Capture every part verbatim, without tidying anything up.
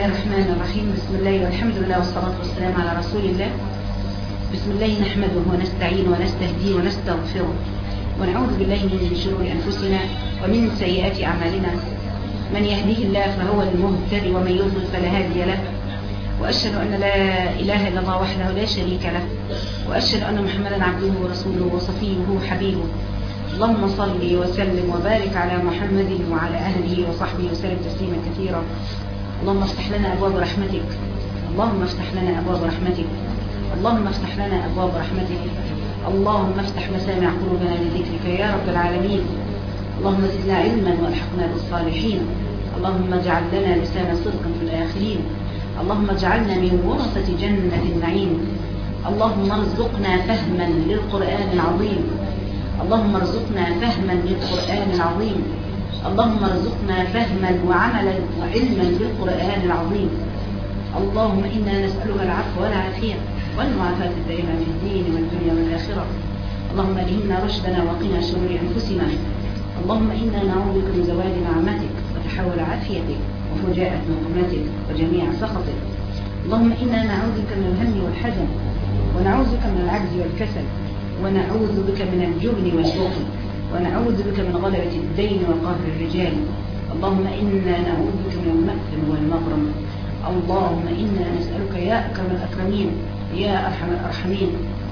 الرحمن الرحيم. بسم الله والحمد لله والصلاة والسلام على رسول الله. بسم الله نحمده ونستعين ونستهديه ونستغفره ونعوذ بالله من شرور أنفسنا ومن سيئات أعمالنا. من يهديه الله فهو المهتدي ومن يضلل فلا هادي له. وأشهد أن لا إله إلا الله وحده لا شريك له، وأشهد أن محمدا عبده ورسوله وصفيه وحبيبه. اللهم صل وسلم وبارك على محمد وعلى أهله وصحبه وسلم تسليما كثيرا. اللهم افتح لنا أبواب رحمتك، اللهم افتح لنا أبواب رحمتك، اللهم افتح لنا أبواب رحمتك، اللهم افتح مسامع قلوبنا لذكرك يا رب العالمين. اللهم زدنا علما والحقنا بالصالحين. اللهم اجعل لنا لسان صدق في الآخرين. اللهم اجعلنا من ورثة جنة النعيم. اللهم ارزقنا فهما للقرآن العظيم. اللهم ارزقنا فهما للقرآن العظيم. اللهم ارزقنا فهما وعملا وعلما بالقرآن العظيم. اللهم إنا نسألك العفو والعافية والمعافاة الدائمة في الدين والدنيا والآخرة. اللهم ألهمنا رشدنا وقنا شرور أنفسنا. اللهم إنا نعوذ بك من زوال نعمتك وتحول عافيتك وفجاءة نقمتك وجميع سخطك. اللهم إنا نعوذ بك من الهم والحزن، ونعوذ بك من العجز والكسل، ونعوذ بك من الجبن والبخل، ونعوذ بك من غلبة الدين وقهر الرجال. اللهم إنا نعوذ بك من المأثم والمغرم. اللهم إنا نسألك يا أكرم الأكرمين يا أرحم الأرحمين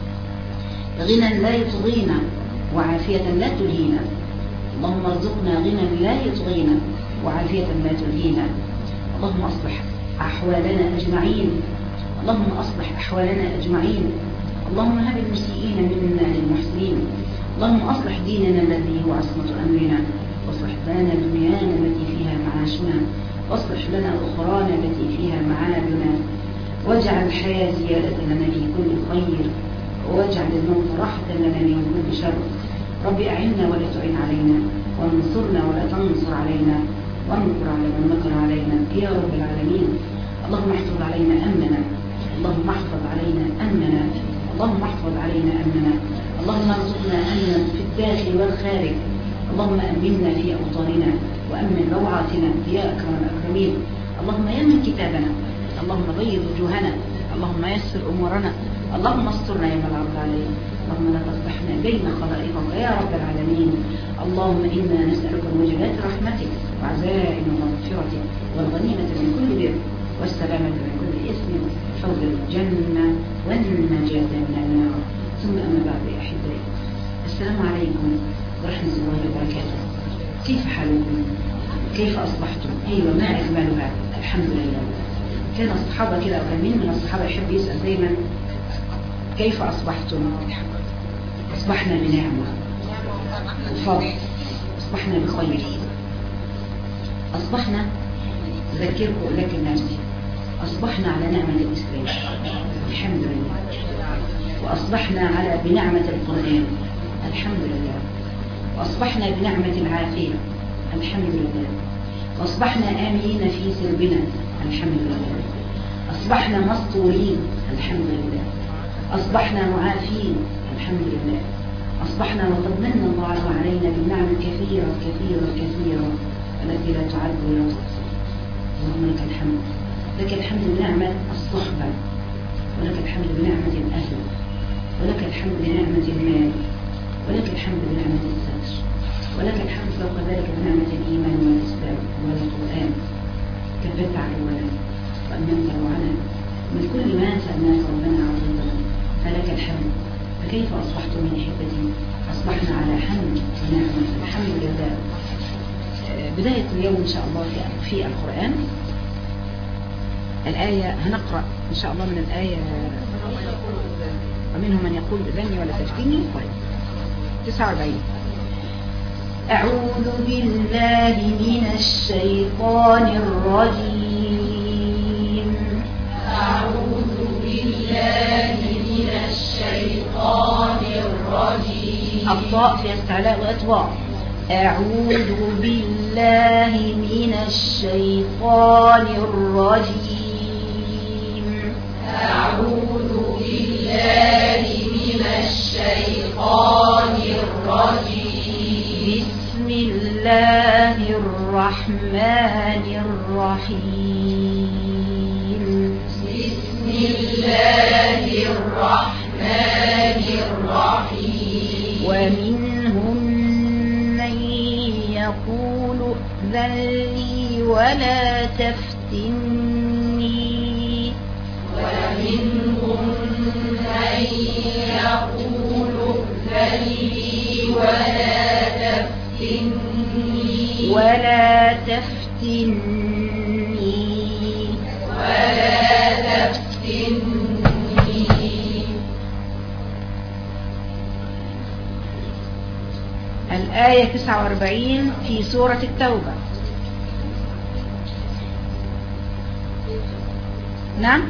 غنى لا يطغينا وعافية لا تلهينا. اللهم ارزقنا غنى لا يطغينا وعافية لا تلهينا. اللهم أصلح أحوالنا أجمعين. اللهم أصلح أحوالنا أجمعين. اللهم هب المسيئين منا للمحسنين. اللهم أصلح ديننا الذي هو عصمة أمرنا، واصلح لنا دنيانا التي فيها معاشنا، واصلح لنا أخرانا التي فيها معادنا، واجعل الحياة زيادة لنا في كل خير، واجعل الموت راحة لنا من كل شر. رب أعنا ولا تعن علينا، وانصرنا ولا تنصر علينا، وانكر على من مكر علينا يا رب العالمين. اللهم احفظ علينا أمننا، اللهم احفظ علينا أمننا، اللهم احفظ علينا أمننا. اللهم ارزقنا أمنا في الداخل والخارج. اللهم أمنا في أوطاننا وأمن روعاتنا يا أكرم الأكرمين. اللهم يمن كتابنا، اللهم بيض وجوهنا، اللهم يسر أمورنا، اللهم استرنا يوم العرض علينا. اللهم لا تفضحنا بين خلائقك يا رب العالمين. اللهم إنا نسألك موجبات رحمتك وعزائم مغفرتك والغنيمة من كل بر والسلامة من كل إثم وفوز الجنة والنجاة من النار. ثم أما بعد يا أحبائي، السلام عليكم ورحمة الله وبركاته. كيف حالكم؟ كيف أصبحتم؟ أيوة، ما أجملها؟ الحمد لله. كان الصحابة كده، أو كان مين من الصحابة يحب يسأل دايما كيف أصبحتم؟ أصبحنا بنعمة وفضل، أصبحنا بخير، أصبحنا أذكركم أذكر نفسي، أصبحنا على نعمة الإسلام الحمد لله، وأصبحنا على بنعمة القرآن الحمد لله، وأصبحنا بنعمة العافية الحمد لله، وأصبحنا آمنين في سربنا الحمد لله، أصبحنا مسطورين الحمد لله، أصبحنا معافين الحمد لله، أصبحنا وقد من الله علينا بالنعم كثيرة كثيرة كثيرة التي لا تعد ولا تحصى. اللهم لك الحمد، لك الحمد بنعمة الصحبة، ولك الحمد بنعمة الأهل، ولك الحمد بنعمة المال، ولك الحمد بنعمة الستر، ولك الحمد فوق ذلك بنعمة الإيمان والإسلام والقرآن. كفرت عدونا وأمنت روعنا من كل ما سألناك ربنا عظيما، فلك الحمد. فكيف أصبحتم من أحبتي؟ أصبحنا على حمد ونعمة الحمد لله. بداية اليوم إن شاء الله في القرآن الآية، هنقرأ إن شاء الله من الآية ومنهم من يقول ذني ولا تفتني. طيب، تسعة وأربعين. أعوذ بالله من الشيطان الرجيم. أعوذ بالله من الشيطان الرجيم. الطاء في استعلاء وإطواء. أعوذ بالله من الشيطان الرجيم. أعوذ بالله من الشيطان الرجيم. بسم الله الرحمن الرحيم. ائذن ولا تفتني ومنهم من يقول ائذن ولا تفتني ولا تفتني ولا تفتني. الآية تسعة وأربعين في سورة التوبة. نعم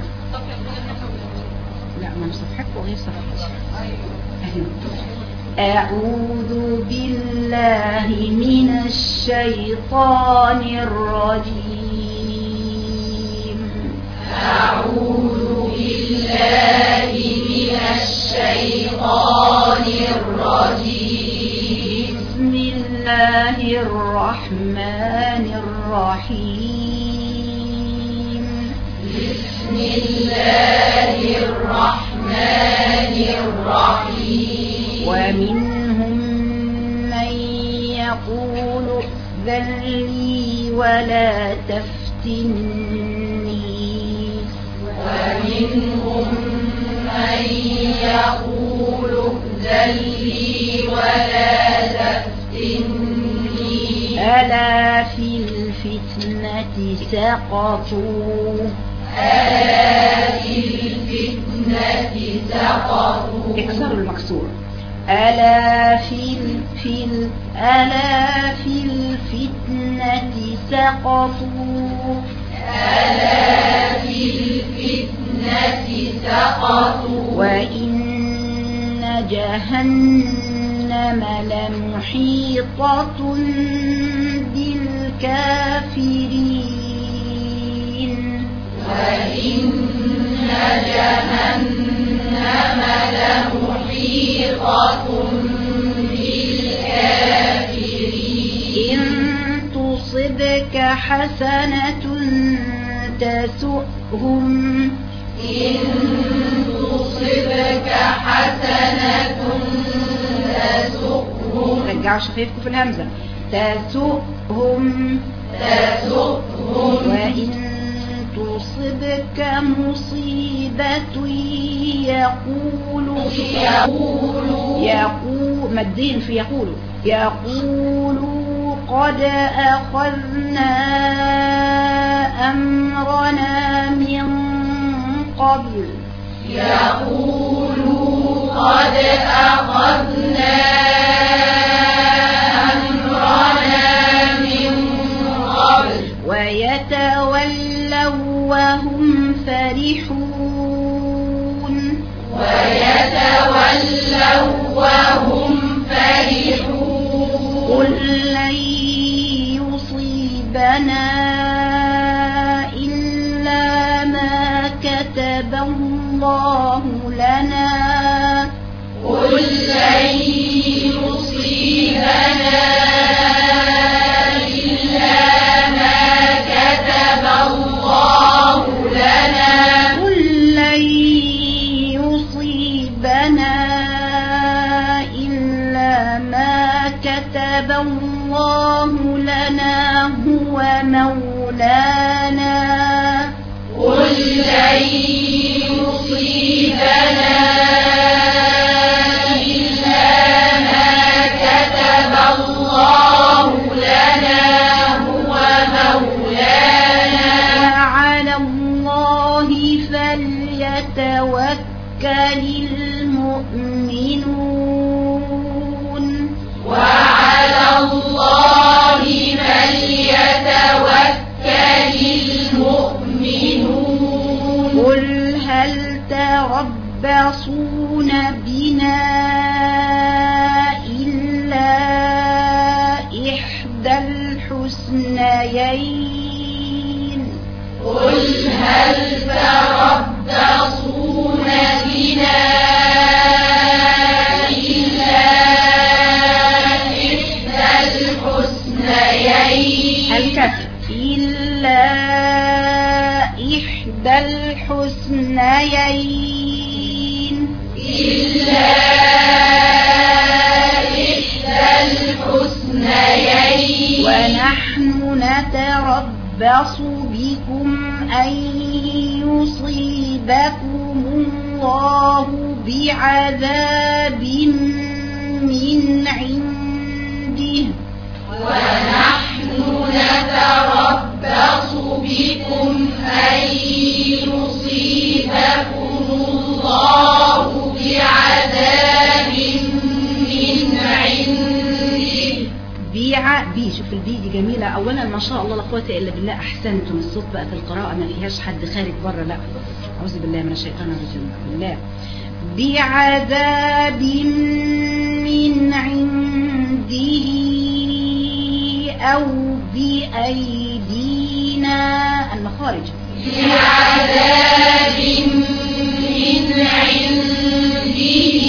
لا ما صفحتك وغير صفحتك. أعوذ بالله من الشيطان الرجيم أعوذ بالله من الشيطان الرجيم. بسم الله الرحمن الرحيم. بسم الله الرحمن الرحيم. ومنهم من يقول ائذن لي ولا تفتني ومنهم من يقول ائذن لي ولا تفتني ألا في الفتنة سقطوا ألا في الفتنة سقطوا. اكسروا المكسور. ألا في ال- في ال- ألا في الفتنة سقطوا ألا في الفتنة سقطوا. وإن جهنم لمحيطة بالكافرين وإن جهنم لمحيطة بالكافرين. إن تصبك حسنة تسؤهم إن تصبك حسنة تسؤهم. رجعوا شفايفكم في الهمزة. تسؤهم تسؤهم. وإن تصبك مصيبة يقولوا يقولوا يقول مدين في يقولوا يقولوا قد أخذنا أمرنا من قبل يقولوا قد أخذنا أمرنا من قبل ويتولوا وهم فرحون ويتولوا وهم فرحون. قل لن يصيبنا إلا ما كتب الله لنا قل لن يصيبنا إلا ما كتب الله لنا. قل لن يصيبنا إلا ما كتب الله لنا هو مولانا. قل لن يصيبنا إلا ما كتب الله لنا هو مولانا. وعلى الله فليتوكل المؤمنون. وعلى الله فليتوكل المؤمنون. قل هل تربصون بنا إلا إحدى الحسنيين. قل هل تربصون بنا إلا إحدى الحسنيين. الكسر إلا إحدى الحسنيين. إلا إحدى الحسنيين. ونحن يتربص بكم أن يصيبكم الله بعذاب من عنده ونحن نتربص بكم أن يصيبكم الله بعذاب من عنده. بيع بي شوف البي دي جميلة. أولا ما شاء الله لا قوة إلا بالله، أحسنتم. الصوت بقى في القراءة ما فيهاش حد خارج بره، لا أعوذ بالله من الشيطان الرجيم. لا، بعذاب من عنده أو بأيدينا. المخارج بعذاب من عنده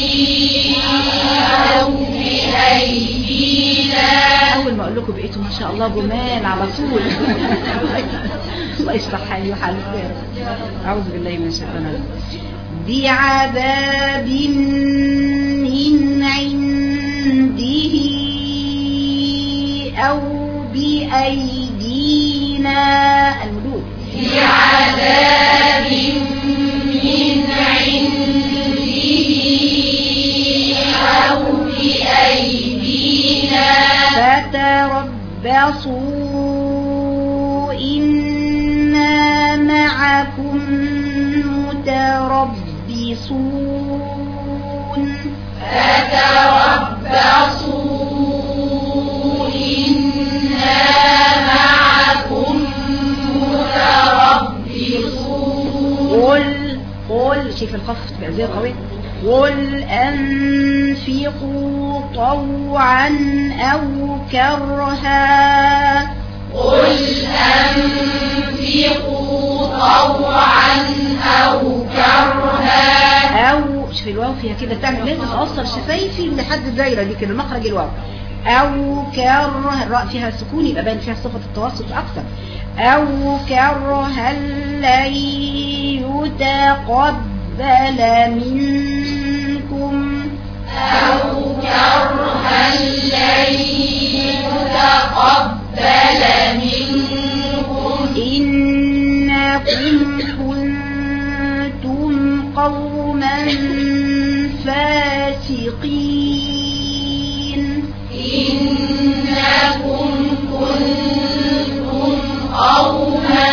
أو بأيدينا. أول ما أقول لكم بقيتوا ما شاء الله جمال على طول. الله يشرح حالي وحال الخير. أعوذ بالله من الشيطان الرجيم. بعذاب من عنده أو بأيدينا. الملوك بعذاب من عنده أو بأيدينا. فتربصوا إنا معكم متربصون. فتربصوا إنا معكم متربصون. قل قل شوف القف تبقى زي قوي. قل أنفقوا طوعا أو كرها. قل أنفقوا طوعا أو كرها. أو شوف الواو فيها كده تعمل لازم توصل شفايفي لحد الدايرة دي كده مخرج الواو. أو كره، الراء فيها سكون يبقى باين فيها صفة التوسط أكثر. أو كرها لن يتقبل منكم. أو كرها لن يتقبل منكم. إنكم كنتم قوما فاسقين. إنكم كنتم قوما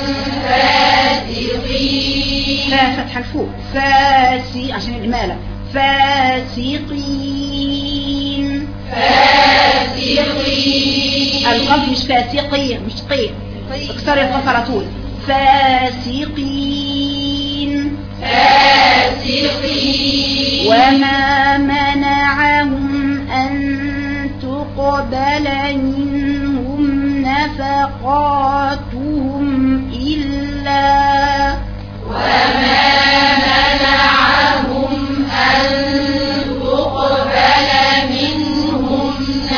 فاسقين. فا فتح الفوق، فاسي عشان الإمالة. فاسقين. فاسقين. القاف مش فاسقية، مش قي، اكسر القاف على طول. فاسقين. فاسقين. وما منعهم أن تقبل منهم نفقاتهم إلا وما منعهم أن تقبل منهم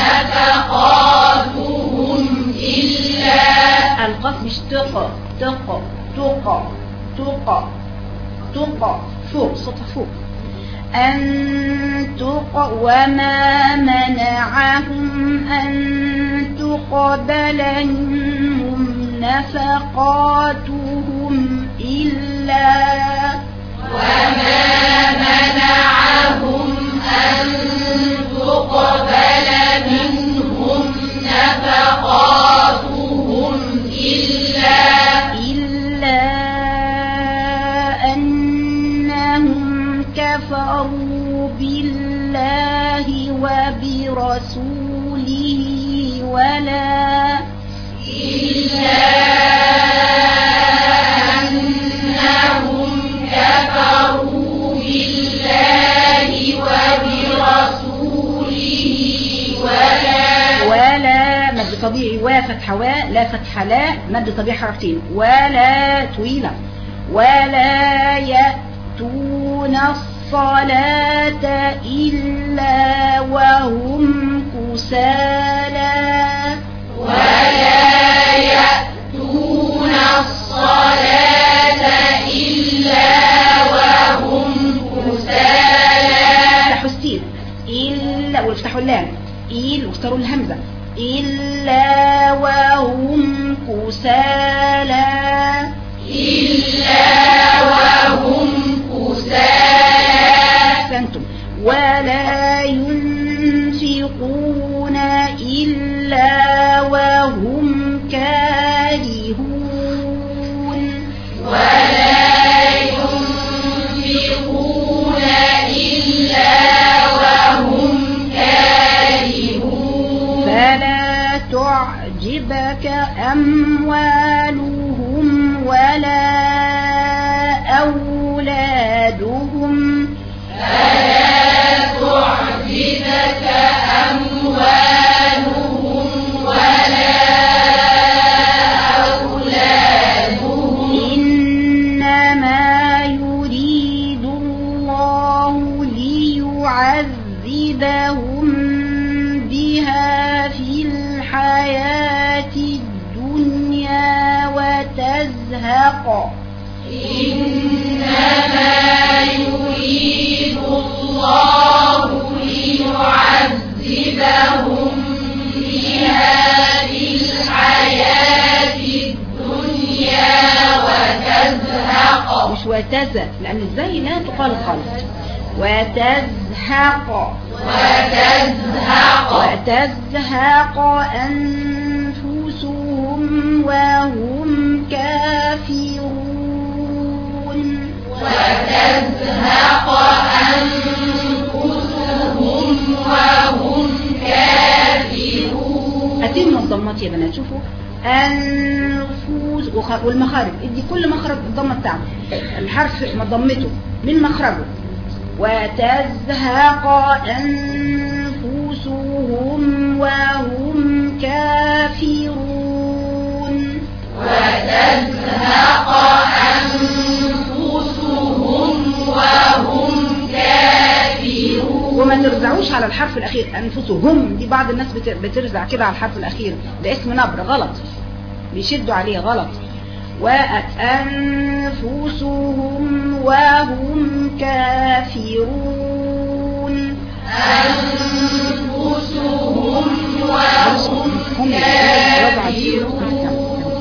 نفقاتهم إلا. القاف مش تق تق تق تق تق فوق، صوتها فوق. أن تق وما منعهم أن تقبل منهم نفقاتهم إلا. وما منعهم أن تقبل منهم نفقاتهم إلا إلا أنهم كفروا بالله وبرسوله ولا إلا أنهم كفروا بالله وبرسوله ولا ولا مد طبيعي وفتح واء لا فتح لا مد طبيعي حركتين. ولا طويلة. ولا يأتون الصلاة إلا وهم كسالى. ولا يأتون الصلاة إلا وهم كسالى. افتحوا السين إلا وافتحوا اللام إل واختاروا الهمزة. إلا وهم كسالى تزهق إنما يريد الله ليعذبهم بها في الحياة الدنيا وتزهق مش وتز، لأن ازاي لا تقال خالص. وتزهق وتزهق وتزهق أنفسهم وهم كافرون. وتزهق أنفسهم وهم كافرون. أتم الضمات يا بنات، شوفوا أنفوس والمخارج، ادي كل مخرج الضمة بتاعته، الحرف ما ضمته من مخرجه. وتزهق أنفسهم وهم كافرون. وتزهق أنفسهم وهم كافرون. وما ترزعوش على الحرف الأخير، أنفسهم دي بعض الناس بترزع كده على الحرف الأخير، ده اسم نبر غلط، بيشدوا عليه غلط. وأنفسهم وهم كافرون. أنفسهم وهم كافرون.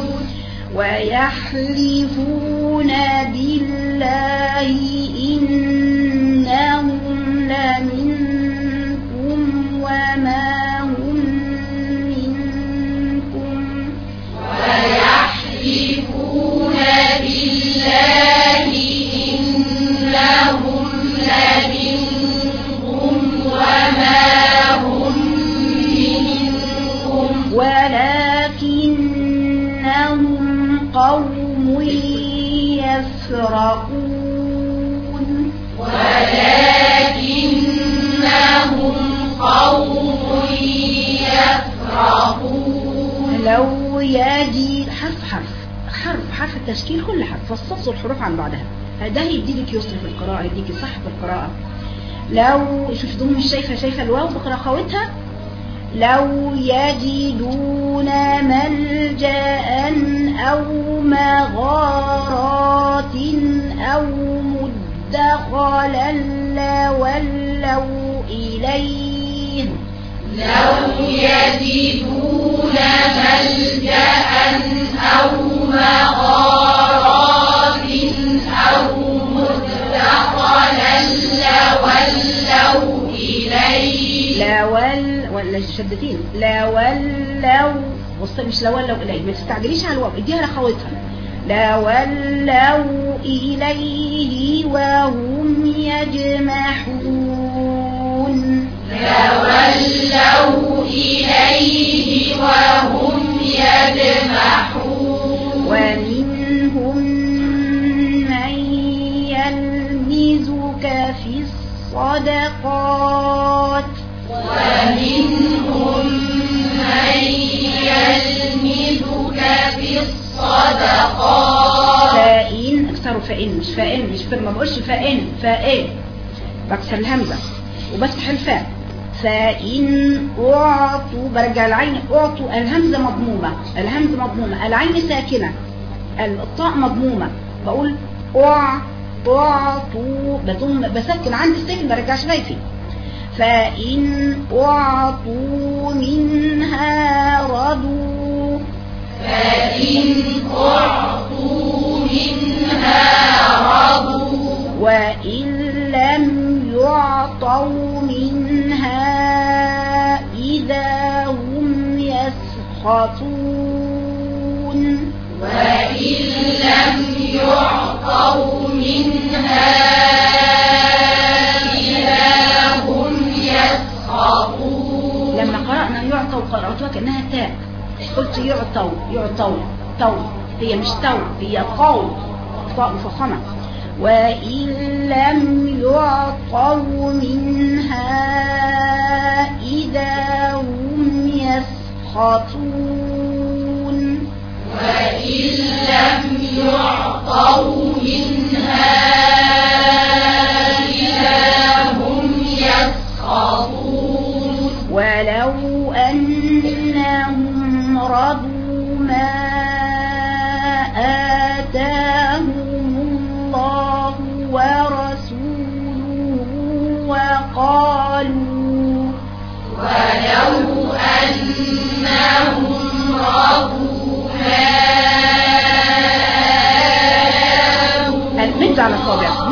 ويحلفون بالله إنهم لمنكم وما هم منكم. ويحلفون بالله إنهم لمنكم وما هم منكم ولكنهم قوم يفرقون. ولكنهم قوم يفرقون. لو يجي حرف حرف حرف حرف التشكيل كل حرف، فصصوا الحروف عن بعضها، ده هيديلك يسر في القراءة، هيديك صح في القراءة. لو شوف دول مش شايفة شايفة الواو بقرأ خوتها. لو يجدون ملجأ أو مغارات أو مدخلا لولوا إليه. لو يجدون ملجأ أو مغارات أو مدخلا لولوا إليه. لول ولا شدتين لولوا، بص مش لولوا إليه، ما تستعجليش على الواو، اديها لخوتها. لولوا إليه وهم يجمحون. لولوا إليه وهم يجمحون. ومنهم من يلمزك في الصدقات. ومنهم من يلمزك في الصدقات. فإن اكسروا فإن مش فإن مش فإن ما بقولش فإن فإن بكسر الهمزة وبفتح الفاء. فإن أعطوا برجع العين، أعطوا الهمزة مضمومة، الهمزة مضمومة، العين ساكنة، الطاء مضمومة، بقول أع أعطوا بضم بسكن عند السكن برجعش فايفي. فإن أعطوا منها رضوا. فإن أعطوا منها رضوا. وإن لم يعطوا منها إذا هم يسخطون. وإن لم يعطوا منها إذا هم يسخطون. لما قرأنا يعطوا قرأتها كأنها تاء، قلت يعطوا يعطوا تو، هي مش تو، هي قو، طاء مفخمة. وإن لم يعطوا منها إذا هم يسخطون. وإن لم يعطوا منها إذا هم يسخطون. ولو أنهم رضوا ما آتاهم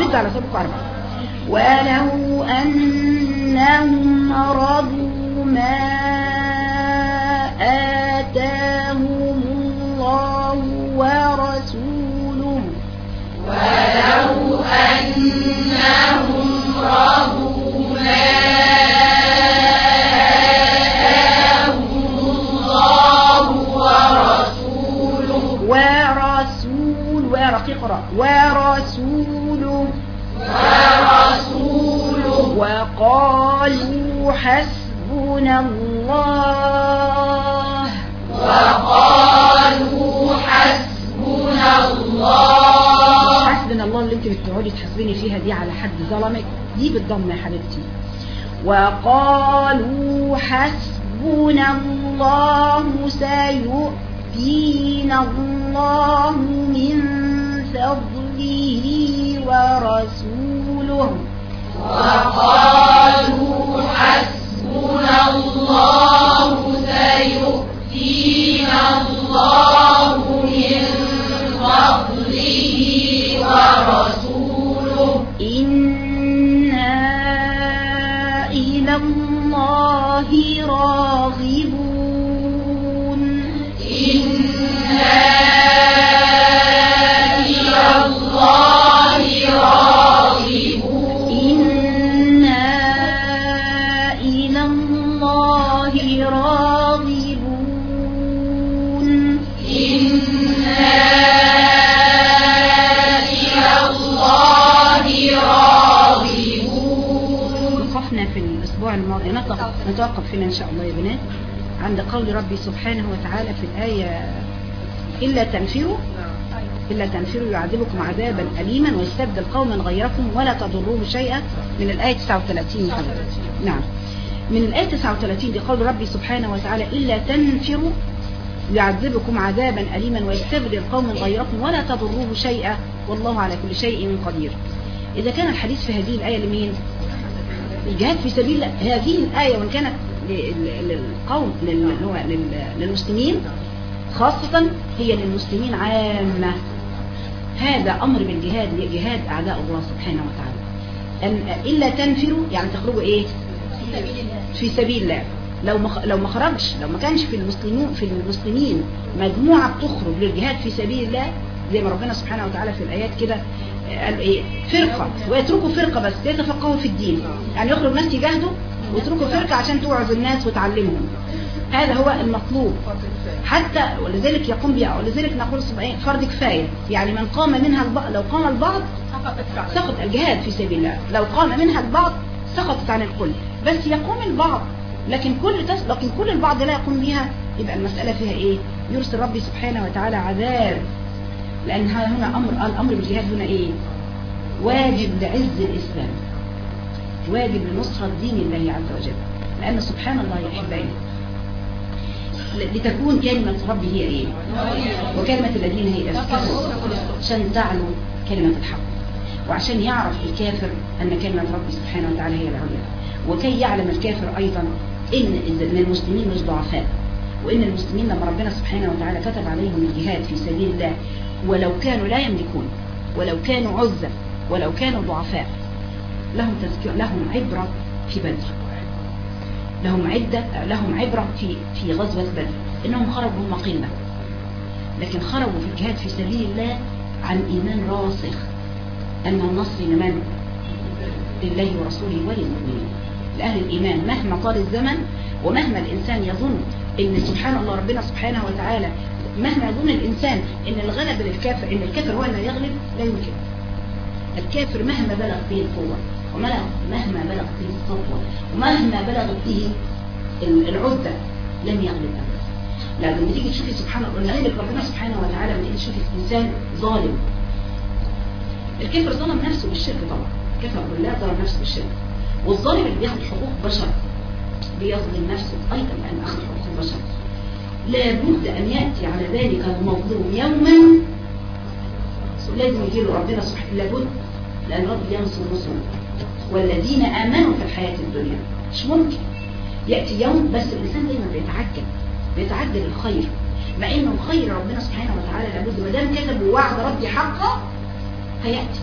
لسه على سابق أربعة. ولو أنهم رضوا ما آتاهم الله ورسوله ولو أنهم رضوا ما آتاهم الله ورسوله ورسول ورقيق را ورسوله ورسوله وقالوا حسبنا الله وقالوا حسبنا الله. حسبنا الله اللي انت بتقعدي تحسبيني فيها دي على حد ظلمك دي بالضم يا حبيبتي. وقالوا حسبنا الله سيؤتينا الله من فضله ورسوله وقالوا حسبنا الله سيؤتينا الله من فضله ورسوله إنا إلى الله راغبون إنا إلى الله راغبون إنا إلى الله راغبون إنا إلى الله راغبون. وقفنا في الأسبوع الماضي نتوقف, نتوقف فينا إن شاء الله يا بنات عند قول ربي سبحانه وتعالى في الآية إلا تنفروا إلا تنفروا يعذبكم عذابا أليما ويستبدل قوما غيركم ولا تضروه شيئا من الآية تسعة وثلاثين. نعم من الآية تسعة وثلاثين دي قول ربي سبحانه وتعالى إلا تنفروا يعذبكم عذابا أليما ويستبدل قوما غيركم ولا تضروه شيئا والله على كل شيء قدير. إذا كان الحديث في هذه الآية لمين؟ الجهاد في سبيل هذه الآية وإن كانت للقوم للمسلمين خاصة هي للمسلمين عامة. هذا أمر بالجهاد لجهاد أعداء الله سبحانه وتعالى. أن إلا تنفروا يعني تخرجوا إيه؟ في سبيل الله. لو ما لو ما خرجش لو ما كانش في المسلمين في المسلمين مجموعة بتخرج للجهاد في سبيل الله زي ما ربنا سبحانه وتعالى في الآيات كده قال إيه؟ فرقة ويتركوا فرقة بس يتفقهوا في الدين. يعني يخرج ناس يجاهدوا ويتركوا فرقة عشان توعظ الناس وتعلمهم. هذا هو المطلوب حتى ولذلك يقوم بها ولذلك نقول فرض كفاية. يعني من قام منها البعض لو قام البعض سقط الجهاد في سبيل الله. لو قام منها البعض سقطت عن الكل بس يقوم البعض لكن كل تس... لكن كل البعض لا يقوم بها يبقى المسألة فيها ايه؟ يرسل ربي سبحانه وتعالى عذاب. لأن هنا أمر الأمر بالجهاد هنا ايه؟ واجب لعز الإسلام واجب لنصرة دين الله عز وجل. لأن سبحان الله يا أحبائي لتكون كلمة ربي هي ايه؟ وكلمة الذين هي الكفر عشان تعلو كلمة الحق وعشان يعرف الكافر أن كلمة ربي سبحانه وتعالى هي العليا وكي يعلم الكافر أيضا إن المسلمين مش ضعفاء وإن المسلمين لما ربنا سبحانه وتعالى كتب عليهم الجهاد في سبيل الله ولو كانوا لا يملكون ولو كانوا عزة ولو كانوا ضعفاء لهم تذكير لهم عبرة في بدر لهم عدة لهم عبرة في في غزوة بدر إنهم خرجوا هم قلة لكن خرجوا في الجهاد في سبيل الله عن إيمان راسخ أن النصر لمن؟ لله ورسوله وللمؤمنين. لأهل الإيمان مهما طال الزمن ومهما الإنسان يظن إن سبحان الله ربنا سبحانه وتعالى مهما يظن الإنسان إن الغلب للكافر إن الكافر هو اللي يغلب لا يمكن. الكافر مهما بلغ به القوة ومهما بلغت به السطوة ومهما بلغت به العدة لن يغلب أبدا. لما تيجي تشوفي سبحان الله لذلك ربنا سبحانه وتعالى لما تيجي تشوفي إنسان ظالم الكافر ظلم نفسه بالشرك طبعا كفر بالله ظلم نفسه بالشرك والظالم اللي بياخد حقوق بشر بيظلم نفسه أيضا لأن أخذ حقوق البشر. لابد أن يأتي على ذلك المظلوم يوما لازم يجيله ربنا سبحانه لابد لأن رب ينصر نصره والذين آمنوا في الحياة الدنيا مش ممكن يأتي يوم بس الإنسان دايما بيتعجل بيتعجل الخير مع إنه الخير ربنا سبحانه وتعالى لابد ما دام كتب وعد ربي حقا هيأتي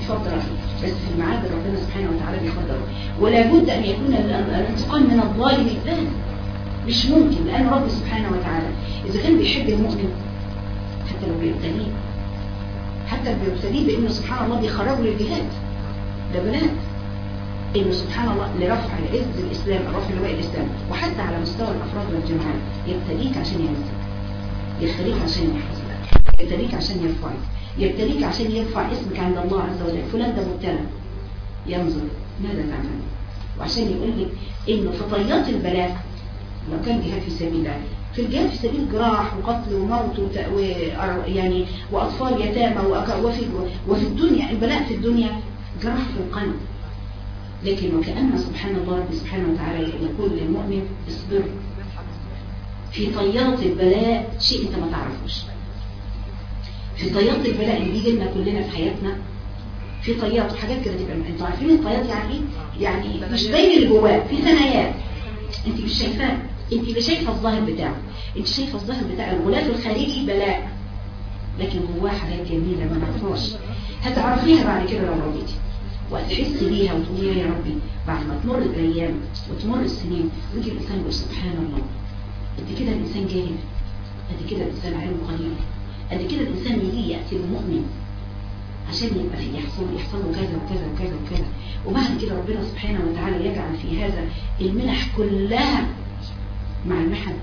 يفضل، بس في المعاد ربنا سبحانه وتعالى بيفضله. ولا بد أن يكون الانتقام من الظالم الثاني، مش ممكن، لأن رب سبحانه وتعالى إذا كان بيحب المؤمن حتى لو بيبتليه، حتى لو بيبتليه بأنه سبحان الله بيخرجه للجهاد، ده بنات إنه سبحان الله لرفع عز الإسلام، رفع لواء الإسلام، وحتى على مستوى الأفراد والجماعات يبتليك عشان يعزك، يبتليك عشان يحفظك، يبتليك عشان يرفعك، يبتليك عشان يرفع اسمك عند الله عز وجل. فلان ده مبتلى، ينظر ماذا تعمل، وعشان يقول لك إنه في طيات البلاء لو كان جهاد في سبيل الله، في الجهاد في سبيل جراح وقتل وموت و يعني وأطفال يتامى، وفي وفي الدنيا البلاء في الدنيا جراح في القلب. لكن وكأن سبحان الله رب سبحانه وتعالى يقول للمؤمن اصبر في طيات البلاء، شيء انت ما تعرفوش. في طيات البلاء اللي بيجي لنا كلنا في حياتنا، في طيات وحاجات كده تبقى انتوا عارفين الطيات يعني ايه؟ يعني مش باين اللي جواه، في ثنايات انت مش شايفاه، انت مش شايفه الظاهر بتاعه، انت شايفه الظاهر بتاع الغلاف الخارجي بلاء، لكن جواه حاجات جميله ما نعرفهاش، هتعرفيها بعد كده لو رضيتي وتحسي بيها وتقولي يا ربي. بعد ما تمر الايام وتمر السنين ويجي الانسان يقول سبحان الله، قد كده الانسان جاهل، قد كده الانسان علمه قليل، قد كده الانسان يجي ياتي المؤمن عشان يبقى فيه يحصل يحصل له كذا وكذا وكذا وكذا، وبعد كده ربنا سبحانه وتعالى يجعل في هذا المنح كلها مع المحن.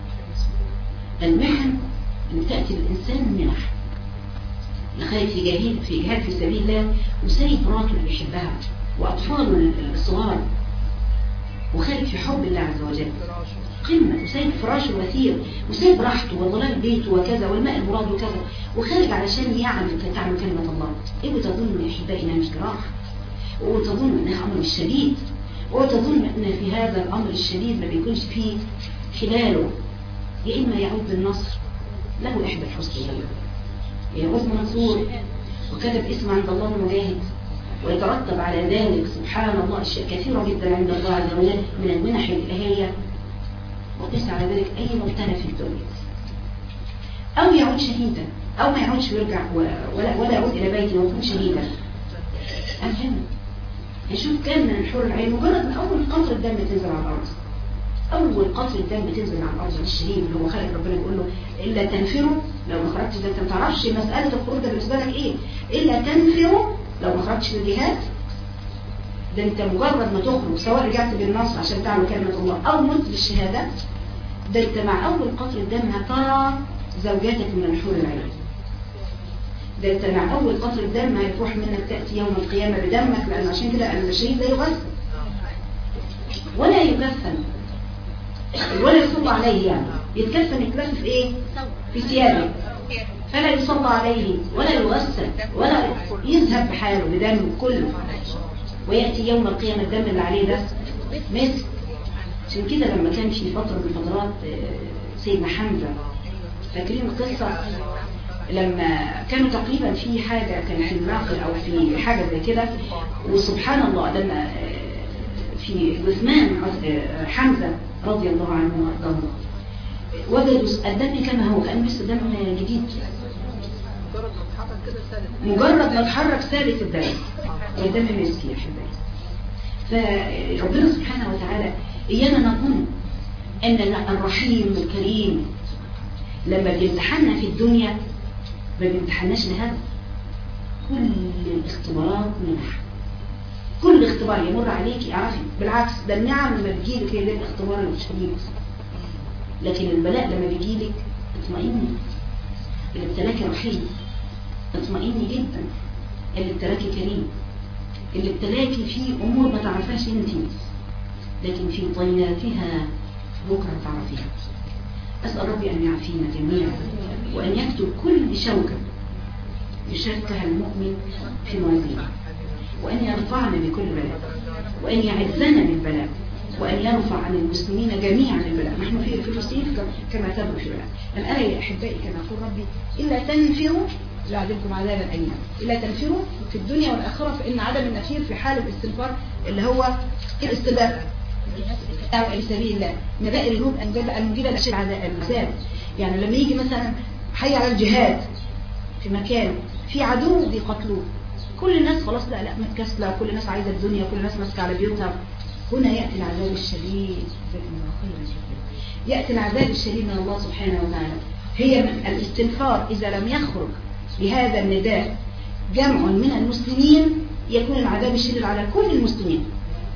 المحن اللي تاتي للانسان منح، لخالد في جهاد في جهاد في سبيل الله، وسايب مراته اللي بيحبها واطفاله الصغار، وخالد في حب الله عز وجل قمه، وسايب فراشه الوثير، وسايب راحته وظلال بيته وكذا والماء المراد وكذا، وخارج علشان يعمل تعمل كلمه الله. ايه وتظن يا احبائي انها مش جراح، وتظن انها امر شديد، وتظن ان في هذا الامر الشديد ما بيكونش فيه خلاله يا اما يعود بالنصر له احدى الحسنيين، يعود منصور وكتب اسم عند الله المجاهد، ويترتب على ذلك سبحان الله اشياء كثيره جدا عند الله عز وجل من المنح الالهيه، وقيس على ذلك اي مبتلى في الدنيا، او يعود شهيدا، او ما يعودش ويرجع ولا ولا يعود الى بيته ويكون شهيدا. الجنه يشوف كان من الحور العين مجرد من اول قطره دم تنزل على الارض، اول قطره دم تنزل على الارض الشهيد اللي هو خالد ربنا يقول له الا تنفروا لو ما خرجتش، ده انت ما تعرفش مساله الخروج ده بالنسبه لك ايه، الا تنفروا لو ما خرجتش للجهاد، ده انت مجرد ما تخرج سواء رجعت بالنصر عشان تعمل كلمه الله او مت بالشهاده، ده انت مع اول قطره دم هترى زوجاتك من الحور العين، ده انت مع اول قطره دم هيروح منك تاتي يوم القيامه بدمك، لان عشان كده الشهيد لا يغسل ولا يكفن ولا يصلى عليه، يعني يتكفن يتلف في ايه؟ في ثيابه، فلا يصلى عليه ولا يغسل ولا يذهب بحاله بدم كله، وياتي يوم القيامه الدم اللي عليه ده مسك. عشان كده لما كان في فتره من فترات سيدنا حمزه، فاكرين القصه لما كانوا تقريبا في حاجه كان في الناقل او في حاجه زي كده، وسبحان الله لما في جثمان حمزه رضي الله عنه وارضاه وجدوا الدم كما هو، كان لسه دم جديد، مجرد ما اتحرك ثابت الدم والدم مسكي يا حبايبي. فربنا سبحانه وتعالى ايانا نظن ان الرحيم الكريم لما بيمتحننا في الدنيا ما بيمتحناش لهذا، كل الاختبارات منح، كل اختبار يمر عليك اعرفي بالعكس ده النعم لما بتجيلك هي ده الاختبار الشديد، لكن البلاء لما بيجيلك اطمئني، اللي ابتلاكي رحيم، اطمئني جدا، اللي ابتلاكي كريم، اللي ابتلاكي فيه امور ما تعرفهاش انت، لكن في طياتها بكره تعرفيها. اسال ربي ان يعافينا جميعا، وان يكتب كل شوكه يشاركها المؤمن في موازينه، وأن يرفعنا بكل بلاء، وأن يعزنا بالبلاء، وأن يرفع عن المسلمين جميعا البلاء. نحن في فلسطين كما تبدو في بلاء. الآية يا أحبائي كما يقول ربي إلا تنفروا لعذبكم عذابا أليما، إلا تنفروا في الدنيا والآخرة، فإن عدم النفير في حال الاستنفار اللي هو الاستباق أو إلى سبيل الله نبائر الجنوب المجيبة لأشد العذاب. يعني لما يجي مثلا حي على الجهاد في مكان في عدو بيقتلوه كل الناس خلاص لا لا متكسلة، وكل الناس عايزة الدنيا، وكل الناس ماسكة على بيوتها. هنا يأتي العذاب الشديد. يأتي العذاب الشديد من الله سبحانه وتعالى. هي من الاستنفار إذا لم يخرج بهذا النداء جمع من المسلمين يكون العذاب الشديد على كل المسلمين.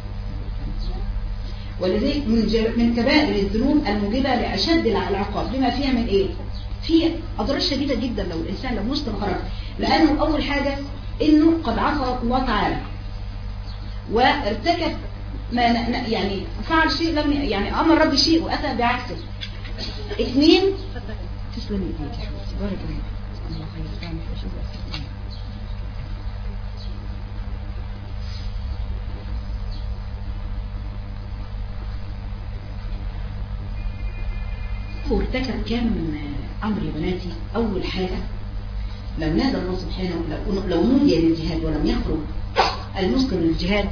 ولذلك من من كبائر الذنوب الموجبة لأشد العقاب بما فيها من إيه؟ في أضرار شديدة جدا لو الإنسان لو مسلم خرج، لأنه أول حاجة إنه قد عصى الله تعالى وارتكب ما يعني فعل شيء لم يعني أمر رب شيء وأتى بعكسه. اثنين، تسلمي ايديك يا حبيبتي، بارك الله الله خير. وارتكب كم أمر يا بناتي. أول حاجة لو نادى الله سبحانه لو, لو نودي للجهاد ولم يخرج المسلم للجهاد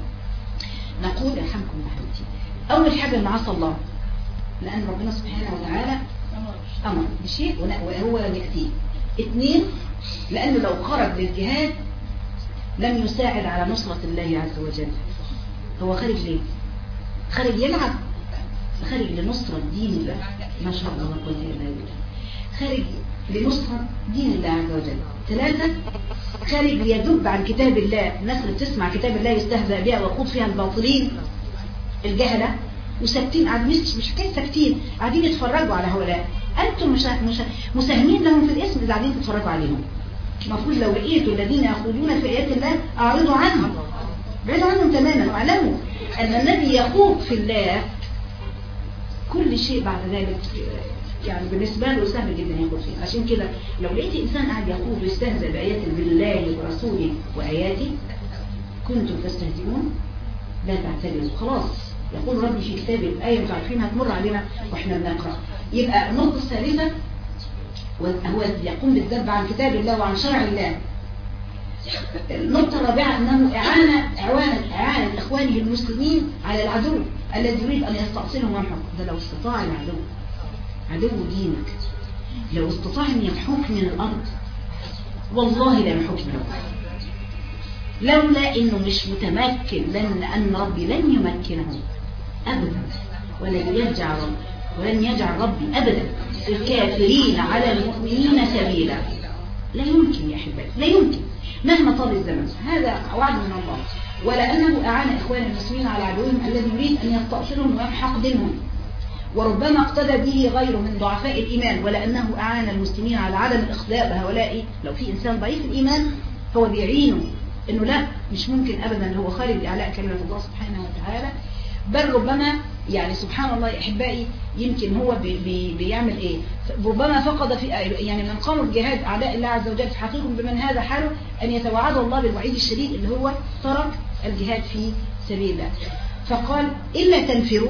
نقول يرحمكم يا حبيبتي أول حاجة إن عصى الله، لأن ربنا سبحانه وتعالى أمر بشيء وهو لم يأتيه. اثنين، لأنه لو خرج للجهاد لم يساعد على نصرة الله عز وجل. هو خارج ليه؟ خارج يلعب؟ خارج لنصرة دين الله، ما شاء الله لا قوة إلا بالله. خارج لنصرة دين الله عز وجل. ثلاثة، خارج ليذب عن كتاب الله. الناس اللي بتسمع كتاب الله يستهزأ بها ويخوض فيها الباطلين الجهلة وساكتين، قاعدين مش مش حكاية ساكتين، قاعدين يتفرجوا على هؤلاء. أنتم مش مش مساهمين لهم في الاسم إذا قاعدين تتفرجوا عليهم. المفروض لو لقيتوا الذين يخوضون في آيات الله أعرضوا عنهم، بعيدوا عنهم تماما، واعلموا أن الذي يخوض في الله كل شيء بعد ذلك يعني بالنسبة له سهل جدا يخوض فيه. عشان كده لو لقيت إنسان قاعد يخوض ويستهزئ بآيات بالله ورسوله وآياته كنتم تستهزئون لا تعتذروا. خلاص يقول ربي في كتابه الآية مش عارفينها تمر علينا وإحنا بنقرأ. يبقى النقطة الثالثة هو يقوم بالذب عن كتاب الله وعن شرع الله. النقطة الرابعة أنه إعانة إعانة إعانة إخوانه المسلمين على العدو الذي يريد أن يستأصلهم ويمحق. ده لو استطاع العدو عدو دينك لو استطاع أن يمحوك من الأرض والله لا يمحوك من الأرض، لولا أنه مش متمكن، لأن أن ربي لن يمكنه أبدا ولن يجعل ولن يجعل ربي أبدا الكافرين على المؤمنين سبيلا. لا يمكن يا أحبائي، لا يمكن مهما طال الزمن. هذا وعد من الله. ولأنه أعان إخوان المسلمين على عدوهم الذي يريد أن يستأصلهم ويمحق دينهم، وربما اقتدى به غيره من ضعفاء الإيمان. ولأنه أعان المسلمين على عدم الإخضاع بهؤلاء. لو في إنسان ضعيف الإيمان هو بيعينه إنه لا مش ممكن أبدا هو خارج لإعلاء كلمة الله سبحانه وتعالى. بل ربما يعني سبحان الله يا أحبائي يمكن هو بي بي بيعمل إيه، ربما فقد في يعني من قاموا بجهاد أعداء الله عز وجل في حقيقة بمن هذا حاله أن يتوعد الله بالوعيد الشديد اللي هو ترك الجهاد في سبيل الله. فقال إلا تنفروا،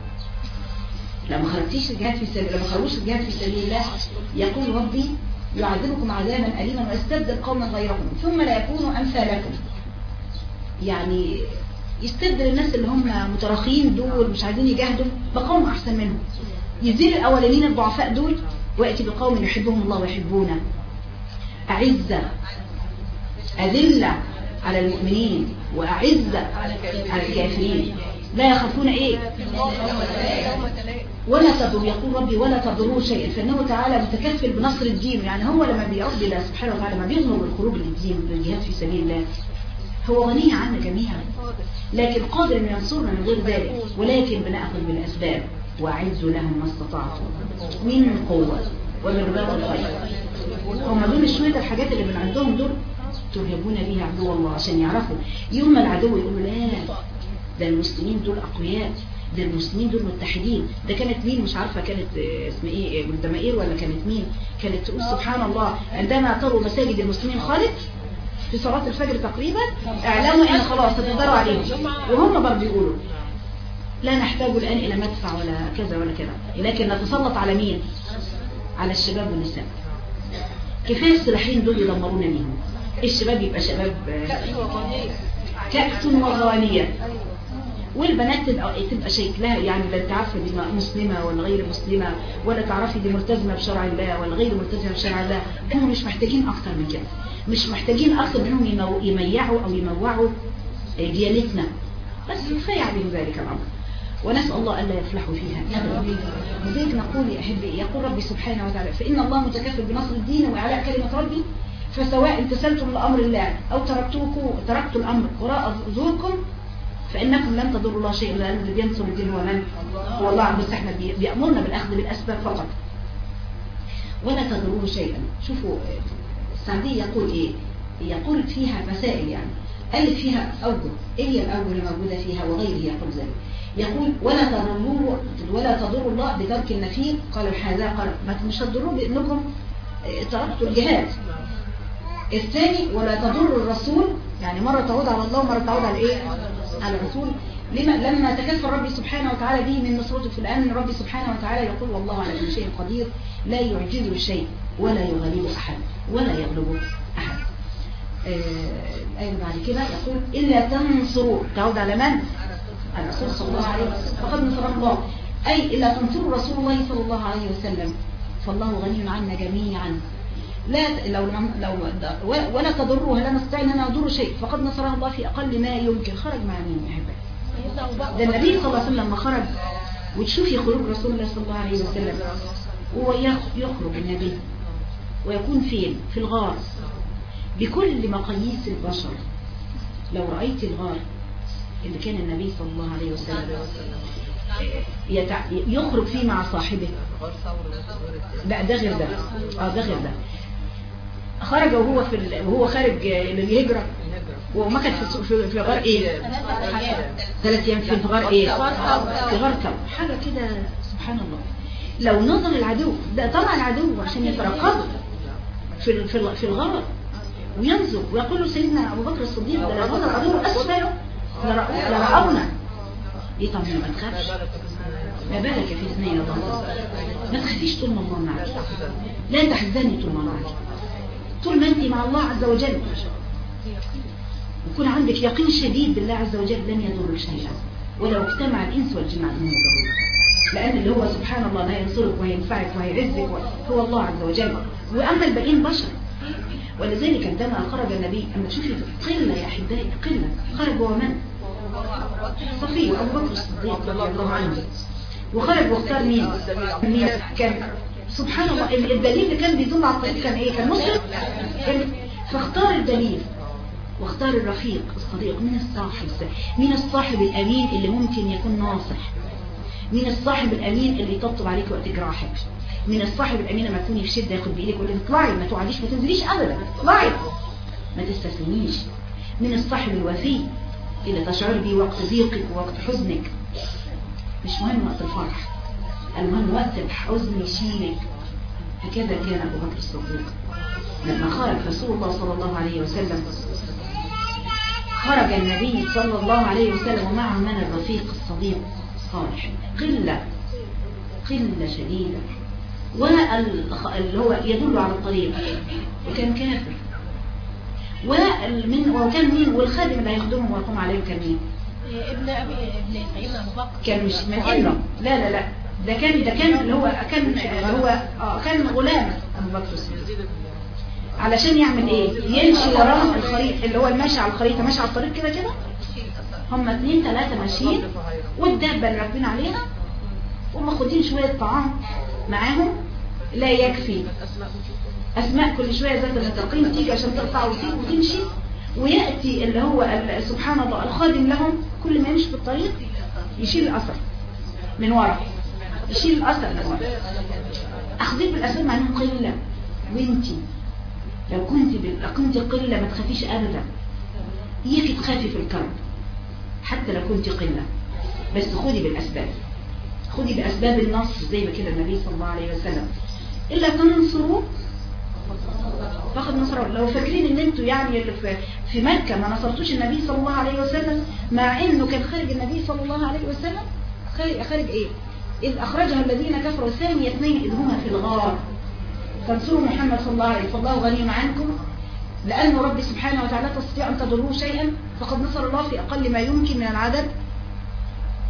لما خرجتيش الجهاد في سبيل لما خرجوش الجهاد في سبيل الله يقول ربي يعذبكم عذابا أليما ويستبدل قوما غيركم ثم لا يكونوا أمثالكم. يعني يستبدل الناس اللي هم متراخين دول مش عايزين يجاهدوا بقوم أحسن منهم، يزيل الأولين الضعفاء دول ويأتي بقوم يحبهم الله ويحبونه، أعزة أذلة على المؤمنين وأعزة على الكافرين لا يخافون إيه ولا تضروا. يقول ربي ولا تضروا شيئا، فإنه تعالى متكفل بنصر الدين. يعني هو لما بيعود الله سبحانه وتعالى ما بيضمر بالخروج للدين للجهاد في سبيل الله هو غني عنا جميعا، لكن قادر أن ينصرنا من غير ذلك. ولكن بنأخذ بالأسباب وأعزوا لهم ما استطعتم من قوة ومن رباط الخير. هم دول شوية الحاجات اللي من عندهم دول ترهبون بها عدو الله عشان يعرفوا يوم العدو يقولوا لا ده المسلمين دول أقوياء، ده المسلمين دول متحدين. ده كانت مين مش عارفة كانت اسم ايه الدمائر ولا كانت مين كانت تقول سبحان الله عندما تروا مساجد المسلمين خالد في صلاة الفجر تقريبا اعلموا ان خلاص تقدروا عليهم. وهم برضه يقولوا لا نحتاج الآن إلى مدفع ولا كذا ولا كذا، لكن نتسلط على مين؟ على الشباب والنساء. كفاية السلاحين دول يدمرونا بيهم. الشباب يبقى شباب كأس وغانية والبنات تبقى تبقى شكلها يعني لا تعرفي دي مسلمه ولا غير مسلمه، ولا تعرفي دي ملتزمه بشرع الله ولا غير ملتزمه بشرع الله. هم مش محتاجين اكتر من كده، مش محتاجين اكتر منهم يميعوا او يموعوا ديانتنا، بس كفايه عليهم ذلك الامر، ونسال الله الا يفلحوا فيها ابدا. لذلك نقول يا احبي، يقول ربي سبحانه وتعالى: فان الله متكفل بنصر الدين وإعلاء كلمه ربي، فسواء امتثلتم لامر الله او تركتوكم تركتوا الامر وراء ظهوركم فانكم لن تضروا الله شيئا، لان اللي بينصر الدين هو من؟ هو الله. بس احنا بيامرنا بالاخذ بالاسباب فقط، ولا تضروه شيئا. شوفوا السعدي يقول ايه؟ يقول فيها مسائل، يعني ألف فيها أوجه. إيه هي الأوجه اللي موجودة فيها وغيره؟ يقول ذلك، يقول: ولا تضروا ولا تضروا الله بترك النفي. قالوا هذا قال مش تضروا بأنكم تركتوا الجهاد. الثاني: ولا تضروا الرسول، يعني مرة تعود على الله ومرة تعود على إيه؟ على الرسول. لما لما تكفل ربي سبحانه وتعالى به من نصرته في الآن، ربي سبحانه وتعالى يقول: والله على كل شيء قدير، لا يعجزه شيء ولا يغلبه أحد ولا يغلبه أحد. الآية بعد كده يقول: إلا تنصروا، تعود على من؟ الرسول صلى الله عليه وسلم، فقد نصره الله. أي إلا تنصروا رسول الله صلى الله عليه وسلم فالله غني عنا جميعا. لا لو لو ولا تضروه، لا نستطيع أن نضر شيء، فقد نصره الله في أقل ما يمكن. خرج مع مين يا أحبائي؟ ده النبي صلى الله عليه وسلم لما خرج، وتشوفي خروج رسول الله صلى الله عليه وسلم، هو يخرج النبي ويكون فين؟ في الغار بكل مقاييس البشر. لو رأيت الغار اللي كان النبي صلى الله عليه وسلم يتع... يخرج فيه مع صاحبه، لا ده غير ده، اه ده غير ده. خرج وهو في ال... وهو خارج للهجرة، وما كان في في, في غار ايه؟ ثلاث ايام في غار ايه؟ في غار ثور، حاجة كده سبحان الله. لو نظر العدو ده طلع العدو عشان يترقبوا في في في الغار وينظر ويقول له سيدنا أبو بكر الصديق: ده لو نظر العدو أسفل لرأونا. إيه؟ طب ما تخافش، ما بالك في اثنين يا ضمن، ما تخافيش طول ما الله معك، لا تحزني طول ما الله معك، طول ما أنت مع الله عز وجل يكون عندك يقين شديد بالله عز وجل لن يضر شيئا ولو اجتمع الإنس والجن على أن يضروك، لأن اللي هو سبحان الله لا ينصرك وينفعك ويعزك هو الله عز وجل، وأما الباقيين بشر. ولذلك عندما خرج النبي، أما تشوفي قلة يا أحبائي، قلة، خرج هو من؟ صفي أبو بكر الصديق رضي الله عنه، وخرج واختار مين؟ مين كان سبحان الله الدليل اللي كان بيدل على الطريق كان ايه؟ كان مسلم، فاختار الدليل واختار الرفيق الصديق. من الصاحب من الصاحب الأمين اللي ممكن يكون ناصح، من الصاحب الأمين اللي يطبطب عليك وقت جراحك، من الصاحب الأمين لما تكوني في شدة ياخد بإيدك ويقول لك اطلعي، ما تقعديش، ما تنزليش أبدا، اطلعي، ما تستسلميش. من الصاحب الوفي اللي تشعر بيه وقت ضيقك ووقت حزنك، مش مهم وقت الفرح، المهم وقت الحزن يشيلك. هكذا كان أبو بكر الصديق لما خرج رسول الله صلى الله عليه وسلم، خرج النبي صلى الله عليه وسلم ومعه من الرفيق الصديق الصالح، قلة قلة شديدة، واللي هو يدل على الطريق، وكان كافر، ومن وكان مين؟ والخادم اللي هيخدمهم ويقوم عليه كان مين؟ ابن ابي ابن سيدنا ابو بكر، كان مش من ابنه، لا لا لا ده كان ده كان اللي هو كان اللي هو اه كان غلام ابو بكر الصديق، علشان يعمل ايه؟ يمشي وراه الخريطه، اللي هو الماشي على الخريطه، ماشي على الطريق كده كده، هم اثنين ثلاثه ماشيين، والدابه اللي راكبين عليها وماخدين شويه طعام معاهم لا يكفي. أسماء كل شوية ذات التقييم تيجي عشان تقطع وتمشي، ويأتي اللي هو سبحان الله الخادم لهم كل ما يمشي في الطريق يشيل الأثر من ورا، يشيل الأثر من ورا. أخذين بالأسباب مع أنهم قلة، وانتي لو كنت كنت قلة ما تخافيش أبدا، إياكي تخافي في الكرب حتى لو كنت قلة، بس خدي بالأسباب، خدي بأسباب النصر زي ما كده النبي صلى الله عليه وسلم: إلا تنصروا فقد نصره. لو فاكرين ان انتوا يعني اللي في, في مكة ما نصرتوش النبي صلى الله عليه وسلم، مع انه كان خارج النبي صلى الله عليه وسلم خارج, خارج ايه؟ إذ أخرجها الذين كفروا ثاني اثنين إذ هما في الغار تنصروا محمد صلى الله عليه فالله غني عنكم لأنه رب سبحانه وتعالى تستطيع أن تضروه شيئا، فقد نصر الله في أقل ما يمكن من العدد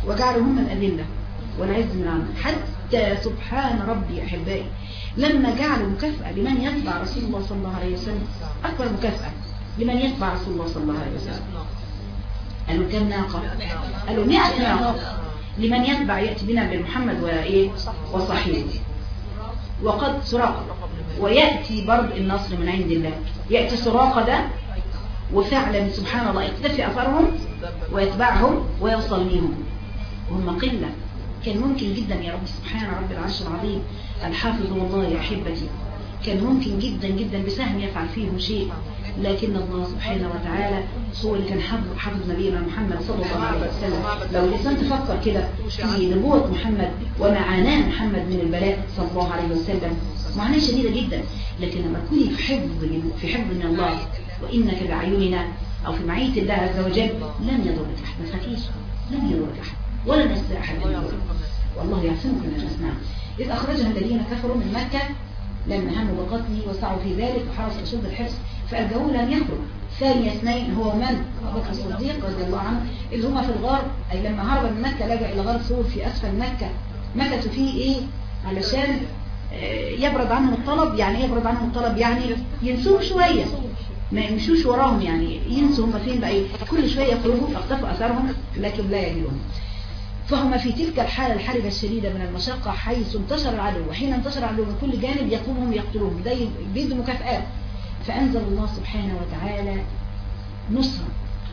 وجعلوا هم الأذلة والعز من عنه. حتى سبحان ربي أحبائي لما جعلوا مكافأة لمن يتبع رسول الله صلى الله عليه وسلم، أكبر مكافأة لمن يتبع رسول الله صلى الله عليه وسلم، قالوا كم ناقة؟ قالوا مئة ناقة لمن يتبع يأتي بنا بالمحمد وإيه وصحيح. وقد سراقة، ويأتي برض النصر من عند الله، يأتي سراقة ده وفعلا سبحان الله يكتفي أثرهم ويتبعهم ويوصل ليهم وهم قلة. كان ممكن جدا يا رب سبحان رب العرش العظيم الحافظ والله يا أحبتي، كان ممكن جدا جدا بسهم يفعل فيهم شيء، لكن الله سبحانه وتعالى هو اللي كان حافظ حافظ نبينا محمد صلى الله عليه وسلم. لو الإنسان تفكر كده في نبوة محمد ومعاناة محمد من البلاء صلى الله عليه وسلم، معاناة شديدة جدا، لكن لما تكوني في حفظ في حفظ من الله وإنك بعيوننا أو في معية الله عز وجل لن يضرك أحد، ما تخافيش، لن يضرك أحد ولا نستطيع أحد أن يضرك، والله يعصمك من الناس. نعم. إذ أخرجها الذين كفروا من مكة لما هموا بقتله وسعوا في ذلك وحرصوا أشد الحرص فألجأوه لم يخرج. ثاني اثنين هو من؟ أبو بكر الصديق رضي الله عنه، إذ هما في الغار، أي لما هرب من مكة لجأ إلى غار ثور في أسفل مكة، مكثوا فيه إيه؟ علشان يبرد عنهم الطلب. يعني إيه يبرد عنهم الطلب؟ يعني ينسوه شوية، ما يمشوش وراهم، يعني ينسوا هم فين بقى. كل شوية يخرجوا يختفوا أثرهم لكن لا يجدون. فهم في تلك الحالة الحربة الشديدة من المشقة حيث انتشر العدو، وحين انتشر العدو من كل جانب يقومهم يقتلوهم، ده بيدوا مكافآت. فأنزل الله سبحانه وتعالى نصرا،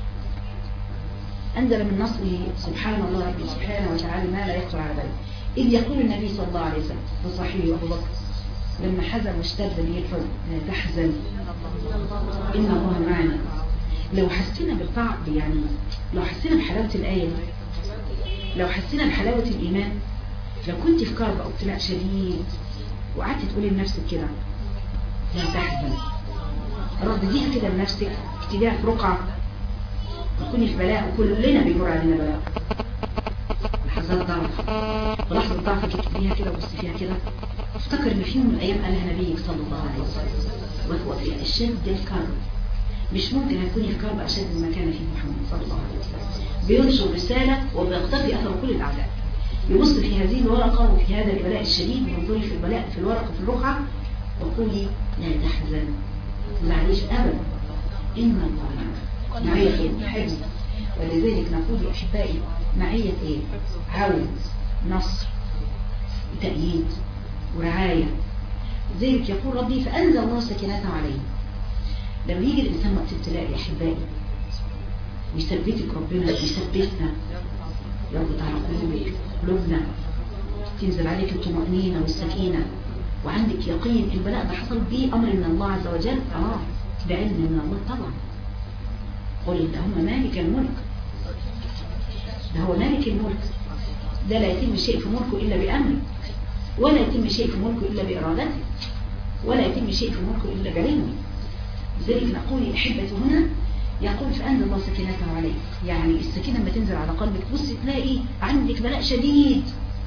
أنزل من نصره سبحان الله ربي سبحانه وتعالى ما لا يخطر على باله. إذ يقول النبي صلى الله عليه وسلم في صحيح أبو بكر لما حزن واشتد به الحزن لا تحزن إن الله معنا. لو حسينا بالطعم، يعني لو حسينا بحلاوة الآية دي، لو حسينا بحلاوة الإيمان، لو كنت في كرب أو ابتلاء شديد وقعدت تقولي لنفسك كده لا تحزن، ردديها كده لنفسك، اكتبيها في رقعة، تكوني في بلاء وكلنا بيمر علينا بلاء، لحظات ضعف ولحظة ضعفك اكتبيها كده وبصي فيها كده، افتكر ان في يوم من الايام قالها نبيك صلى الله عليه وسلم وهو في اشد الكرب. مش ممكن هتكوني في كرب اشد مما كان فيه محمد صلى الله عليه وسلم، بينشر رسالة وبيقتفي اثر كل الاعداء. يبص في هذه الورقة وفي هذا البلاء الشديد، وانظري في البلاء في الورقة في الرقعة وقولي لا تحزن، ما تزعليش ابدا، ان الله معية حفظ. ولذلك نقول يا احبائي معية ايه؟ عون، نصر، تأييد ورعاية. ذلك يقول ربي فأنزل الله سكينته عليه. لما يجي الإنسان وقت ابتلاء يا أحبائي ويثبتك ربنا، يثبتنا يربط على قلوبك قلوبنا، تنزل عليك الطمأنينة والسكينة وعندك يقين البلاء ده حصل به أمر من الله عز وجل، آه بعلم من الله طبعا. قل اللهم مالك الملك، ده هو مالك الملك، ده لا يتم شيء في ملكه إلا بأمره، ولا يتم شيء في ملكه إلا بإرادته، ولا يتم شيء في ملكه إلا بعلمه. لذلك نقول أحبة هنا يقول فأنزل الله سكينته عليك، يعني السكينة لما تنزل على قلبك بص تلاقي عندك بلاء شديد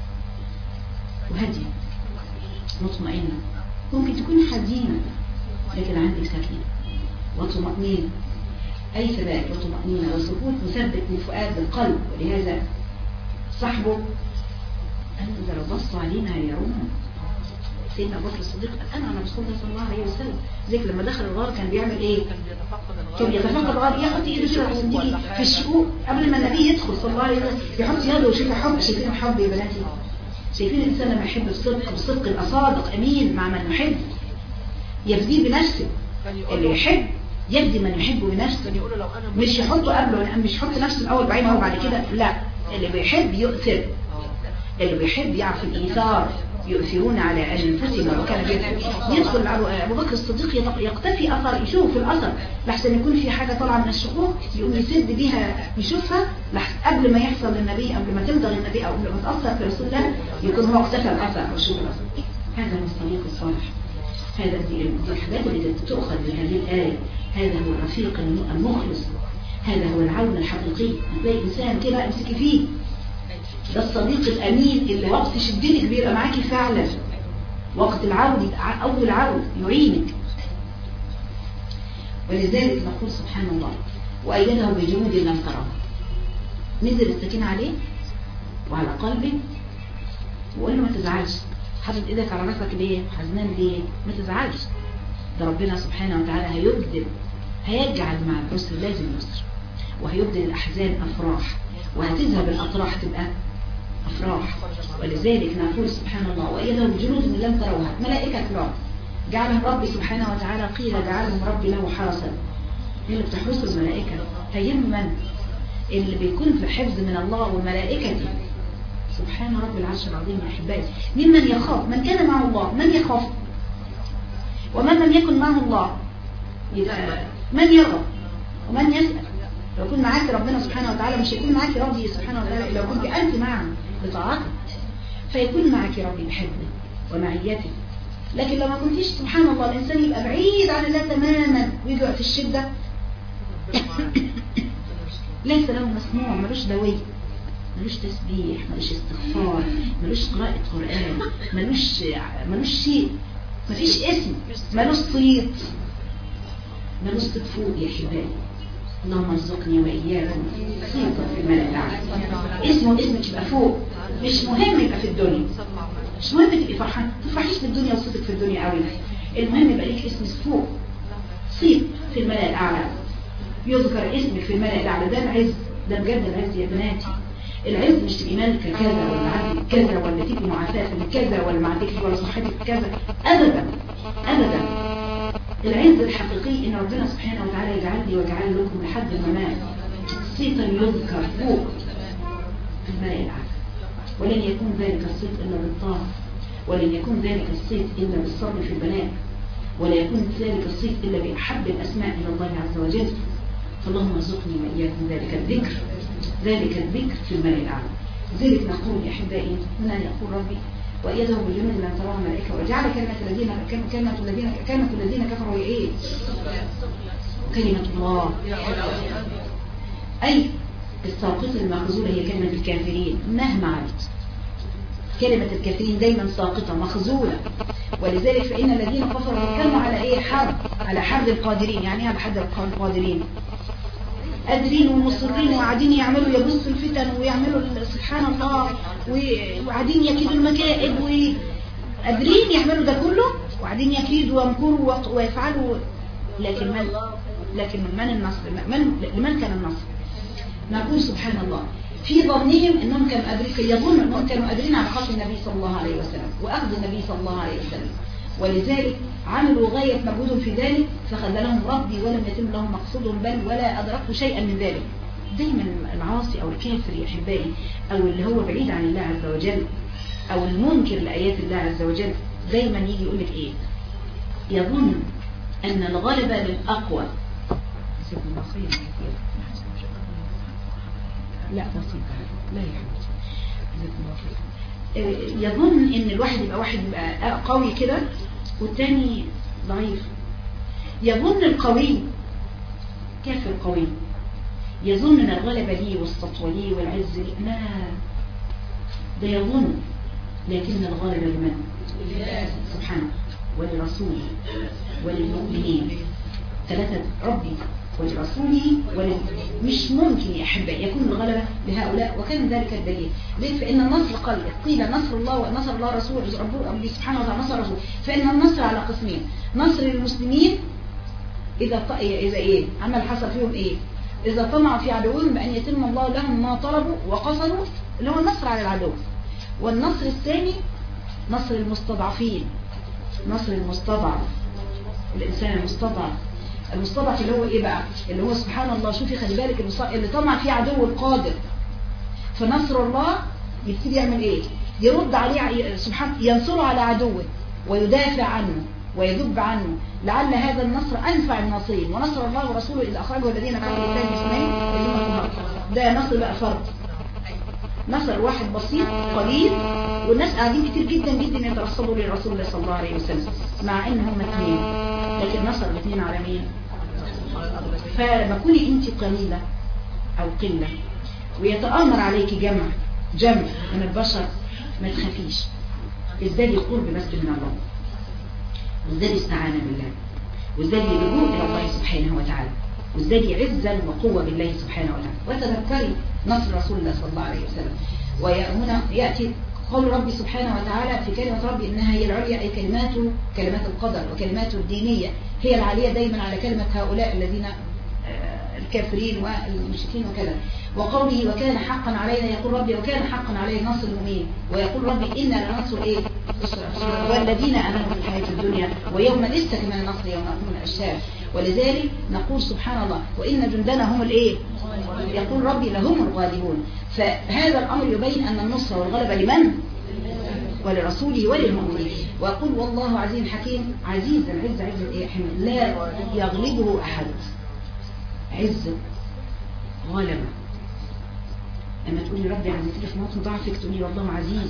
وهدي مطمئنة، ممكن تكون حزينة لكن عندك سكينة وطمأنينة، أي ثبات وطمأنينة وسكوت مثبت للفؤاد بالقلب. ولهذا صاحبه أنزل بص علينا يرون سيدنا أبو بكر الصديق أنا على رسول الله صلى الله عليه وسلم. ذلك لما دخل الغار كان بيعمل إيه؟ كان يتفقد الغار، ياخد إيده كده عشان تيجي في الشقوق قبل ما النبي يدخل صلى الله عليه وسلم، يحط يده ويشوف حب. شايفين الحب يا بناتي؟ شايفين الإنسان لما يحب بصدق بصدق يبقى صادق أمين مع من يحب، يفديه بنفسه. اللي يحب يبدي من يحبه بنفسه، مش يحطه قبله، مش يحط نفسه الأول بعين هو بعد كده، لا. اللي بيحب يؤثر، اللي بيحب يعرف الإيثار، يؤثرون على أنفسهم. وكان يدخل أبو بكر الصديق يقتفي أثر، يشوف الأثر لحسن يكون في حاجة طالعة من الشقوق يقوم يسد بيها يشوفها قبل ما يحصل للنبي، قبل ما تلدغ النبي أو قبل ما تأثر في رسول الله يكون هو اقتفى الأثر وشوف الأثر. هذا هو الصديق الصالح، هذا دي الحاجات اللي تؤخذ من هذه الآية. هذا هو الرفيق المخلص، هذا هو العون الحقيقي. تلاقي إنسان كده امسكي فيه، ده الصديق الأمين اللي وقت شدتك بيبقى معاكي فعلا، وقت العون أول عون يعينك. ولذلك نقول سبحان الله وأيده بجنود لم تروا. نزل السكينة عليه وعلى قلبك، وقول له ما تزعلش، حاطط ايدك على راسك ليه؟ حزنان ليه؟ ما تزعلش، ده ربنا سبحانه وتعالى هيبدل، هيجعل مع العسر لازم يسر، وهيبدل الأحزان أفراح، وهتذهب الأطراح تبقى أفراح. ولذلك نقول سبحان الله وإذا بجنود لم تروها، ملائكة كرام جعلهم ربي سبحانه وتعالى، قيل جعلهم ربي له حرسا، اللي بتحرسوا الملائكة. فيمن اللي بيكون في حفظ من الله وملائكته سبحان رب العرش العظيم يا أحبائي. ممن يخاف، من كان معه الله من يخاف، ومن لم يكن معه الله من يرى ومن يسأل. لو كنت معاك ربنا سبحانه وتعالى مش هيكون معاك ربي سبحانه وتعالى لو كنت أنت معه بطاعته، فيكون معك ربي بحبه ومعيته. لكن لو ما كنتيش سبحان الله الإنسان يبقى بعيد عن الله تماما ويجع في الشدة ليس له مسموع، ملوش دوي، ملوش تسبيح، ملوش استغفار، ملوش قراءة قرآن، ملوش ملوش شيء، مفيش اسم، ملوش صيت، ملوش صيت فوق يا حبايبي. اللهم ارزقني وإياكم صيتا في الملأ الأعلى. اسمه اسمك يبقى فوق، مش مهم يبقى في الدنيا، مش مهم تبقي فرحان، ما تفرحيش بالدنيا وصيتك في الدنيا قوي، المهم يبقى ليك اسم فوق، صيت في الملأ الأعلى، يذكر اسمك في الملأ الأعلى. ده العز، ده بجد العز يا بناتي. العز مش تبقي مالكة كذا ولا عندك كذا ولا تبقي معافاة من كذا ولا ما عندكش ولا صحتك كذا، أبدا أبدا. العز الحقيقي إن ربنا سبحانه وتعالى يجعل لي ويجعل لكم لحد الممات صيتا يذكر فوق في الملأ الأعلى. ولن يكون ذلك الصيت إلا بالطاعة، ولن يكون ذلك الصيت إلا بالصبر في البلاء، ولا يكون ذلك الصيت إلا بأحب الأسماء إلى الله عز وجل. فاللهم ارزقني وإياكم ذلك الذكر، ذلك الذكر في الملأ الأعلى. لذلك نقول يا أحبائي هنا يقول ربي وأيده بالجنود لم تروها الملائكة وجعل كلمة الذين كلمة الذين كلمة الذين كفروا إيه؟ كلمة الله، أي الساقطة المخزولة هي كلمة الكافرين مهما علت. كلمة الكافرين دايما ساقطة مخزولة. ولذلك فإن الذين كفروا كانوا على إيه؟ حرب، على حرب القادرين. يعني على حرب القادرين، قادرين ومصرين وقاعدين يعملوا يبثوا الفتن ويعملوا سبحان الله وقاعدين يكيدوا المكائد وقادرين يعملوا ده كله وقاعدين يكيدوا ويمكروا ويفعلوا. لكن من لكن من النصر؟ من لمن كان النصر؟ نقول سبحان الله في ظنهم انهم كانوا قادرين، يظن انهم كانوا قادرين على خطف النبي صلى الله عليه وسلم واخذ النبي صلى الله عليه وسلم، ولذلك عملوا غاية مجهودهم في ذلك فخلى لهم ربي ولم يتم لهم مقصودهم بل ولا أدركوا شيئا من ذلك. دايما العاصي أو الكافر يا أحبائي أو اللي هو بعيد عن الله عز وجل أو المنكر لآيات الله عز وجل دايما يجي يقول لك إيه؟ يظن أن الغلبة للأقوى. لا بسيطة، لا يا حبيبتي. يظن ان الواحد يبقى واحد يبقى قوي كده والتاني ضعيف. يظن القوي كافر قوي، يظن ان الغلبة لي والسطوة لي والعز لي. لا، ده يظن، لكن الغلبة لمن؟ سبحانه ولرسوله وللمؤمنين. ثلاثة، ربي ولرسوله ولل... مش ممكن يا أحبائي يكون الغلبة لهؤلاء. وكان ذلك الدليل ليه؟ فإن النصر قل قيل نصر الله ونصر الله رسول ربه سبحانه وتعالى نصر رسول. فإن النصر على قسمين، نصر للمسلمين إذا ط... إذا إيه عمل حصل فيهم إيه؟ إذا طمعوا في عدوهم بأن يتم الله لهم ما طلبوا وقصروا، اللي هو النصر على العدو. والنصر الثاني نصر المستضعفين، نصر المستضعف، الإنسان المستضعف. المستضعف اللي هو ايه بقى؟ اللي هو سبحان الله شوفي خلي بالك اللي طمع فيه عدو القادر، فنصر الله يبتدي يعمل ايه؟ يرد عليه سبحان، ينصره على عدوه ويدافع عنه ويذب عنه، لعل هذا النصر انفع الناصرين. ونصر الله ورسوله اذ اخرجه الذين كفروا بالله مسلمين. ده نصر بقى فرد، نصر واحد بسيط قليل والناس قاعدين كتير جدا جدا يترصدوا لرسول الله صلى الله عليه وسلم مع ان هم اثنين، لكن نصر الاثنين على مين؟ فلما كوني انت قليلة او قلة ويتآمر عليك جمع جمع من البشر ما تخافيش، ازدادي قرب بس من الله، وازدادي استعانة بالله، وازدادي لجوء الى الله سبحانه وتعالى، وازدادي عزا وقوة بالله سبحانه وتعالى. وتذكري نصر رسول الله صلى الله عليه وسلم. وهنا يأتي قول ربي سبحانه وتعالى في كلمة ربي إنها هي العليا، أي كلماته كلمات القدر وكلماته الدينية هي العالية دايما على كلمة هؤلاء الذين الكافرين والمشركين وكذا. وقوله وكان حقا علينا، يقول ربي وكان حقا علينا نصر المؤمنين، ويقول ربي إنا لننصر إيه والذين آمنوا في الحياة الدنيا ويوم نستكمل النصر يوم أقوم الأشهاد. ولذلك نقول سبحان الله وإن جندنا هم الإيه، يقول ربي لهم الغالبون. فهذا الأمر يبين أن النصر والغلبة لمن؟ ولرسوله وللمؤمنين. ويقول والله عزيز حكيم، عزيز العز عز الإيه لا يغلبه أحد. عز غلبة. لما تقولي ربي عزيز في موطن ضعفك تقولي والله عزيز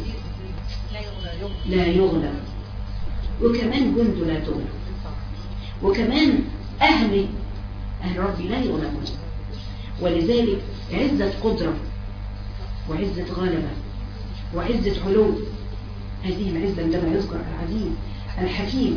لا يغلب، وكمان جند لا تغلب، وكمان أهل أهل ربي لا يغلبون. ولذلك عزة قدرة وعزة غلبة وعزة علو، هذه العزة عندما يذكر العزيز الحكيم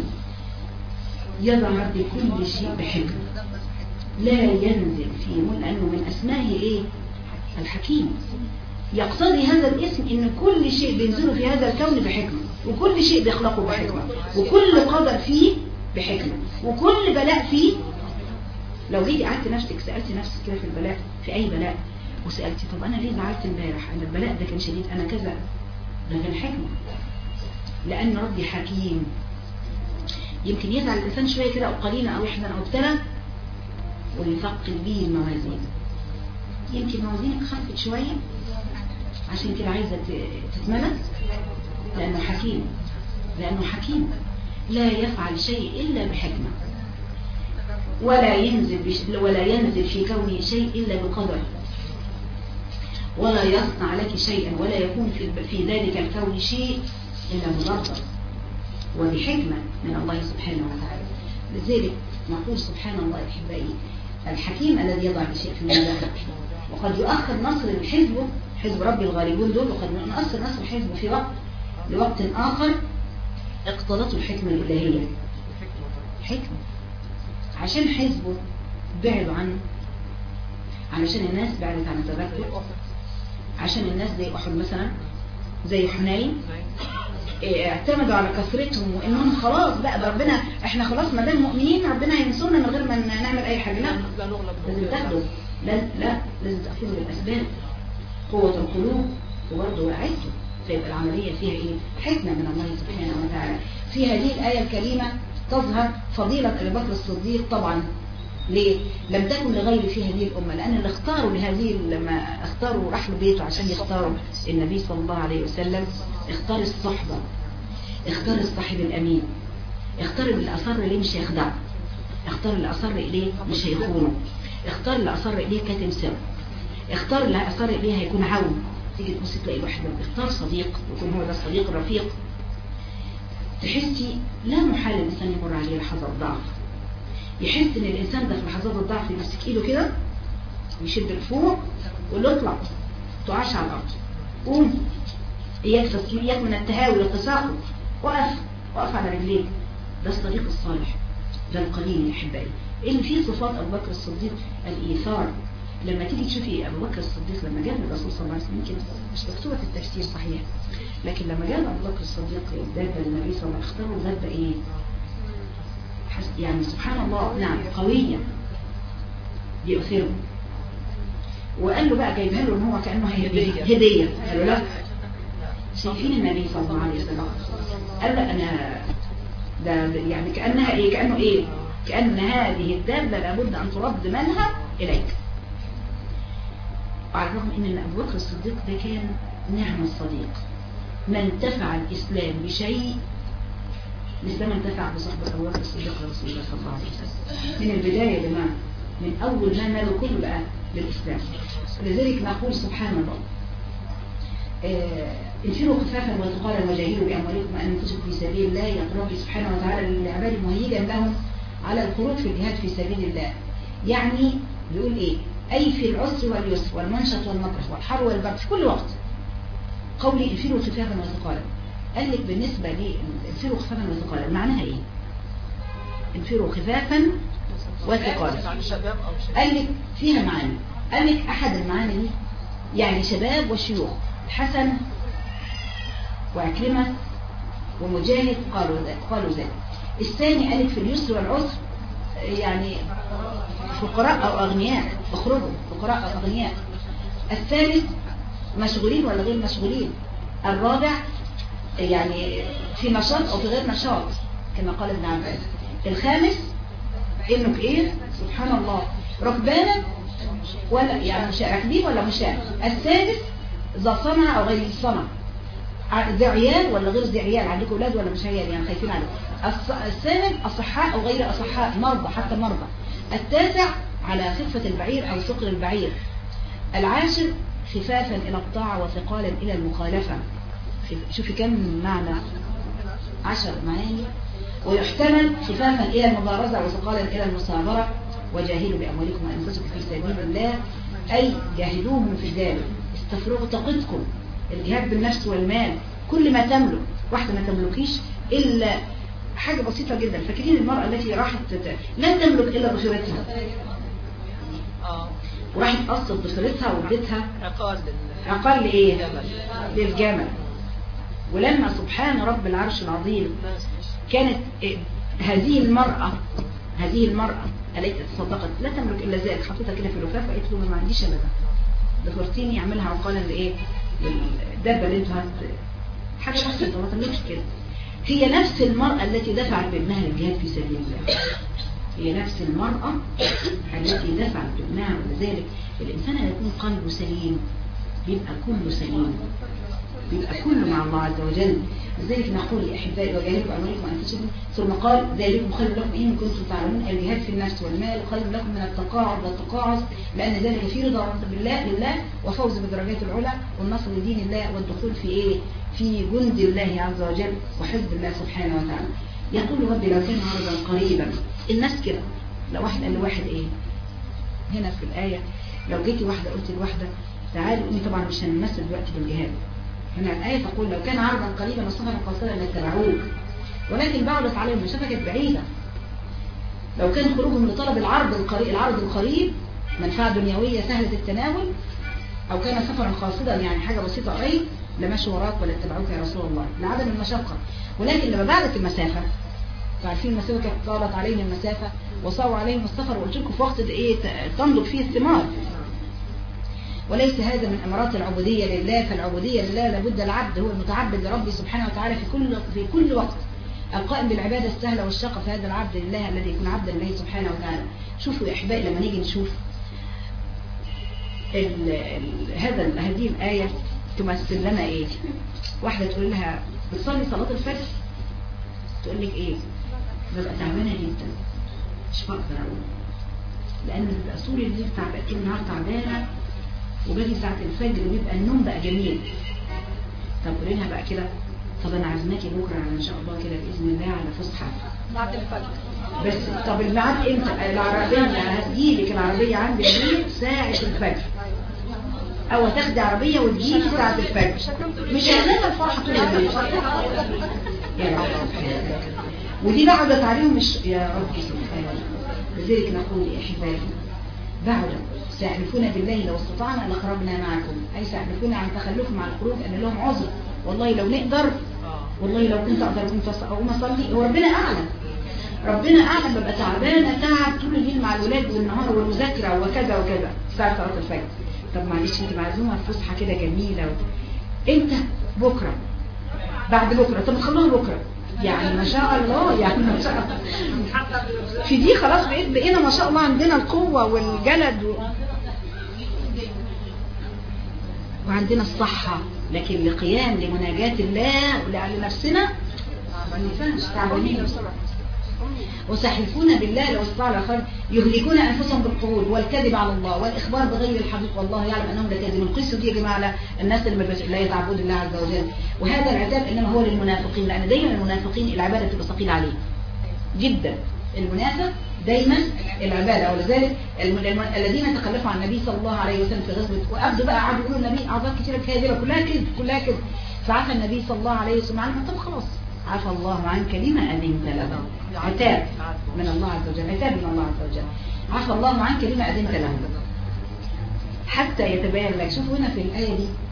يضع ربي كل شيء بحكمة لا ينزل فيه، لأنه من أسمائه إيه الحكيم. يقتضي هذا الاسم إن كل شيء بينزله في هذا الكون بحكمة، وكل شيء بيخلقه بحكمة، وكل قدر فيه بحكمة، وكل بلاء فيه. لو جيتي قعدت نفسك سألتي نفسك كده في البلاء، في أي بلاء، وسألتي طب أنا ليه زعلت امبارح؟ أنا البلاء ده كان شديد، أنا كذا، ده كان حكمة، لأن ربي حكيم. يمكن يزعل الإنسان شوية كده أو قليلا أو يحزن أو ابتلى ويثقل به الموازين. يمكن موازينك خفت شوية عشان كده عايزة تتملى، لأنه حكيم، لأنه حكيم لا يفعل شيء إلا بحكمة، ولا ينزل بش... ولا ينزل في كونه شيء إلا بقدر، ولا يصنع لك شيئا ولا يكون في, في ذلك الكون شيء إلا مضبط وبحكمة من الله سبحانه وتعالى. لذلك نقول سبحان الله أحبائي الحكيم الذي يضع الشيء في الميزان. وقد يؤخر نصر الحزب حزب ربي الغالبون دول، وقد يؤخر نصر الحزب في وقت لوقت آخر اقتضته الحكمة الإلهية. حكمة عشان حزبه بعدوا عنه، علشان الناس بعدت عن التذكر، عشان الناس زي أحد مثلا، زي حنين اعتمدوا على كثرتهم وانهم خلاص بقى ربنا احنا خلاص ما دام مؤمنين ربنا هينصرنا من غير ما نعمل اي حاجه. لا، لازم تاخدوا، لا لا لازم تاخدوا بالاسباب، قوه القلوب وبرضه وعدته. فيبقى العمليه فيها ايه؟ حكمه من الله سبحانه وتعالى. في هذه الايه الكريمه تظهر فضيله ابي بكر الصديق طبعا. ليه؟ لم تكن لغير في هذه الأمة، لأن اللي اختاروا لهذه لما اختاروا راح له بيته عشان يختاروا النبي صلى الله عليه وسلم، اختار الصحبة، اختار الصاحب الأمين، اختار اللي أصر إليه مش هيخدعه، اختار اللي أصر إليه مش هيخونه، اختار اللي أصر إليه كاتم سر، اختار اللي أصر إليه هيكون عون. تيجي تبص تلاقي واحد اختار صديق يكون هو ده الصديق الرفيق، تحسي لا محال الإنسان يمر عليه لحظات ضعف، يحس ان الانسان ده في لحظات الضعف يمسك ايده كده ويشد لفوق ويقول له اطلع، تقعش على الارض، قوم، اياك اياك من التهاوي والتساقط، وقف وقف على رجليك. ده الصديق الصالح، ده القليل يا احبائي. اللي فيه صفات ابو بكر الصديق الايثار. لما تيجي تشوفي ابو بكر الصديق لما جاء الرسول صلى الله عليه وسلم، يمكن مش مكتوبه في التفسير صحيح، لكن لما جاء ابو بكر الصديق دابه النبي صلى الله عليه وسلم اختاروا دابه ايه؟ يعني سبحان الله، نعم قوية بيؤثره. وقال له بقى جايبها له ان هو كأنه هدية هدية. قال له لا، شايفين النبي صلى الله عليه وسلم قال له انا ده يعني كأنها ايه، كأنه ايه، كأن هذه الدابة لابد ان ترد منها اليك. وعلى الرغم ان ابو بكر الصديق ده كان نعم الصديق، ما انتفع الاسلام بشيء مثل ما انتفع بصحبة أبو بكر الصديق رسول الله صلى الله عليه وسلم من البداية يا جماعة، من أول ما ماله كله بقى للإسلام. لذلك نقول سبحان الله انفروا خفافا وثقالا وجاهدوا بأموالكم وأنفسكم في سبيل الله. يقول ربي سبحانه وتعالى للعباد مهيجا لهم على الخروج في الجهاد في سبيل الله. يعني بيقول إيه؟ أي في العسر واليسر والمنشط والمكره والحر والبرد في كل وقت. قولي انفروا خفافا وثقالا، قال لك بالنسبة لي انفروا خفافا وثقالا معناها ايه؟ انفروا خفافا وثقالا قال لك فيها معاني. قال لك احد المعاني دي يعني شباب وشيوخ حسن وعكرمة ومجاهد قالوا ذلك قالوا ذلك. الثاني قالت في اليسر والعسر يعني فقراء أو أغنياء اخرجوا فقراء أو أغنياء. الثالث مشغولين ولا غير مشغولين. الرابع يعني في نشاط أو في غير نشاط كما قال ابن عباس. الخامس إنه إيه سبحان الله ركبانا ولا يعني مش راكبين ولا مشاة. السادس ذا صنع أو غير صنع. ذي عيال ولا غير ذي عيال، عندكم أولاد ولا مش عيال يعني خايفين عليهم. الثامن أصحاء أو غير أصحاء، مرضى حتى مرضى. التاسع على خفة البعير أو ثقل البعير. العاشر خفافا إلى الطاعة وثقالا إلى المخالفة. شوفي كم معنى، عشر معاني. ويحتمل خفافا إلى المبارزة وثقالا إلى المصابرة. وجاهدوا بأموالكم وأنفسكم في سبيل الله، أي جاهدوهم في ذلك، استفرغوا طاقتكم. الجهاد بالنفس والمال، كل ما تملك. واحدة ما تملكيش إلا حاجة بسيطة جدا. فاكرين المرأة التي راحت لا تملك إلا ضفيرتها وراحت قصت ضفيرتها وادتها عقال لإيه؟ للجمل. ولما سبحان رب العرش العظيم كانت هذه المرأة هذه المرأة التي تصدقت لا تملك إلا ذلك، حطيتها كده في الرفاف وقالت له ما عنديش أبدا ضفيرتين يعملها عقالا لإيه؟ للدابة اللي انتوا حاجة بسيطة ما تملكش كده. هي نفس المرأة التي دفعت بابنها للجهاد في سبيل الله. هي نفس المرأة التي دفعت بابنها. ولذلك الإنسان يكون قلبه سليم بيبقى كله سليم، بيبقى كله مع الله عز وجل. لذلك نقول يا أحبائي وجاهدوا بأموالكم وأنفسكم، ثم قال ذلكم خير لكم إن كنتم تعلمون. الجهاد في النفس والمال خير لكم من التقاعد والتقاعس، لأن ذلك في رضا بالله لله وفوز بدرجات العلى والنصر لدين الله والدخول في إيه؟ في جند الله عز وجل وحزب الله سبحانه وتعالى. يقول ربي لو كان عرضا قريبا. الناس كده لو واحد قال لواحد إيه هنا في الآية، لو جيتي واحدة قلت لواحدة تعالي قولي، طبعا مش هنمثل دلوقتي بالجهاد. هنا الآية تقول لو كان عرضا قريبا وسفرا قاصدا لاتبعوك ولكن بعدت عليهم المسافة كانت بعيدة. لو كان خروجهم لطلب العرض القريب العرض القريب منفعة دنيوية سهلة التناول، أو كان سفرا قاصدا يعني حاجة بسيطة قريب، لمشوا وراك ولا اتبعوك يا رسول الله لعدم المشقة. ولكن لما بعدت المسافة، تعرفين المسافة كانت طالت عليهم المسافة وصاروا عليهم السفر، وقلت لكم في وقت ايه تنضج فيه الثمار. وليس هذا من أمارات العبودية لله. فالعبودية لله لابد العبد هو المتعبد لربه سبحانه وتعالى في كل في كل وقت، القائم بالعبادة السهلة والشاقة. في هذا العبد لله الذي يكون عبدا لله سبحانه وتعالى. شوفوا يا أحبائي لما نيجي نشوف ال ال هذا هذه الآية تمثل لنا إيه. واحدة تقول لها بتصلي صلاة الفجر، تقول لك إيه ببقى تعبانة جدا مش بقدر أقول، لأن بيبقى طول الليل تعبانة، طول النهار تعبانة، وباجي ساعة الفجر بيبقى النوم بقى جميل. طب قولي لها بقى كده، طب أنا عازماكي بكرة على إن شاء الله كده بإذن الله على فسحة بعد الفجر. بس طب الميعاد امتى؟ العربية هتجيلك العربية عندي ساعة الفجر، أو تاخدي عربية وتجيلي ساعة الفجر، مش هنام الفرحة طول الليل. يا رب سبحانه. ودي بعدت عليهم مش يا رب سبحانه. لذلك نقول يا أحبائي بعد سيحلفون بالله لو استطعنا لخرجنا معكم، أي سيحلفون عن تخلفهم عن الخروج أن لهم عذر، والله لو نقدر، والله لو كنت أقدر كنت أقوم أصلي. وربنا أعلم، ربنا أعلم ببقى تعبانة تعب طول الليل مع الولاد والنهار والمذاكرة وكذا وكذا ساعة صلاة الفجر. طب معلش انت معزومة في فسحة كده جميلة و... امتى؟ بكرة، بعد بكرة، طب نخلوها بكرة يعني ما شاء الله، يعني ما شاء الله في دي خلاص بقيت بقينا ما شاء الله عندنا القوة والجلد و... وعندنا الصحة، لكن لقيام لمناجاة الله ولنفسنا ما ينفعش تعبانين. وسيحلفون بالله لو استطاعوا الخير يهلكون انفسهم بالقول والكذب على الله والاخبار بغير الحقيقه، والله يعلم انهم لكاذبون. القصه دي يا جماعه على الناس اللي لا يتعبدون الله عز وجل. وهذا العتاب انما هو للمنافقين، لان دايما المنافقين العباده بتبقى ثقيله عليه جدا. المنافق دايما العباده، ولذلك الذين تخلفوا عن النبي صلى الله عليه وسلم في غزوه وابدوا بقى قعدوا يقولوا النبي اعضاء كثيره كاذبه كلها كذب كلها كذب، فعفى النبي صلى الله عليه وسلم عنهم. طب خلاص عفى الله عنك لما أذنت لهم، عتاب من الله عز وجل، عتاب من الله عز وجل. عفى الله عنك لما أذنت لهم حتى يتبين لك. شوفوا هنا في الآية دي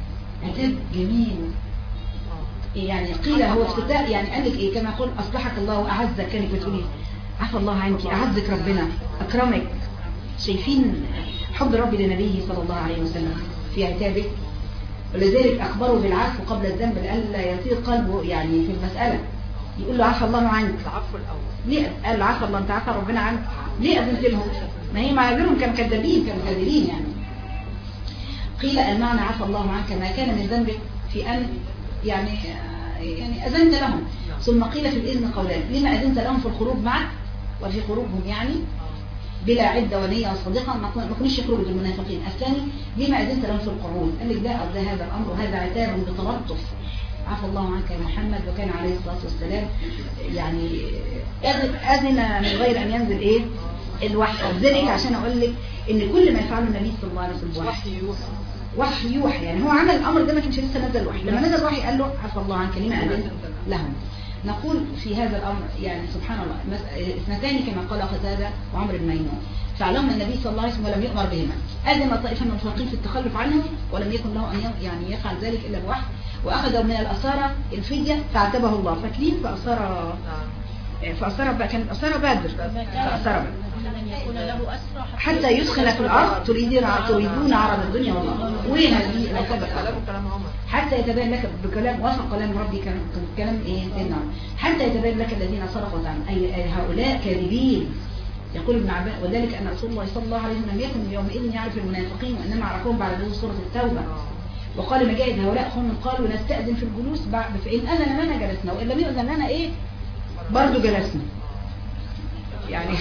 عتاب جميل. يعني قيل هو افتتاء، يعني قال لك ايه كما يقول اصلحك الله واعزك، كانك بتقولي عفى الله عنك، اعزك ربنا، اكرمك. شايفين حب ربي لنبيه صلى الله عليه وسلم في عتابه، ولذلك اخبره بالعفو قبل الذنب لئلا يطير قلبه يعني في المسألة. يقول له عفى الله عنك. العفو الاول ليه قال عفى الله، انت عفى ربنا عنك، ليه اذنت لهم؟ ما هي معاذيرهم كانوا كذابين، كانوا كاذبين يعني. قيل المعنى عفى الله عنك ما كان من ذنبك في ان يعني يعني اذنت لهم. ثم قيل في الاذن قولان، لما اذنت لهم في الخروج معك وفي خروجهم يعني بلا عده ونيه وصديقه، ما كانوش يخرجوا المنافقين. الثاني لما اذنت لهم في القعود، قال لك لا أرضى هذا الامر، وهذا عتاب بتلطف. عفى الله عنك يا محمد، وكان عليه الصلاه والسلام يعني اذن من غير ان ينزل ايه الوحي. ذلك عشان اقول لك ان كل ما يفعله النبي صلى الله عليه وسلم وحي وحي يوحى، يعني هو عمل الامر ده ما كانش لسه نزل الوحي. لما نزل الوحي قال له عفى الله عنك لما اذنت لهم. نقول في هذا الامر يعني سبحان الله اثنتان كما قال قتادة وعمر بن ميمون، فعلهم النبي صلى الله عليه وسلم ولم يؤمر بهما. اذن طائفه من المنافقين في التخلف عنهم ولم يكن له ان يعني يفعل ذلك الا بوحي، واخذوا من الاسارى الفديه فاعتبه الله. فاكرين في اسارى في اسارى بقى كانت اسارى بدر، فاسارى يكون له أسرى حتى يدخل في الارض تريدون تريدون عرض الدنيا والله. وين هذه حتى يتبين لك بكلام وافق كلام ربي كان كلام ايه سيدنا، حتى يتبين لك الذين صدقوا وتعمل اي هؤلاء كاذبين. يقول ابن عباس وذلك ان رسول الله صلى الله عليه وسلم لم يكن يومئذ يعرف المنافقين، وانما عرفوهم بعد نزول سوره التوبه. وقال مجاهد هؤلاء هم قالوا نستأذن في الجلوس فإن أذن لنا جلسنا، وإن لم يؤذن لنا إيه برضو جلسنا. يعني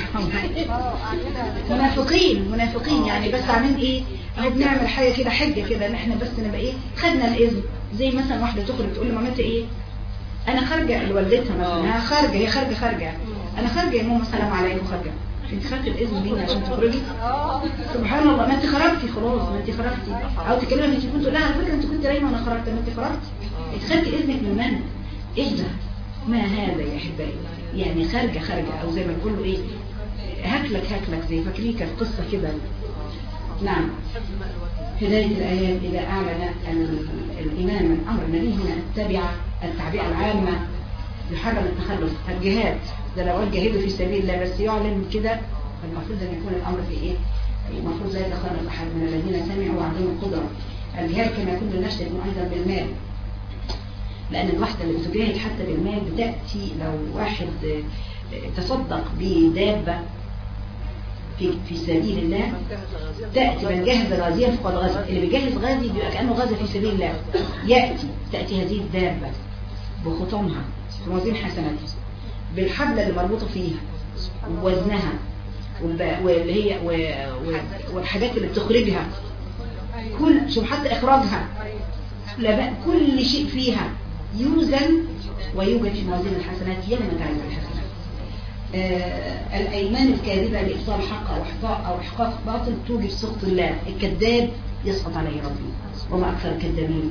منافقين منافقين يعني بس عاملين إيه أهو بنعمل حاجة كده حجة كده إن إحنا بس نبقى إيه خدنا الإذن. زي مثلا واحدة تخرج تقول لمامتها إيه أنا خارجة لوالدتها مثلا، خارجة هي خارجة خارجة أنا خارجة يا ماما السلام عليكم خارجة، انت خدت الاذن لينا عشان تخرجي. سبحان الله ما انت خرجتي خلاص، ما انت خرجتي. او تكلمي انت كنت لا على فكره انت كنت نايمه وانا خرجت، ما انت خرجتي انت خدت اذنك من من؟ ايه ده؟ ما هذا يا احبائي؟ يعني خارجه خارجه او زي ما بيقولوا ايه هكلك هكلك زي فاكرين كانت قصه كده. نعم. هدايه الايات اذا اعلن الامام من امر النبي هنا التابعه التعبئه العامه يحرم التخلف. الجهاد ده لو جاهدوا في سبيل الله بس يعلن كده، فالمفروض ان يكون الامر في ايه؟ المفروض لا يتخلف احد من الذين سمعوا وعندهم القدره. الجهاد كما يكون بالنفس يكون ايضا بالمال، لان الوحده اللي بتجاهد حتى بالمال بتاتي لو واحد تصدق بدابه في في سبيل الله تاتي من جهز غازيا فقد غزا. اللي بيجهز غازي بيبقى كانه غزا في سبيل الله. ياتي تاتي هذه الدابه بخطامها في موازين حسناته بالحبل اللي مربوطه فيها ووزنها واللي هي والحاجات اللي بتخرجها كل شوف حتى اخراجها لا كل شيء فيها يوزن ويوجد في موازين الحسنات يوم تعز الحسنات. آه الايمان الكاذبه لابطال حق او احقاق او احقاق باطل توجب سخط الله. الكذاب يسقط عليه ربي وما اكثر الكذابين.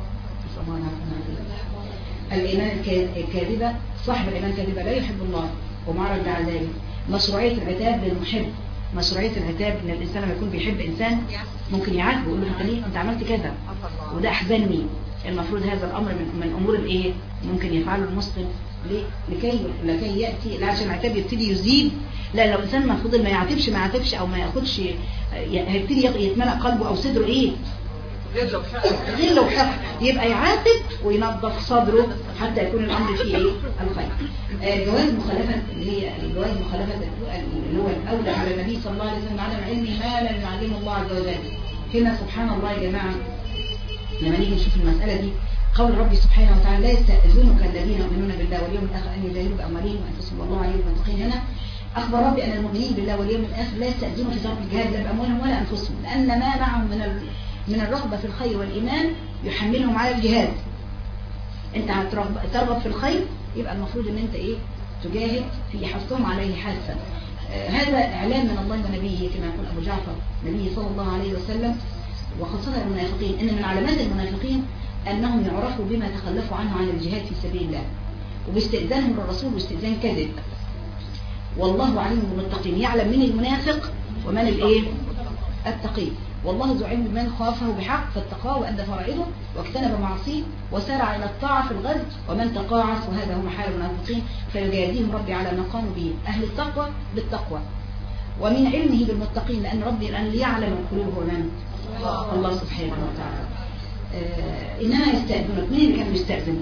الإيمان الكاذبة صاحب الإيمان الكاذبة لا يحب الله ومعرض لعذابه. مشروعية العتاب للمحب، مشروعية العتاب إن الإنسان لما يكون بيحب إنسان ممكن يعاتبه ويقول له أنت ليه أنت عملت كذا وده أحزنني. المفروض هذا الأمر من, من أمور الإيه ممكن يفعله المسلم ليه؟ لكي لكي يأتي لا عشان العتاب يبتدي يزيد. لا لو إنسان المفروض ما يعاتبش ما يعاتبش أو ما ياخدش هيبتدي يتملأ قلبه أو صدره إيه غير لو حق يبقى يعاتب وينظف صدره حتى يكون الأمر فيه ايه الخير. آه جواز مخالفة اللي هي الجواز مخالفة اللي هو الأولى على النبي صلى الله عليه وسلم عدم علمه ما لم يعلمه الله عز وجل. هنا سبحان الله يا جماعة لما نيجي نشوف المسألة دي قول ربي سبحانه وتعالى لا يستأذنك الذين يؤمنون بالله واليوم الآخر أن يجاهدوا بأموالهم وأنفسهم والله عليهم المتقين. هنا أخبر ربي أن المؤمنين بالله واليوم الآخر لا يستأذنوا في ترك الجهاد لا بأموالهم ولا أنفسهم، لأن ما معهم من ال من الرغبة في الخير والإيمان يحملهم على الجهاد. انت هترغب في الخير يبقى المفروض ان انت ايه تجاهد في حثهم عليه حثا. آه هذا اعلان من الله ونبيه كما يقول ابو جعفر نبيه صلى الله عليه وسلم وخاصة المنافقين ان من علامات المنافقين انهم يعرفوا بما تخلفوا عنه عن الجهاد في سبيل الله وباستئذانهم للرسول واستئذان كذب. والله عليم بالمتقين يعلم من المنافق ومن الايه التقي، والله ذو علم بمن خافه بحق فاتقاه وأدى فرائضه واجتنب معصيه وسارع إلى الطاعة في الغد، ومن تقاعس وهذا هو محال المنافقين فيجازيهم ربي على ما قاموا به أهل التقوى بالتقوى، ومن علمه بالمتقين لأن ربي الآن ليعلم القلوب ومن الله, الله سبحانه وتعالى. آه إنما يستأذنك، مين اللي كانوا يستأذنوا؟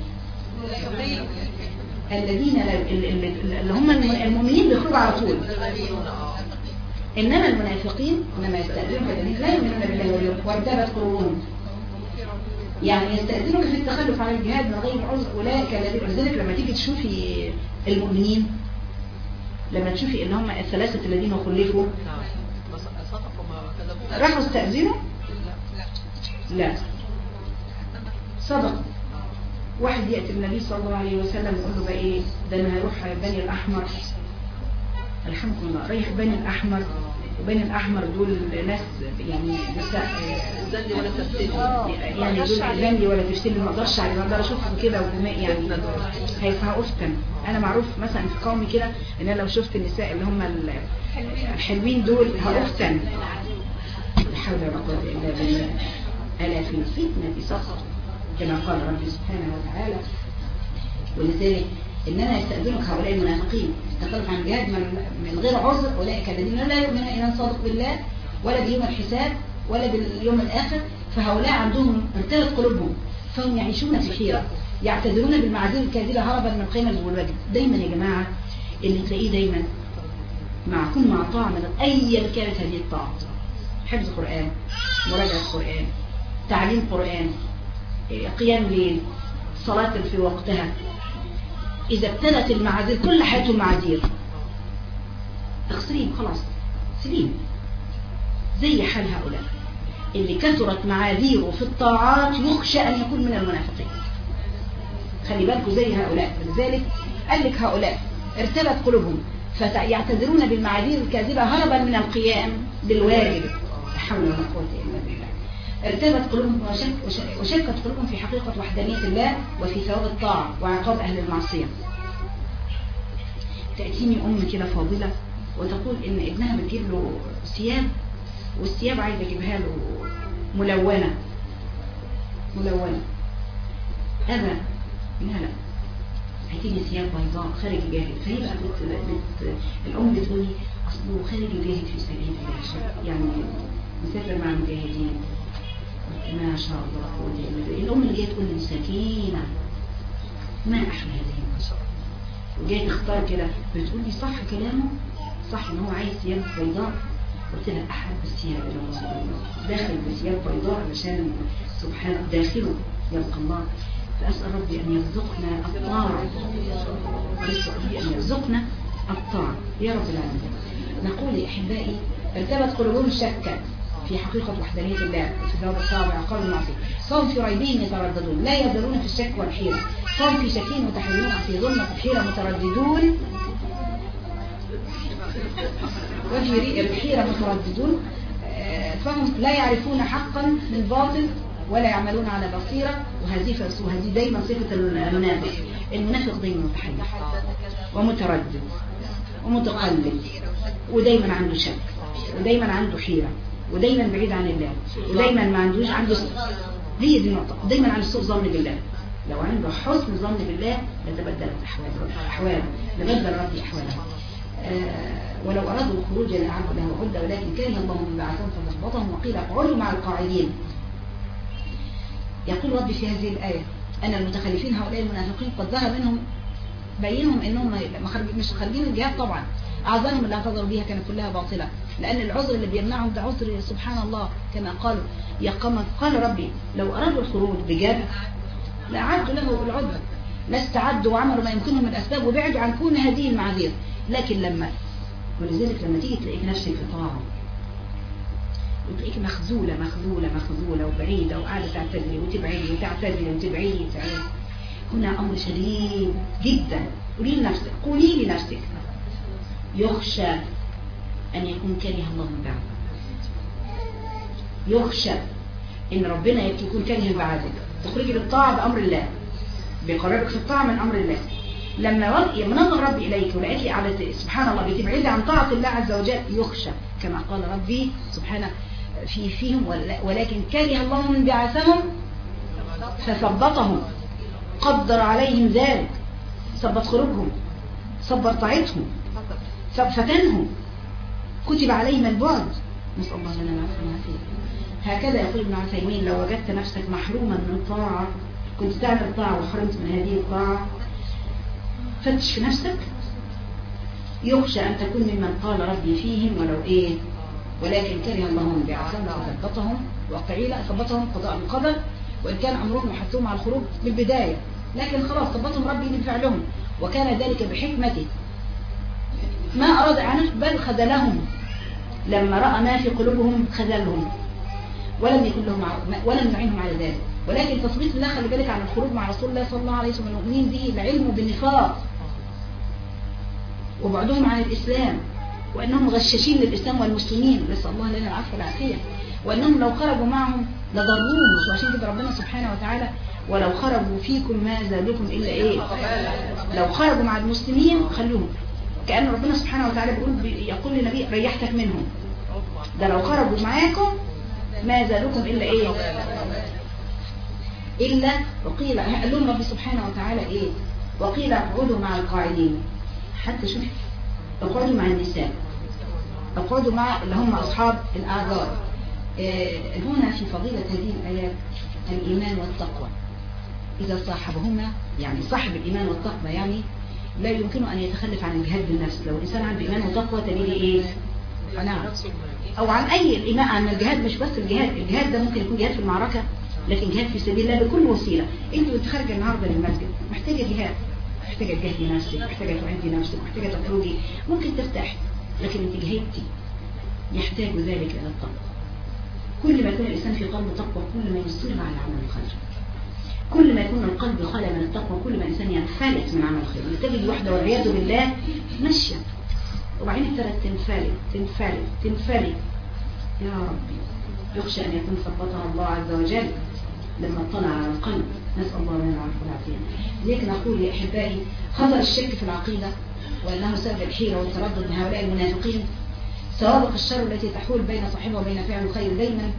الذين اللي هم المؤمنين بيخرجوا على طول، إنما المنافقين إنما يستأذنون الذين لا يؤمنون بالله واليوم وارتابت قلوبهم، يعني يستأذنوك في التخلف عن الجهاد من غير عذر، أولئك الذين. ولذلك لما تيجي تشوفي المؤمنين، لما تشوفي إن هم الثلاثة الذين خلفوا راحوا استأذنوا، لا صدق. واحد يأتي النبي صلى الله عليه وسلم يقول له بقى إيه ده أنا هروح بني الأحمر، الحمد لله رايح بني الأحمر، وبني الأحمر دول ناس يعني زندي ولا تفسير، يعني دول زندي ولا تفسير، ما اقدرش عليه، ما اقدر اشوفهم كده يعني هيفهفتن. انا معروف مثلا في قومي كده ان انا لو شفت النساء اللي هم الحلوين دول هافتن. لا حول ولا قوه الا بالله. الا في الفتنه سقط كما قال ربي سبحانه وتعالى. ولذلك إنما يستأذنك هؤلاء المنافقين التخلف عن الجهاد من غير عذر، أولئك الذين لا يؤمنون إيمان صادق بالله ولا بيوم الحساب ولا باليوم الآخر، فهؤلاء عندهم ارتبط قلوبهم فهم يعيشون في حيرة، يعتذرون بالمعاذير الكاذبة هربا من قيمة والواجب. دايما يا جماعة اللي تلاقيه دايما معكم مع طاعة من أيا كانت هذه الطاعة، حفظ قرآن، مراجعة قرآن، تعليم قرآن، قيام ليل، صلاة في وقتها، إذا ابتدت المعاذير كل حياته معاذير اغسلين خلاص سليم، زي حال هؤلاء اللي كثرت معاذيره في الطاعات يخشى أن يكون من المنافقين. خلي بالكم زي هؤلاء. لذلك قال لك هؤلاء ارتبت قلوبهم فيعتذرون بالمعاذير الكاذبة هربا من القيام بالواجب. لا حول ولا قوة إلا بالله. ارتبت قلوبهم وشك وشكت قلوبهم في حقيقة وحدانية الله وفي ثواب الطاعة وعقاب أهل المعصية. تأتيني أم كده فاضلة وتقول إن ابنها بتجيب له ثياب، والثياب عايزة اجيبها له ملونة ملونة أبا لا لا هتيجي ثياب بيضاء خارج جاهد. فهي بقى بت... بت... الأم بتقولي أصله خارج جاهد في سبيل الله، يعني مسافر مع المجاهدين. ما شاء الله. الأم اللي جاية تقول لي سكينة ما أحلى هذه المسألة، وجاية تختار كده بتقول لي صح كلامه، صح إن هو عايز ثياب بيضاء. قلت لها أحب الثياب إلى رسول الله، داخل بثياب بيضاء علشان سبحانه داخله يلقى الله. فأسأل ربي أن يرزقنا الطاعة، أسأل ربي أن يرزقنا الطاعة يا رب العالمين. نقول يا أحبائي ارتبت قلوبهم شكا في حقيقة وحدانية الله في ثواب الطاعة وعقاب المعصية، فهم في ريبين يترددون لا يزالون في الشك والحيرة، فهم في شكين متحيرون في ظلمة الحيرة مترددون وفي الحيرة مترددون، فهم لا يعرفون حقا من باطل ولا يعملون على بصيرة. وهذه وهذه دايما صفة المنافق. المنافق دايما متحير ومتردد ومتقلب ودايما عنده شك ودايما عنده حيرة ودايما بعيد عن الله ودايما ما عندوش عنده. هي دي النقطة، دايما عنده سوء ظن بالله. لو عنده حسن ظن بالله لتبدلت أحواله، لبدل ربي أحواله. آه ولو أرادوا الخروج لأعدوا له عدة ولكن كره الله من بعثهم فثبطهم وقيل اقعدوا مع القاعدين. يقول ربي في هذه الآية أن المتخلفين هؤلاء المنافقين قد ظهر منهم بينهم أنهم مش خارجين الجهاد. طبعا أعذارهم اللي اعتذروا بها كانت كلها باطلة، لأن العذر اللي بيمنعهم ده عذر سبحان الله كما قالوا يا قمر. قال ربي لو أرادوا الخروج بجد لأعدوا له بالعذر، لا استعدوا وعملوا ما يمكنهم من الأسباب وبعدوا عن كون هذه المعاذير. لكن لما ولذلك لما تيجي تلاقيك نفسك في طاعة وتلاقيك مخذولة مخذولة مخذولة وبعيدة وقاعدة تعتذري وتبعيدي وتعتذري وتبعيدي تعتذري، هنا أمر شديد جدا. قولي لنفسك قولي لنفسك يخشى أن يكون كره الله من بعد، يخشى إن ربنا يكون كره بعدك، تخرجي للطاعة بأمر الله، بيقررك في الطاعة من أمر الله. لما نظر ربي إليك ولقيتي على سبحان الله بتبعدي عن طاعة الله عز وجل يخشى كما قال ربي سبحانه في فيهم ولكن كره الله من بعثهم فثبطهم، قدر عليهم ذلك، ثبت خروجهم، صبر طاعتهم، فتنهم، كتب عليهم البعد. نسأل الله لنا العفو والعافية. هكذا يقول ابن عثيمين: لو وجدت نفسك محروما من الطاعة، كنت تعمل طاعة وحرمت من هذه الطاعة، فتش في نفسك، يخشى أن تكون ممن قال ربي فيهم ولو إيه، ولكن كره الله من بعثهم فثبتهم، وقيل ثبتهم قضاء القدر، وإن كان أمرهم وحثهم على الخروج بالبداية، لكن خلاص ثبتهم ربي من فعلهم، وكان ذلك بحكمته ما أراد عنه، بل خذلهم لما رأى ما في قلوبهم خذلهم، ولم يكن لهم ولم يعينهم على ذلك. ولكن تثبيت الله خلي بالك عن الخروج مع رسول الله صلى الله عليه وسلم المؤمنين دي العلم بالنفاق وبعدهم عن الإسلام، وأنهم غشاشين للإسلام والمسلمين، نسأل الله لنا العفو والعافية، وأنهم لو خرجوا معهم لضروهم. وعشان كده ربنا سبحانه وتعالى: ولو خرجوا فيكم ما زادكم إلا إيه، لو خرجوا مع المسلمين خلوهم. كأن ربنا سبحانه وتعالى بيقول يقول للنبي: ريحتك منهم، ده لو خرجوا معاكم ما زادكم إلا إيه، إلا وقيل. قال لهم ربي سبحانه وتعالى إيه؟ وقيل اقعدوا مع القاعدين. حتى شوف، اقعدوا مع النساء، اقعدوا مع اللي هم أصحاب الأعذار. آه هنا في فضيلة هذه الآيات الإيمان والتقوى، إذا صاحبهما، يعني صاحب الإيمان والتقوى يعني لا يمكن أن يتخلف عن الجهاد بالنفس. لو الإنسان عنده إيمان وتقوى تبيني إيه؟ نعم. أو عن أي الإيمان، عن الجهاد، مش بس الجهاد، الجهاد ده ممكن يكون جهاد في المعركة، لكن جهاد في سبيل الله بكل وسيلة. أنت وأنت خارجة النهاردة للمسجد محتاجة جهاد، محتاجة تجهدي نفسك، محتاجة تعدي نفسك، محتاجة تخرجي، ممكن ترتاحي، لكن أنت جهدتي. يحتاج ذلك إلى التقوى. كل ما يكون الإنسان في قلبه تقوى كل ما يصر على عمل الخير، كل ما يكون القلب خالي من التقوى كل ما الإنسان ينفلت من عمل الخير. تجد واحدة والعياذ بالله ماشية وبعدين ابتدت تنفلت تنفلت تنفلت، يا ربي يخشى أن يكون ثبتها الله عز وجل لما اطلع على القلب. نسأل الله لنا العفو والعافية. لكن أقول يا أحبائي: خطر الشك في العقيدة وأنه سبب الحيرة والتردد من هؤلاء المنافقين، سوابق الشر التي تحول بين صاحبه وبين فعل الخير. دايما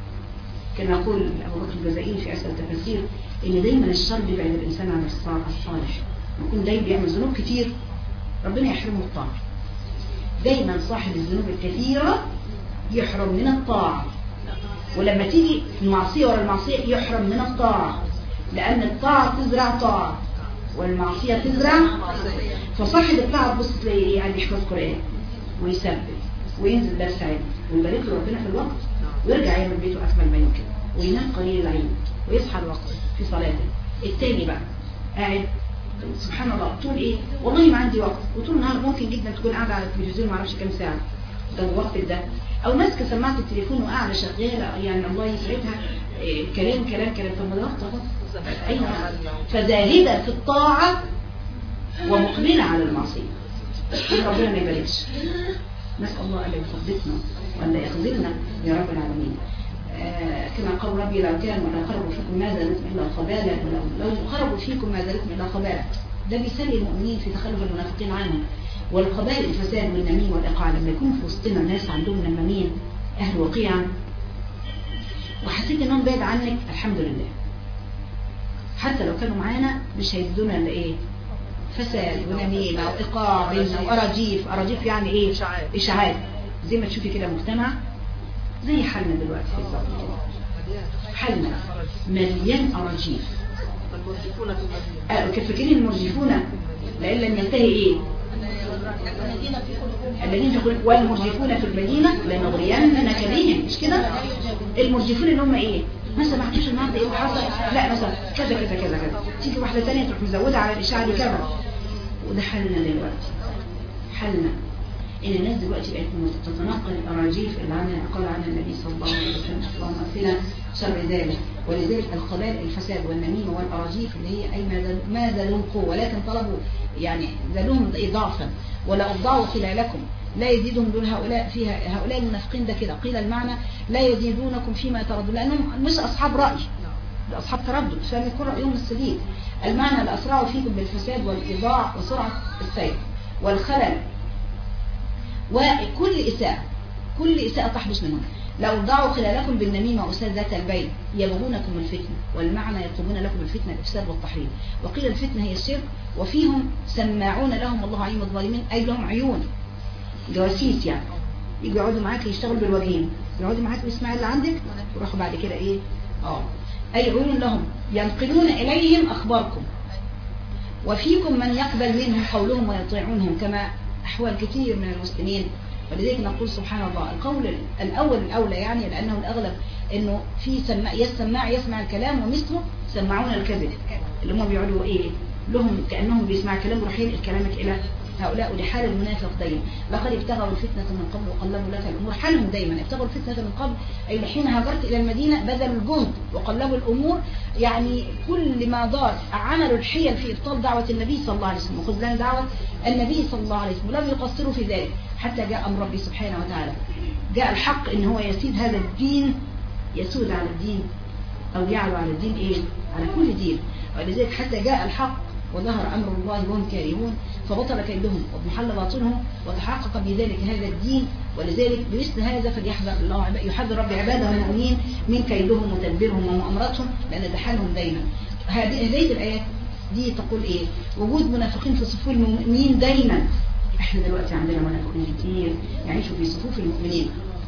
كما يقول أبو بكر الجزائري في أسئلة التفسير إن دايما الشر بيبعد الإنسان عن الصالح. يكون دايما بيعمل ذنوب كتير ربنا يحرمه الطاعة. دايما صاحب الذنوب الكثيرة يحرم من الطاعة، ولما تيجي المعصية ورا المعصية يحرم من الطاعة، لأن الطاعة تزرع طاعة والمعصية تزرع. فصاحب الطاعة تبص تلاقي إيه؟ يعني يحفظ قرآن ويسبح وينزل درس علم ويبارك له ربنا في الوقت، ويرجع يعمل بيته أكمل ما يمكن، وينام قليل العين ويصحى الوقت في صلاته. التاني بقى قاعد سبحان الله تقول ايه والله ما عندي وقت، وطول النهار ممكن جدا تكون قاعده على التلفزيون ما اعرفش كام ساعه ده الوقت ده، او ماسكه سماعه التليفون وقاعده شغاله يعني الله يسعدها إيه كلام كلام كلام. طب ما ده وقت اهو. ايوه، فزاهده في الطاعه ومقبله على المعصيه. ربنا ما يباركش. نسال الله ان يثبتنا وان يخذلنا يا رب العالمين. آه كما قال ربي: لو كانوا لو خرجوا فيكم ما زالتم الا خبالا، لو خرجوا فيكم ما زالتم الا خبالا. ده بيسلي المؤمنين في تخلف المنافقين عنهم. والقبائل الفساد والنميم والايقاع، لما يكون في وسطنا ناس عندهم نمامين اهل وقيعا وحسيت انهم بعيد عنك، الحمد لله، حتى لو كانوا معانا مش هيزيدونا الا ايه؟ فساد ونميمه وايقاع بيننا واراجيف. اراجيف يعني ايه؟ اشاعات. زي ما تشوفي كده مجتمع زي حالنا دلوقتي في الزمن كده، حالنا مليان اراجيف. المرجفون في المدينة. كيف فاكرين المرجفون؟ لئن لم ينتهي ايه؟ الذين والمرجفون في المدينة لنغرينك بهم. مش كده؟ المرجفون اللي هم ايه؟ مثلا ما عرفتش النهارده ايه اللي حصل، لا مثلا كذا كذا كذا كذا، تيجي واحده ثانيه تروح مزوده على الاشاعه دي كذا. وده حالنا دلوقتي، حالنا ان الناس دلوقتي بقت تتنقل الاراجيف اللي عنها قال عنها النبي صلى الله عليه وسلم: اللهم اغفرنا شر ذلك. ولذلك القبائل الفساد والنميمه والاراجيف اللي هي اي ما زالهم قوه، ولكن طلبوا يعني زالهم ضعفا ولا ابضعوا خلالكم لا يزيدهم دون هؤلاء فيها. هؤلاء المنافقين ده كده قيل المعنى لا يزيدونكم فيما يتردون، لانهم مش اصحاب راي، ده اصحاب تردد، فلم يكن رايهم السديد. المعنى لاسرعوا فيكم بالفساد والاضاع وسرعه السير والخلل وكل اساءه، كل اساءه تحدث منهم. لو ضعوا خلالكم بالنميمة وأساد ذات البين يبغونكم الفتنة، والمعنى يطلبون لكم الفتنة الإفساد والتحريم. وقيل الفتنة هي الشرك، وفيهم سماعون لهم الله عليم الظالمين، أي لهم عيون جواسيس، يعني يجوا يقعدوا معاك يشتغلوا بالوجهين، يقعدوا معاك ويسمعوا اللي عندك ويروحوا بعد كده ايه اه اي عيون لهم ينقلون اليهم اخباركم، وفيكم من يقبل منهم قولهم ويطيعونهم، كما احوال كثير من المسلمين. ولذلك نقول سبحان الله القول الاول الاولى، يعني لانه الاغلب انه في سماع يسمع يسمع الكلام ومثله سمعون الكذب، اللي هم بيقعدوا ايه لهم كانهم بيسمع كلام روحين كلامك الى هؤلاء. لحال المنافق دايما لقد ابتغوا الفتنة من قبل وقلبوا لك الأمور، حالهم دايما ابتغوا الفتنة من قبل، أي حين هاجرت إلى المدينة بذلوا الجهد وقلبوا الأمور، يعني كل ما دار عملوا الحيل في إبطال دعوة النبي صلى الله عليه وسلم وخذلان دعوة النبي صلى الله عليه وسلم، لم يقصروا في ذلك حتى جاء أمر ربي سبحانه وتعالى، جاء الحق إن هو يسيد هذا الدين، يسود على الدين أو يعلو على الدين إيه على كل دين. ولذلك حتى جاء الحق وظهر أمر الله وهم كارهون، فبطل كيدهم ومحل باطلهم وتحقق بذلك هذا الدين. ولذلك بمثل هذا فليحذر الله يحذر رب عباده المؤمنين من كيدهم وتدبيرهم ومؤامرتهم، لأن ده حالهم دايما. هذه هذه الآيات دي تقول إيه؟ وجود منافقين في صفوف المؤمنين دايما. احنا دلوقتي عندنا منافقين كتير يعيشوا في صفوف المؤمنين،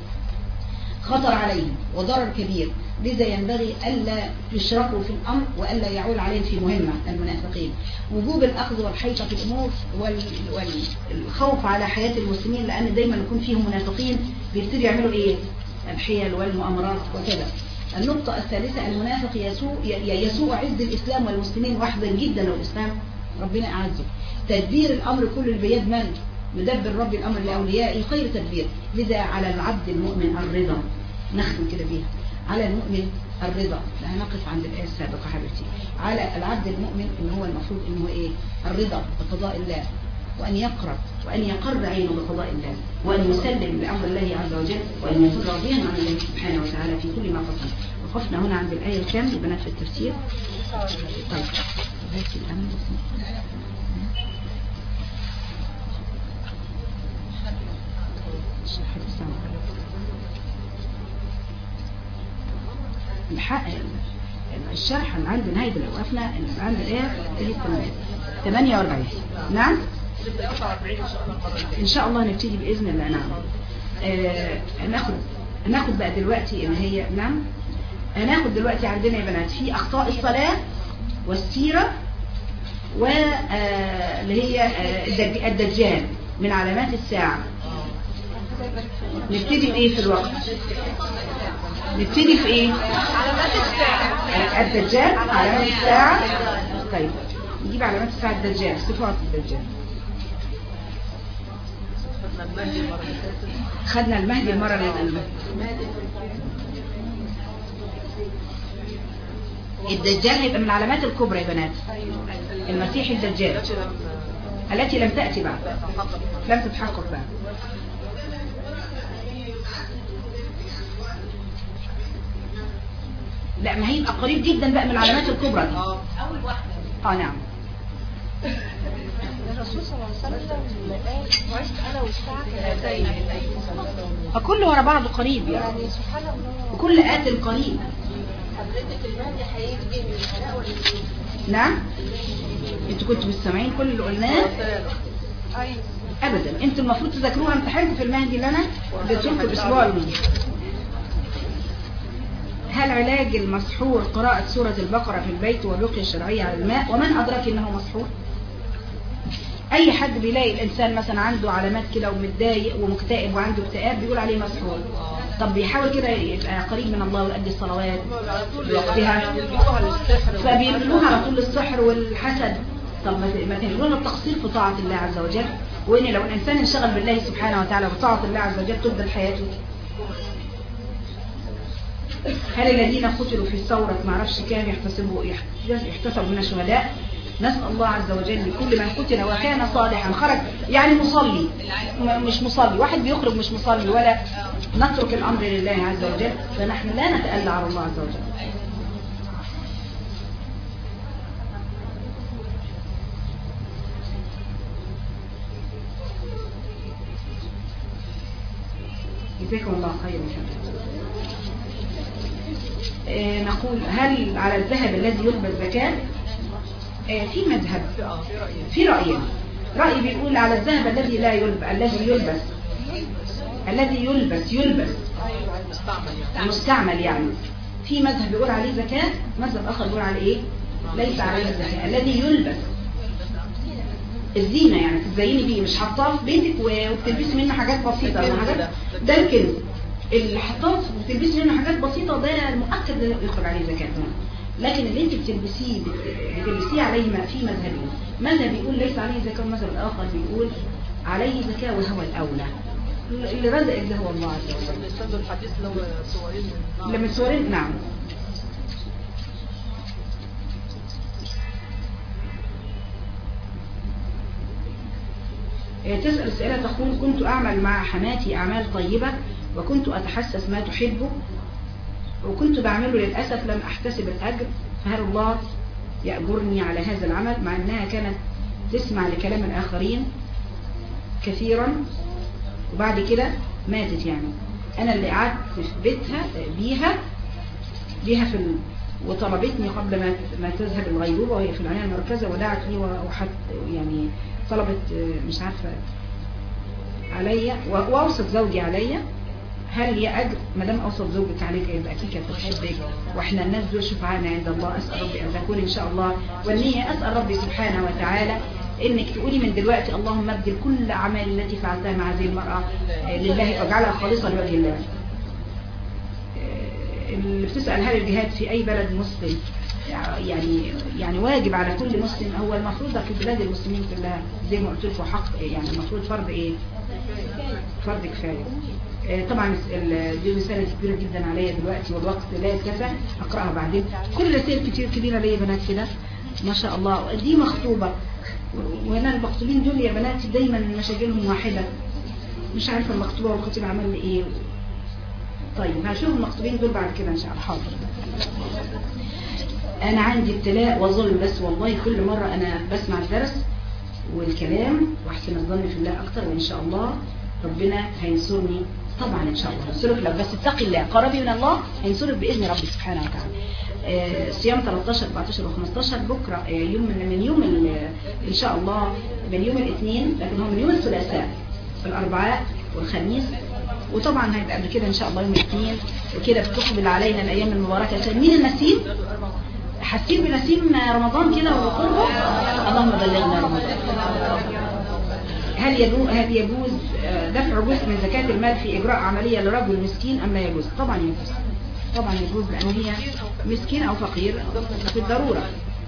خطر عليهم وضرر كبير، لذا ينبغي ألا يشركوا في الأمر وألا يعول عليهم في مهمة المنافقين. وجوب الأخذ والحيطة في الأمور والخوف على حياة المسلمين، لأن دايما يكون فيهم منافقين بيبتدوا يعملوا إيه الحيل والمؤامرات وكذا. النقطة الثالثة المنافق يسوء يسوء عز الإسلام والمسلمين، واحدا جدا لو الإسلام ربنا أعزه. تدبير الأمر كل بيد من يدبر رب الأمر لأوليائه خير تدبير. لذا على العبد المؤمن الرضا، نختم كده بيها، على المؤمن الرضا. لا هنقف عند الآية السابقة حبيبتي. على العبد المؤمن إن هو المفروض إن هو إيه الرضا بقضاء الله، وأن يقرب وأن يقر عينه بقضاء الله، وأن يسلم بأمر الله عز وجل، وأن يكون راضيا عن الله سبحانه وتعالى في كل ما قصد. وقفنا هنا عند الآية الكام البنات في التفسير. طيب هاتي الأمر الحق الشرح اللي عند نهاية اللي وقفنا اللي عند الآية ثمانية وأربعين. نعم إن شاء الله نبتدي بإذن الله. نعم آه ناخد ناخد بقى دلوقتي اللي هي نعم هناخد دلوقتي عندنا يا بنات في أخطاء الصلاة والسيرة واللي هي آه الدجال من علامات الساعة. نبتدي بإيه في الوقت؟ نبتدي في ايه؟ علامات الساعة. الدجال علامات الساعة. طيب نجيب علامات الساعة الدجال، صفات الدجال. خدنا المهدي المرة اللي فاتت. الدجال هيبقى من العلامات الكبرى يا بنات، المسيح الدجال التي لم تأتي بعد، لم تتحقق بعد. لا ما هيبقى قريب جدا بقى من العلامات الكبرى دي. اول واحده اه نعم. الرسول صلى الله عليه وسلم وعشت انا والساعه كله ورا بعضه قريب يعني, يعني سبحان الله وكل آت قريب. حضرتك المهدي هيجي من الحياه ولا ايه؟ نعم انتوا كنتوا مستمعين كل اللي قلناه؟ ايوه ابدا. انتوا المفروض تذاكروها امتحانكم في المهدي اللي انا اديته لكم الاسبوع الماضي. هل علاج المسحور قراءة سورة البقرة في البيت والرقية الشرعية على الماء؟ ومن أدرك إنه مسحور؟ أي حد بيلاقي الإنسان مثلا عنده علامات كده ومتضايق ومكتئب وعنده اكتئاب بيقول عليه مسحور. طب بيحاول كده يبقى قريب من الله ويؤدي الصلوات بوقتها، فبينقلوها على طول السحر والحسد. طب ما تنقلون التقصير في طاعة الله عز وجل، وإن لو الإنسان انشغل بالله سبحانه وتعالى وطاعة الله عز وجل تفضل حياته. هل الذين قتلوا في الثورة ما عرفش كان يحتسبوا يحتسبوا من الشهداء؟ نسأل الله عز وجل لكل من قتل وكان صالحا خرج، يعني مصلي مش مصلي، واحد بيخرج مش مصلي ولا نترك الأمر لله عز وجل، فنحن لا نتألى على الله عز وجل. جزاكم الله خيرا. آه نقول هل على الذهب الذي يلبس زكاة؟ آه في مذهب، في رأيين. رأي بيقول على الذهب الذي لا يلبس، الذي يلبس الذي يلبس يلبس مستعمل يعني، في مذهب بيقول عليه زكاة، مذهب آخر بيقول عليه ايه؟ ليس عليه زكاة. الذي يلبس الزينة يعني تزيني بيه، مش حطاه في بيتك وبتلبسي منه حاجات بسيطة ولا حاجات، ده الكنز. اللي حطاه وبتلبسي منه حاجات بسيطة ده المؤكد ده يخرج عليه زكاة. لكن اللي انت بتلبسيه بتلبسيه عليه ما في مذهبين، مذهب بيقول ليس عليه زكاة، ومذهب الآخر بيقول عليه زكاة وهو الأولى. اللي رزق اللي هو الله عز وجل. استخدم الحديث لو صورين لما صورين نعم. تسأل السائلة تقول كنت أعمل مع حماتي أعمال طيبة وكنت أتحسس ما تحبه وكنت بعمله للأسف لم أحتسب الأجر، فهل الله يأجرني على هذا العمل؟ مع أنها كانت تسمع لكلام الآخرين كثيرا وبعد كده ماتت. يعني أنا اللي قعدت في بيتها بيها بيها في ال... وطلبتني قبل ما ما تذهب الغيبوبة وهي في العناية المركزة، ودعت لي وحت يعني طلبت مش عارفة عليا وأوصت زوجي عليا. هل هي أجر؟ ما دام أوصت زوجك عليك يبقى أكيد كانت بتحبك، وإحنا الناس دول شفعانا عند الله. أسأل ربي أن تكون إن شاء الله والنية. أسأل ربي سبحانه وتعالى إنك تقولي من دلوقتي اللهم ابدل كل أعمال التي فعلتها مع هذه المرأة لله واجعلها خالصة لوجه الله. اللي بتسأل هل الجهاد في أي بلد مسلم يعني يعني واجب على كل مسلم؟ هو المفروض في بلاد المسلمين كلها زي ما قلت لكم حق، يعني المفروض فرض ايه؟ فرض كفايه. طبعا دي رساله كبيره جدا عليا دلوقتي والوقت لا يتسع، اقراها بعدين. كل رسائل كتير كبيره ليا بنات كده ما شاء الله. دي مخطوبه وانا المخطوبين دول يا بناتي دايما مشاكلهم واحده، مش عارفه المخطوبه والخطيب عمل لي ايه. طيب هشوف المخطوبين دول بعد كده ان شاء الله. حاضر. انا عندي ابتلاء وظلم، بس والله كل مرة انا بسمع الدرس والكلام واحسن الظن في الله اكتر، وان شاء الله ربنا هينصرني طبعا ان شاء الله. هينصرك لو بس اتقي الله قربي من الله هينصرك باذن ربي سبحانه وتعالى. آه صيام ثلاثة عشر أربعة عشر وخمستاشر بكره آه يوم من, من يوم ان شاء الله من يوم الاثنين، لكن هو من يوم الثلاثاء الاربعاء والخميس، وطبعا هيبقى قبل كده ان شاء الله يوم الاثنين، وكده بتقبل علينا الايام المباركه. مين النسيم؟ حاسين بنسيم رمضان كده وقربه؟ اللهم بلغنا رمضان. هل يجوز هل يجوز دفع جزء من زكاة المال في إجراء عملية لرجل مسكين أم لا يجوز؟ طبعا يجوز، طبعا يجوز، لأنه هي مسكين أو فقير في الضرورة.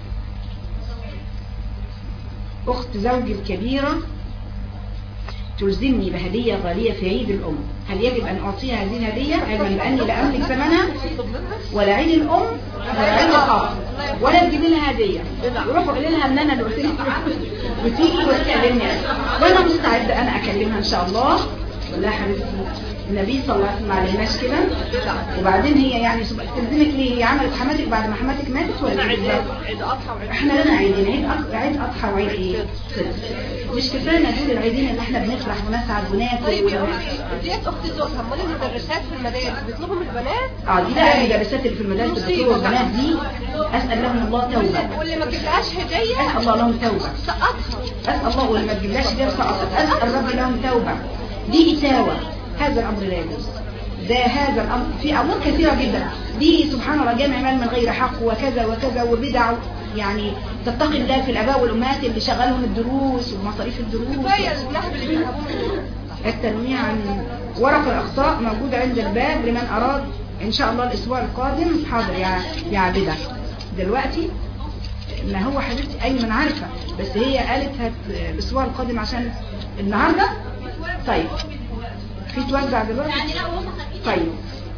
أخت زوجي الكبيرة تلزمني بهدية غالية في عيد الأم، هل يجب أن أعطيها هذه الهدية علما بأني لا أملك ثمنها ولا عيد الأم ولا عيد الأب ولا تجيب لها هدية؟ وروحوا قولي لها ان انا اللي قلت لك وتيجي وتكلمني وانا مستعده انا اكلمها ان شاء الله. والله حبيبتي النبي صلى الله عليه وسلم ما علمناش كده. وبعدين هي يعني تلزمك ليه؟ هي عملت حماتك بعد ما حماتك ماتت ولا عيد اضحى وعيد احنا لنا عيدين، عيد عيد اضحى وعيد ايه؟ مش كفايه دول العيدين اللي احنا بنفرح ونسعد وناكل. طيب يا اختي ديت اختي زوجها، امال المدرسات في المدارس بيطلبوا من البنات؟ اه دي بقى المدرسات اللي في المدارس بيطلبوا البنات دي، اسال لهم الله توبه. واللي ما تجيبلهاش هديه اسال الله لهم توبه، سقطها. اسال الله واللي ما تجيبلهاش هديه سقطت، اسال ربي لهم توبه. دي إتاوة، هذا الأمر لا يجوز. ده هذا الأمر في أمور كثيرة جدا، دي سبحان الله جامع مال من غير حق وكذا وكذا وبدع، يعني تتقي الله في الآباء والأمهات اللي شغلهم الدروس ومصاريف الدروس. كفايه النحب اللي بينهبوه. التنويه عن ورق الأخطاء موجود عند الباب لمن أراد إن شاء الله الأسبوع القادم. حاضر يا يا عبدة دلوقتي ما هو حبيبتي أيمن عارفة، بس هي قالت هت الأسبوع القادم عشان النهارده. طيب في توزع دلوقتي؟ طيب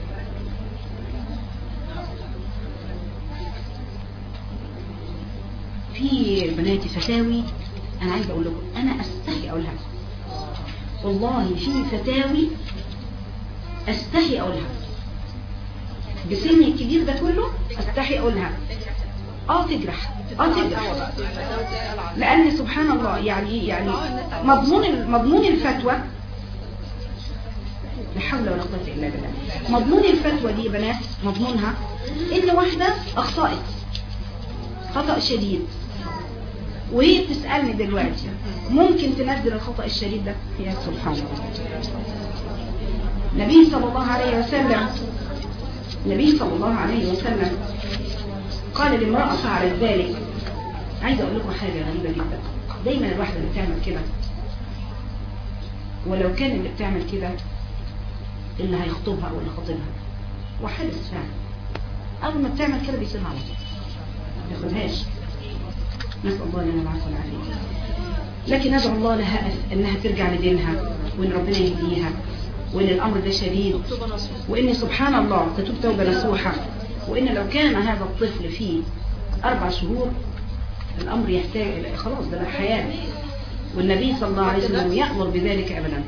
في بناتي فتاوي انا عايزه اقول لكم، انا استحي اقولها والله، في فتاوي استحي اقولها بسني الكبير ده كله، استحي اقولها. اه تجرح، اه تجرح، لان سبحان الله يعني يعني مضمون مضمون الفتوى لا حول ولا قوة إلا بالله. مضمون الفتوى دي يا بنات مضمونها إن واحدة أخطأت خطأ شديد، وهي بتسألني دلوقتي ممكن تنزل الخطأ الشديد ده؟ يا سبحان الله. النبي صلى الله عليه وسلم النبي صلى الله عليه وسلم قال لامرأة فعلت ذلك. عايزة أقول لكم حاجة غريبة جدا. دايما الواحدة اللي بتعمل كده، ولو كان اللي بتعمل كده اللي هيخطبها أو اللي خطبها وحدث فعلا، أول ما بتعمل كده بيسيبها على طول ما ياخدهاش. نسأل الله لنا العفو والعافية. لكن ندعو الله لها أنها ترجع لدينها، وأن ربنا يهديها، وأن الأمر ده شديد، وأن سبحان الله تتوب توبة نصوحة، وأن لو كان هذا الطفل فيه أربع شهور الأمر يحتاج خلاص ده حياة، والنبي صلى الله عليه وسلم يأمر بذلك أبدا.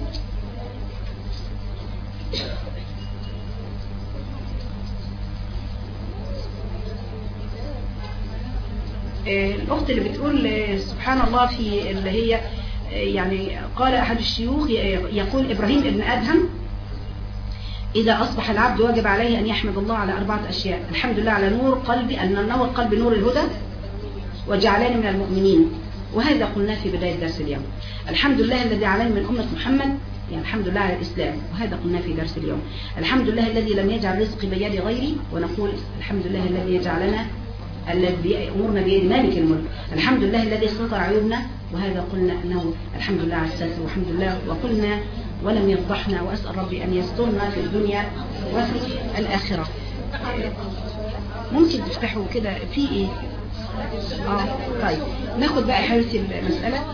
الأخت اللي بتقول سبحان الله في اللي هي يعني قال أحد الشيوخ يقول إبراهيم ابن أدهم إذا أصبح العبد واجب عليه أن يحمد الله على أربعة أشياء: الحمد لله على نور قلبي، أن نور قلبي نور الهدى وجعلني من المؤمنين، وهذا قلنا في بداية درس اليوم. الحمد لله الذي علاني من أمة محمد، يعني الحمد لله على الإسلام، وهذا قلنا في درس اليوم. الحمد لله الذي لم يجعل رزقي بيد غيري، ونقول الحمد لله الذي يجعلنا الذي أمرنا بيد مالك الملك. الحمد لله الذي ستر عيوبنا، وهذا قلنا أنه الحمد لله على الستر، والحمد لله وقلنا ولم يفضحنا، وأسأل ربي أن يسترنا في الدنيا وفي الآخرة. ممكن تفتحوا كده في إيه؟ آه طيب ناخد بقى حرص المسألة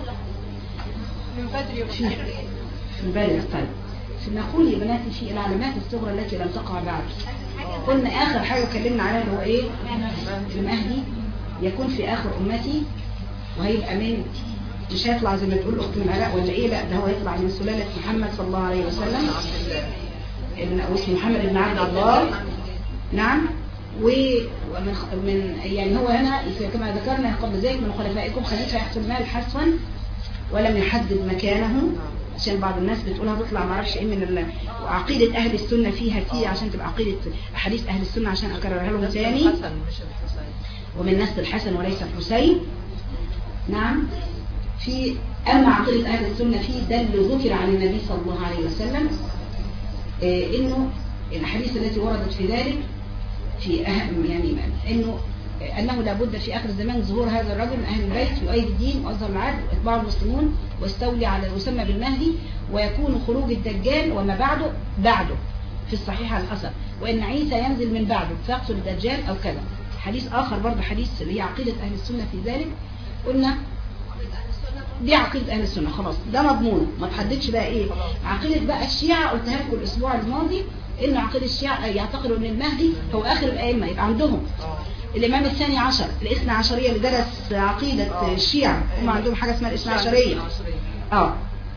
في البالغ. طيب نقول يا بناتي في العلامات الصغرى التي لم تقع بعد. قلنا آخر حاجة اتكلمنا عليها هو إيه؟ المهدي يكون في آخر أمتي، وهيبقى من مش هيطلع زي ما تقول أخت من العراق ولا إيه، لا ده هو هيطلع من سلالة محمد صلى الله عليه وسلم، واسمه محمد بن عبد الله. نعم. ومن من يعني هو هنا كما ذكرنا قبل ذلك من خلفائكم خليفة يحصل المال حصفا ولم يحدد مكانه، عشان بعض الناس بتقولها تطلع ما اعرفش ايه من عقيدة اهل السنة فيها كتير عشان تبقى عقيدة احاديث اهل السنة، عشان اكررها لهم ثاني. ومن نسل الحسن وليس الحسين. نعم. في اما عقيدة اهل السنة في دل ذكر عن النبي صلى الله عليه وسلم إيه انه الاحاديث التي وردت في ذلك في أهم يعني انه انه لابد في اخر الزمان ظهور هذا الرجل من اهل البيت يؤيد الدين واظهر العدل واتباع المسلمون واستولي على يسمى بالمهدي، ويكون خروج الدجال وما بعده بعده في الصحيح الحسن، وان عيسى ينزل من بعده فيقتل الدجال او كذا. حديث اخر برضه حديث اللي هي عقيدة اهل السنة في ذلك، قلنا دي عقيدة اهل السنة خلاص ده مضمون، ما تحددش بقى ايه عقيدة بقى الشيعة. قلتها لكم الاسبوع الماضي ان عقيدة الشيعة يعتقدوا ان المهدي هو اخر الائمة، يبقى عندهم الامام الثاني عشر الاثنى عشرية اللي درس عقيدة الشيعة، هم عندهم حاجة اسمها الاثنى عشرية. اه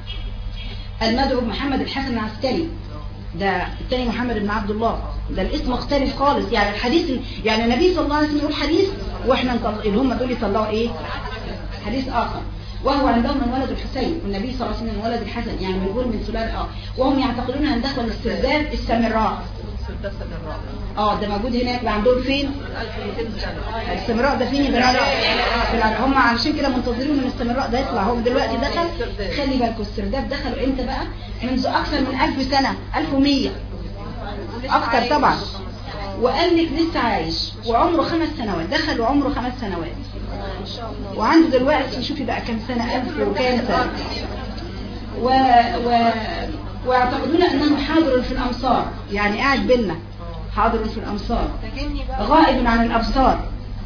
المدعو محمد الحسن العسكري، ده الثاني محمد بن عبد الله، ده الاسم مختلف خالص. يعني الحديث يعني النبي صلى الله عليه وسلم يقول حديث واحنا اللي هم دول يطلعوا ايه حديث اخر، وهو عندهم من ولد الحسين، والنبي صلى الله عليه وسلم من ولد الحسن، يعني بنقول من سلالة اه وهم يعتقدون ان دخل الاسترداد السامراء. اه ده موجود هناك، ده عندهم فين السامراء ده فين يا بنات؟ هم علشان كده منتظرين ان السامراء ده يطلع. هو دلوقتي دخل، خلي بالكم الاسترداد دخلوا امتى بقى؟ منذ اكثر من ألف سنة، ألف ومية اكتر طبعا، وقال لك لسه عايش وعمره خمس سنوات، دخل وعمره خمس سنوات وعنده دلوقتي شوفي بقى كم سنة، ألف وكام سنة. و... و... ويعتقدون أنه حاضر في الأمصار، يعني قاعد بينا حاضر في الأمصار غائب عن الأبصار.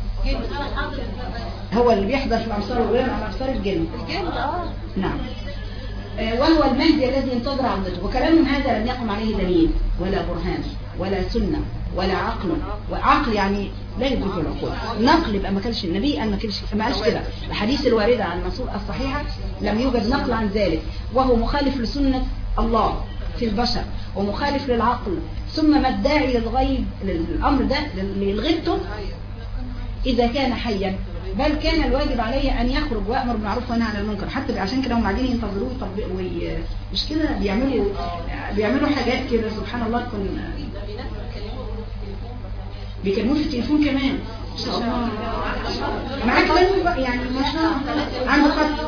هو اللي بيحضر في الأمصار وغائب عن الأبصار الجن. نعم. وهو المهدي الذي انتظر عودته، وكلامهم هذا لم يقم عليه دليل ولا برهان ولا سنة ولا عقل. وعقل يعني لا يدرك العقول، نقل يبقى ما كانش النبي قال ما كانش ما قالش كده. الحديث الواردة عن الرسول الصحيحة لم يوجد نقل عن ذلك، وهو مخالف لسنة الله في البشر ومخالف للعقل. ثم ما الداعي للغيب للأمر ده للغيبته إذا كان حيا بل كان الواجب عليه ان يخرج ويأمر بالمعروف وينهى عن المنكر. حتى عشان كده هم قاعدين ينتظروه يطبقوا وي... مش كده بيعملوا بيعملوا حاجات كده سبحان الله. تكون بيكلموه في التليفون كمان ما شاء الله. معاك بقى يعني ما شاء الله عنده خط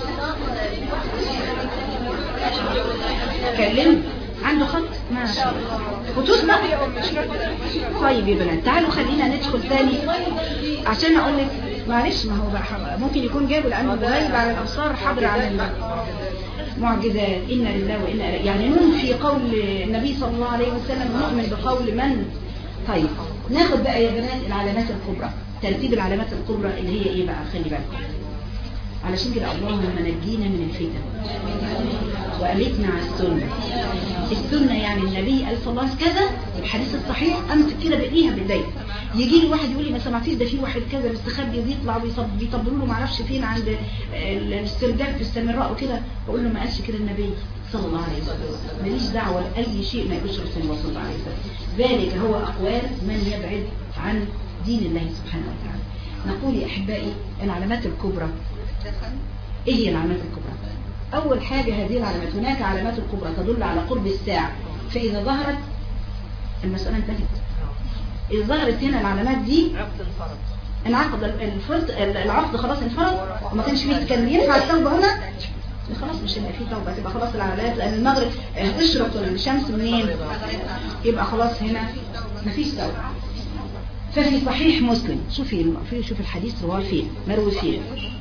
كلمه عنده خط ما شاء الله خطوط بقى. طيب يا بنات تعالوا خلينا ندخل تاني عشان اقول لك معلش. ما هو بقى ممكن يكون جابوا لانه غايب على الابصار حاضر على المعجزات. انا لله وانا اليه يعني نؤمن في قول النبي صلى الله عليه وسلم نؤمن بقول من. طيب ناخد بقى يا بنات العلامات الكبرى. ترتيب العلامات الكبرى اللي هي ايه بقى؟ خلي بالكم علشان كده اللهم نجينا من الفتن وأمتنا على السنة. السنة يعني النبي قال صلى الله عليه وسلم كذا الحديث الصحيح أمسك كده بإيديها بالداية. يجي لي واحد يقول لي ما سمعتيش ده في واحد كذا مستخبي وبيطلع وبيطبلوا له ما اعرفش فين عند الاسترداد في السامراء وكده. بقول له ما قالش كده النبي صلى الله عليه وسلم. ماليش دعوة لأي شيء ما يقولش رسول الله صلى الله عليه وسلم. ذلك هو أقوال من يبعد عن دين الله سبحانه وتعالى. نقول يا أحبائي العلامات الكبرى. إيه هي العلامات الكبرى؟ أول حاجة هذه العلامات هناك علامات الكبرى تدل على قرب الساعة. فإذا ظهرت المسألة انتهت. إذا ظهرت هنا العلامات دي انعقد الفرد العقد خلاص انفرد وما كانش فيه كان ينفع التوبة هنا خلاص مش هيبقى فيه توبة. تبقى خلاص العلامات لأن المغرب تشرق الشمس منين يبقى خلاص هنا مفيش توبة. ففي صحيح مسلم شوفي شوف الحديث رواه فيه مروي فيه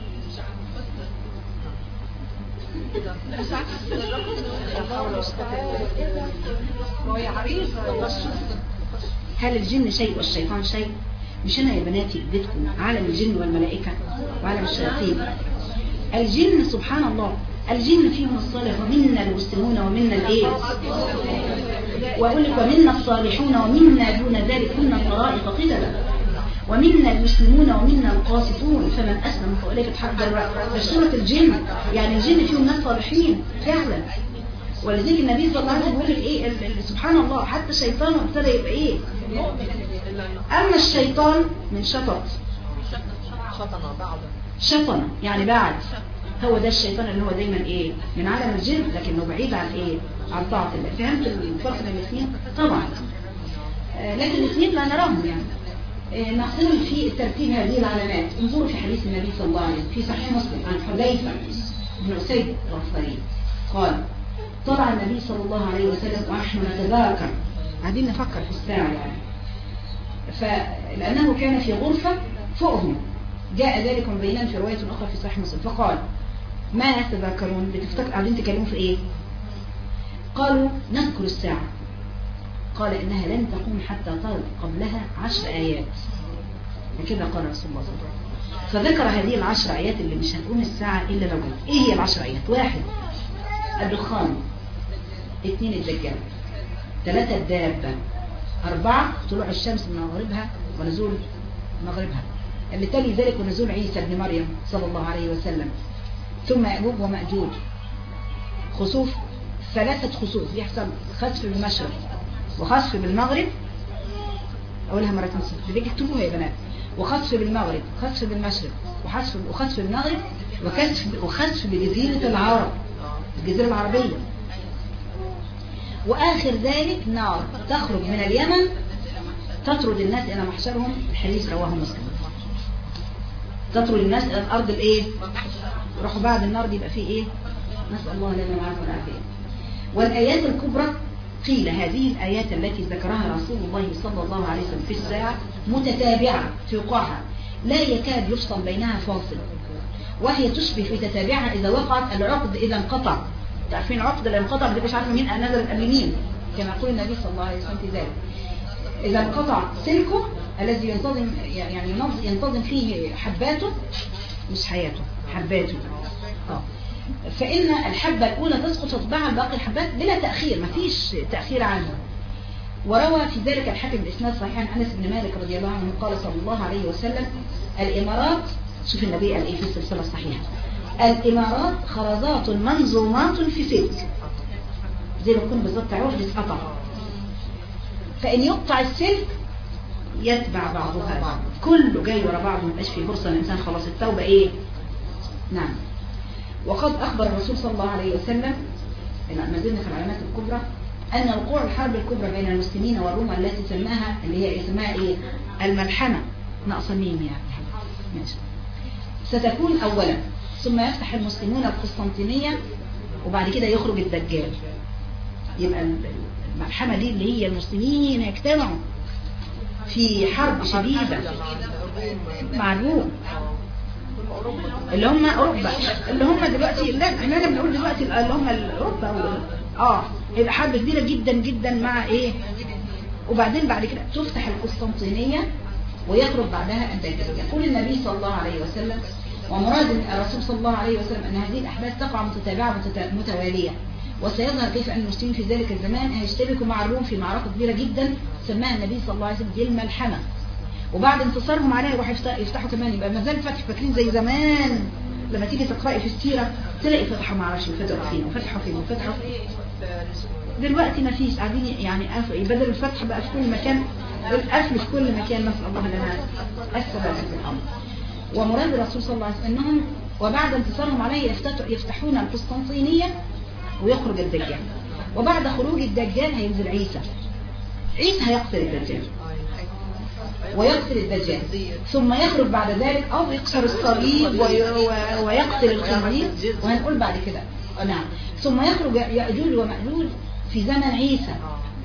هل الجن شيء والشيطان شيء؟ مش أنا يا بناتي اديتكم عالم الجن والملائكة وعالم الشياطين. الجن سبحان الله الجن فيهم الصالح ومنا المسلمون ومنا الايه وأقول لك ومنا الصالحون ومنا دون ذلك كنا طرائق قتلا ومنا المسلمون ومنا القاسطون فمن أسلم فأولئك تحضر بشرة الجن. يعني الجن فيهم ناس صالحين فعلا. ولذلك النبي صلى الله عليه وسلم يقول لك ايه سبحان الله حتى الشيطان ابتدى يبقى ايه. اما الشيطان من شطط شطن يعني بعد. هو ده الشيطان اللي هو دايما ايه من عالم الجن لكنه بعيد عن ايه عن طاعة الله. فهمت الفرق بين الاثنين؟ طبعا آه لكن الاثنين لا نراهم يعني. آه نقول في ترتيب هذه العلامات. انظروا في حديث النبي صلى الله عليه وسلم في صحيح مسلم عن حذيفة بن أسيد الغفاري قال طلع النبي صلى الله عليه وسلم ونحن نتذاكر قاعدين نفكر في الساعة يعني. فلأنه كان في غرفة فوقهم جاء ذلك بينا في رواية أخرى في صحيح مسلم فقال ما تذاكرون بتفتكر قاعدين تكلموا في ايه؟ قالوا نذكر الساعة. قال إنها لن تقوم حتى ترى قبلها عشر آيات. وكذا قال رسول الله صلى الله عليه وسلم. فذكر هذه العشر آيات اللي مش هتقوم الساعة إلا لو جت. إيه هي العشر آيات؟ واحد الدخان، اثنين الدجال، ثلاثة الدابة، أربعة طلوع الشمس من مغربها ونزول مغربها اللي تلي ذلك ونزول عيسى بن مريم صلى الله عليه وسلم، ثم يأجوج ومأجوج، خسوف ثلاثة خسوف يحصل خسف بالمشرق وخسف بالمغرب. أقولها مرة تنسف بدك اكتبوها يا بنات. وخسف بالمغرب خسف بالمشرق وخسف وخسف بالمغرب وخسف وخسف بجزيرة العرب الجزيرة العربية. وآخر ذلك نار تخرج من اليمن تطرد الناس إلى محشرهم. الحديث رواه مسلم. تطرد الناس إلى الأرض الإيه؟ روحوا بعد النار دي يبقى فيه إيه؟ نسأل الله لنا وعليكم العافية. والآيات الكبرى قيل هذه الآيات التي ذكرها رسول الله صلى الله عليه وسلم في الساعة متتابعة في وقوعها لا يكاد يفصل بينها فاصل، وهي تشبه في تتابعها إذا وقعت العقد إذا انقطع. تعرفين عقد اللي انقطع ما تبقاش عارفه مين نزل قبل مين كما يقول النبي صلى الله عليه وسلم في ذلك. إذا انقطع سلكه الذي ينتظم يعني ينتظم فيه حباته مش حياته حباته اه فإن الحبة الأولى تسقط وتتبعها باقي الحبات بلا تأخير، ما فيش تأخير عنها. وروى في ذلك الحاكم بإسناد صحيح عن أنس بن مالك رضي الله عنه قال صلى الله عليه وسلم الإمارات، شوف النبي قال إيه في السلسلة الصحيحة، الإمارات خرزات منظومات في سلك زي ما يكون بالظبط عقد اتقطع، فإن يقطع السلك يتبع بعضها بعض، كله جاي ورا بعض، ما يبقاش في فرصة الإنسان خلاص التوبة إيه. نعم. وقد أخبر الرسول صلى الله عليه وسلم، ما زلنا في العلامات الكبرى، أن وقوع الحرب الكبرى بين المسلمين والروم التي سماها اللي هي اسمها إيه؟ الملحمة، ناقص ميم يعني، ماشي، ستكون أولا، ثم يفتح المسلمون القسطنطينية، وبعد كده يخرج الدجال. يبقى الملحمة دي اللي هي المسلمين يجتمعوا في حرب شديدة مع الروم اللي هم أوروبا، اللي هم دلوقتي، لا احنا بنقول دلوقتي اللي هم أوروبا، اه يبقى حرب كبيرة جدا جدا مع ايه. وبعدين بعد كده تفتح القسطنطينية ويخرج بعدها الدجال. يقول النبي صلى الله عليه وسلم، ومراد الرسول صلى الله عليه وسلم أن هذه الأحداث تقع متتابعة متوالية، وسيظهر كيف أن المسلمين في ذلك الزمان هيشتبكوا مع الروم في معركة كبيرة جدا سماها النبي صلى الله عليه وسلم دي الملحمة. وبعد انتصارهم عليها يروحوا يفتحوا كمان، يبقى ما زال فتح، فاكرين زي زمان لما تيجي تقرأي في السيرة تلاقي فتحوا ما اعرفش فتحوا فين وفتحوا فين وفتحوا فين. دلوقتي ما فيش، قاعدين يعني بدل الفتح بقى في كل مكان، القفل في كل مكان، نسأل الله لنا الثبات في الأمر. ومراد الرسول صلى الله عليه وسلم أنهم وبعد انتصارهم عليه يفتحون القسطنطينية ويخرج الدجال، وبعد خروج الدجال هينزل عيسى. عيسى هيقتل الدجال ويقتل الدجال، ثم يخرج بعد ذلك أو يكسر الصليب ويقتل الخنزير، وهنقول بعد كده نعم. ثم يخرج يأجوج ومأجوج في زمن عيسى،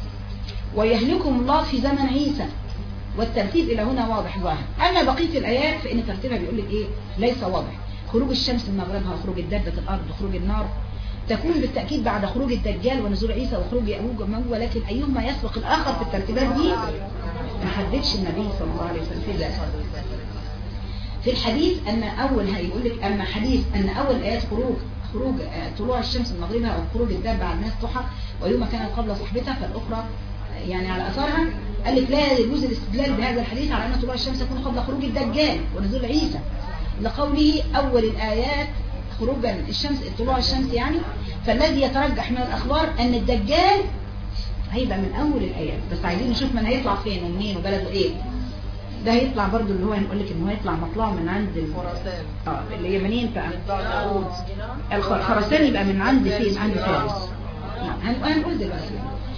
ويهلكهم الله في زمن عيسى. والترتيب إلى هنا واضح ظاهر. أما بقية الآيات فإن ترتيبها بيقول لك إيه ليس واضح. خروج الشمس من مغربها وخروج الدابة الأرض وخروج النار تكون بالتأكيد بعد خروج الدجال ونزول عيسى وخروج يأجوج ومأجوج، ولكن أيهما يسبق الآخر في الترتيبات دي ما حددش النبي صلى الله عليه وسلم في ذلك. في الحديث أن أول هيقول لك أما حديث أن أول آيات خروج خروج طلوع الشمس من مغربها أو خروج الدابة على الناس ضحى ويوم كانت قبل صحبتها، فالأخرى يعني على أثرها. قال لك لا يجوز الاستدلال بهذا الحديث على أن طلوع الشمس يكون قبل خروج الدجال ونزول عيسى، لقوله أول الآيات خروجا الشمس طلوع الشمس يعني. فالذي يترجح من الأخبار أن الدجال هيبقى من أول الآيات، بس عايزين نشوف من هيطلع فين ومنين وبلده إيه. ده هيطلع برضو اللي هو هنقول لك إنه هيطلع مطلع من عند الخراسان، اه اللي هي منين بقى الخراسان، يبقى من عند فين؟ عند فارس. نعم هنقول دلوقتي.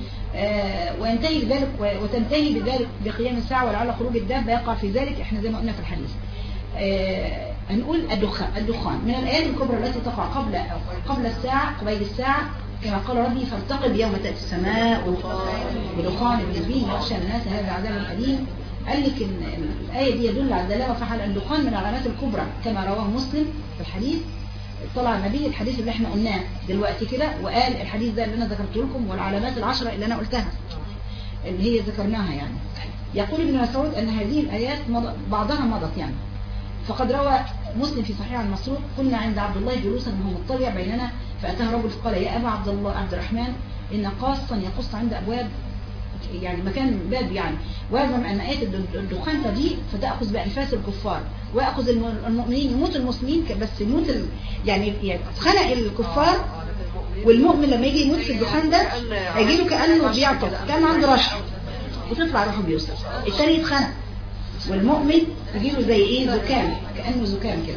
آه وينتهي بذلك وتنتهي بذلك بقيام الساعة ولعل خروج الدابة يقع في ذلك، احنا زي ما قلنا في الحديث. آه هنقول الدخان الدخان من الآيات الكبرى التي تقع قبل قبل الساعة قبيل الساعة، كما قال ربي فارتقب يوم تأتي السماء بدخان مبين يخشى الناس هذا عذاب أليم. قال لك ان الآية دي يدل على الدلالة فحل الدخان من العلامات الكبرى كما رواه مسلم في الحديث. طلع النبي الحديث اللي احنا قلناه دلوقتي كده، وقال الحديث ده اللي انا ذكرته لكم والعلامات العشرة اللي انا قلتها اللي هي ذكرناها يعني. يقول ابن مسعود ان هذه الآيات بعضها مضت يعني. فقد روى مسلم في صحيح عن مسروق كنا عند عبد الله جلوسا وهو مطلع بيننا فأتاه رجل فقال يا أبا عبد الله عبد الرحمن إن قاصا يقص عند أبواب يعني مكان باب يعني، ويزعم أن آية الدخان تضيء فتأخذ بأنفاس الكفار ويأخذ المؤمنين، يموت المسلمين بس يموت يعني خنق الكفار، والمؤمن لما يجي يموت في الدخان ده هيجي له كأنه بيعطس كان عنده رشح وتطلع روحه بيوصل. الثاني يتخنق والمؤمن يجي له زي ايه زكام كأنه زكام كده.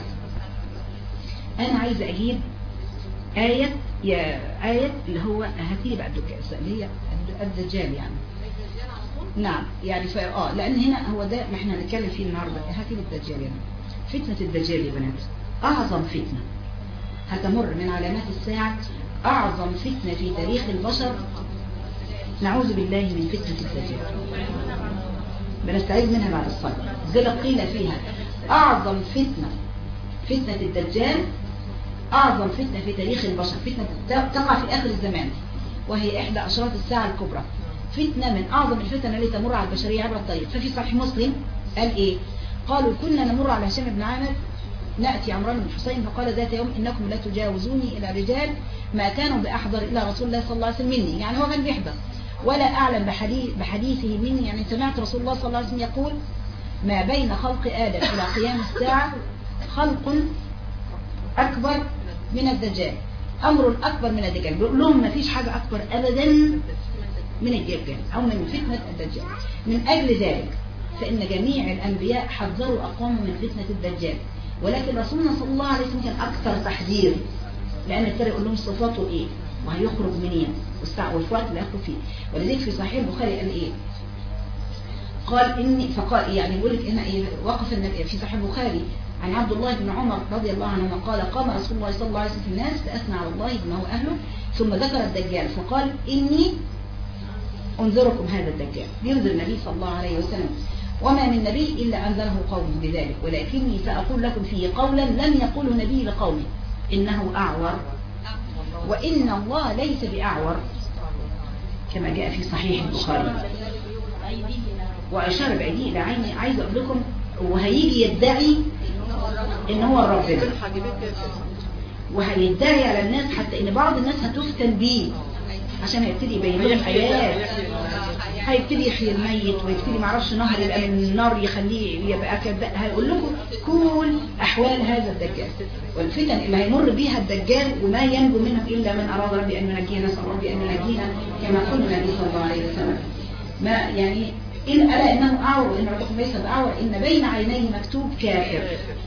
انا عايزه اجيب آية يا آية اللي هو هاتي بقى الدجال اللي هي الدجال يعني. نعم يعني فا اه لان هنا هو ده ما احنا هنتكلم فيه النهارده. هاتي الدجال يعني فتنة الدجال يا بنات اعظم فتنة هتمر من علامات الساعة، اعظم فتنة في تاريخ البشر. نعوذ بالله من فتنة الدجال، بنستعيذ منها بعد الصلاة. زي قيل فيها أعظم فتنة فتنة الدجال، أعظم فتنة في تاريخ البشر، فتنة تقع في آخر الزمان وهي إحدى أشراط الساعة الكبرى، فتنة من أعظم الفتن التي تمر على البشرية عبر الطريق. ففي صحيح مسلم قال إيه؟ قالوا كنا نمر على هشام بن عامر نأتي عمران بن حسين فقال ذات يوم إنكم لا تجاوزوني إلى رجال ما كانوا بأحضر إلى رسول الله صلى الله عليه وسلم مني، يعني هو كان بيحضر ولا أعلم بحديث بحديثه مني، يعني سمعت رسول الله صلى الله عليه وسلم يقول ما بين خلق آدم إلى قيام الساعة خلق أكبر من الدجال، أمر أكبر من الدجال. بيقول لهم ما فيش حاجة أكبر أبدا من الدجال أو من فتنة الدجال. من أجل ذلك فإن جميع الأنبياء حذروا أقوامهم من فتنة الدجال، ولكن رسولنا صلى الله عليه وسلم كان أكثر تحذير، لأن ابتدى يقول لهم صفاته إيه وهيخرج منين والساعة والوقت اللي هيخرج فيه. ولذلك في صحيح البخاري قال إيه؟ قال إني فقال يعني يقول لك إن إيه وقف النبي في صحيح البخاري عن عبد الله بن عمر رضي الله عنهما قال قام رسول الله صلى الله عليه وسلم في الناس فأثنى على الله بما هو أهله ثم ذكر الدجال فقال إني أنذركم هذا الدجال، ينذر النبي صلى الله عليه وسلم وما من نبي إلا أنذره قومه بذلك، ولكني سأقول لكم فيه قولا لم يقوله نبي لقومه إنه أعور وإن الله ليس بأعور كما جاء في صحيح البخاري. وأشار بأيديه إلى عيني. عايز أقول لكم وهيجي يدعي إن هو الرب وهيدعي على الناس حتى إن بعض الناس هتفتن بيه عشان هيبتدي يبين لهم آيات، هيبتدي يحيي الميت ويبتدي معرفش نهر يبقى من النار يخليه يبقى كذا. هيقول لكم كل أحوال هذا الدجال والفتن اللي هيمر بيها الدجال وما ينجو منه إلا من أراد ربي أن ينجينا. نسأل ربي أن ينجينا كما قال النبي صلى الله عليه وسلم. ما يعني إن ألا إنه أعور وإن ربكم ليس بأعور إن بين عينيه مكتوب كافر.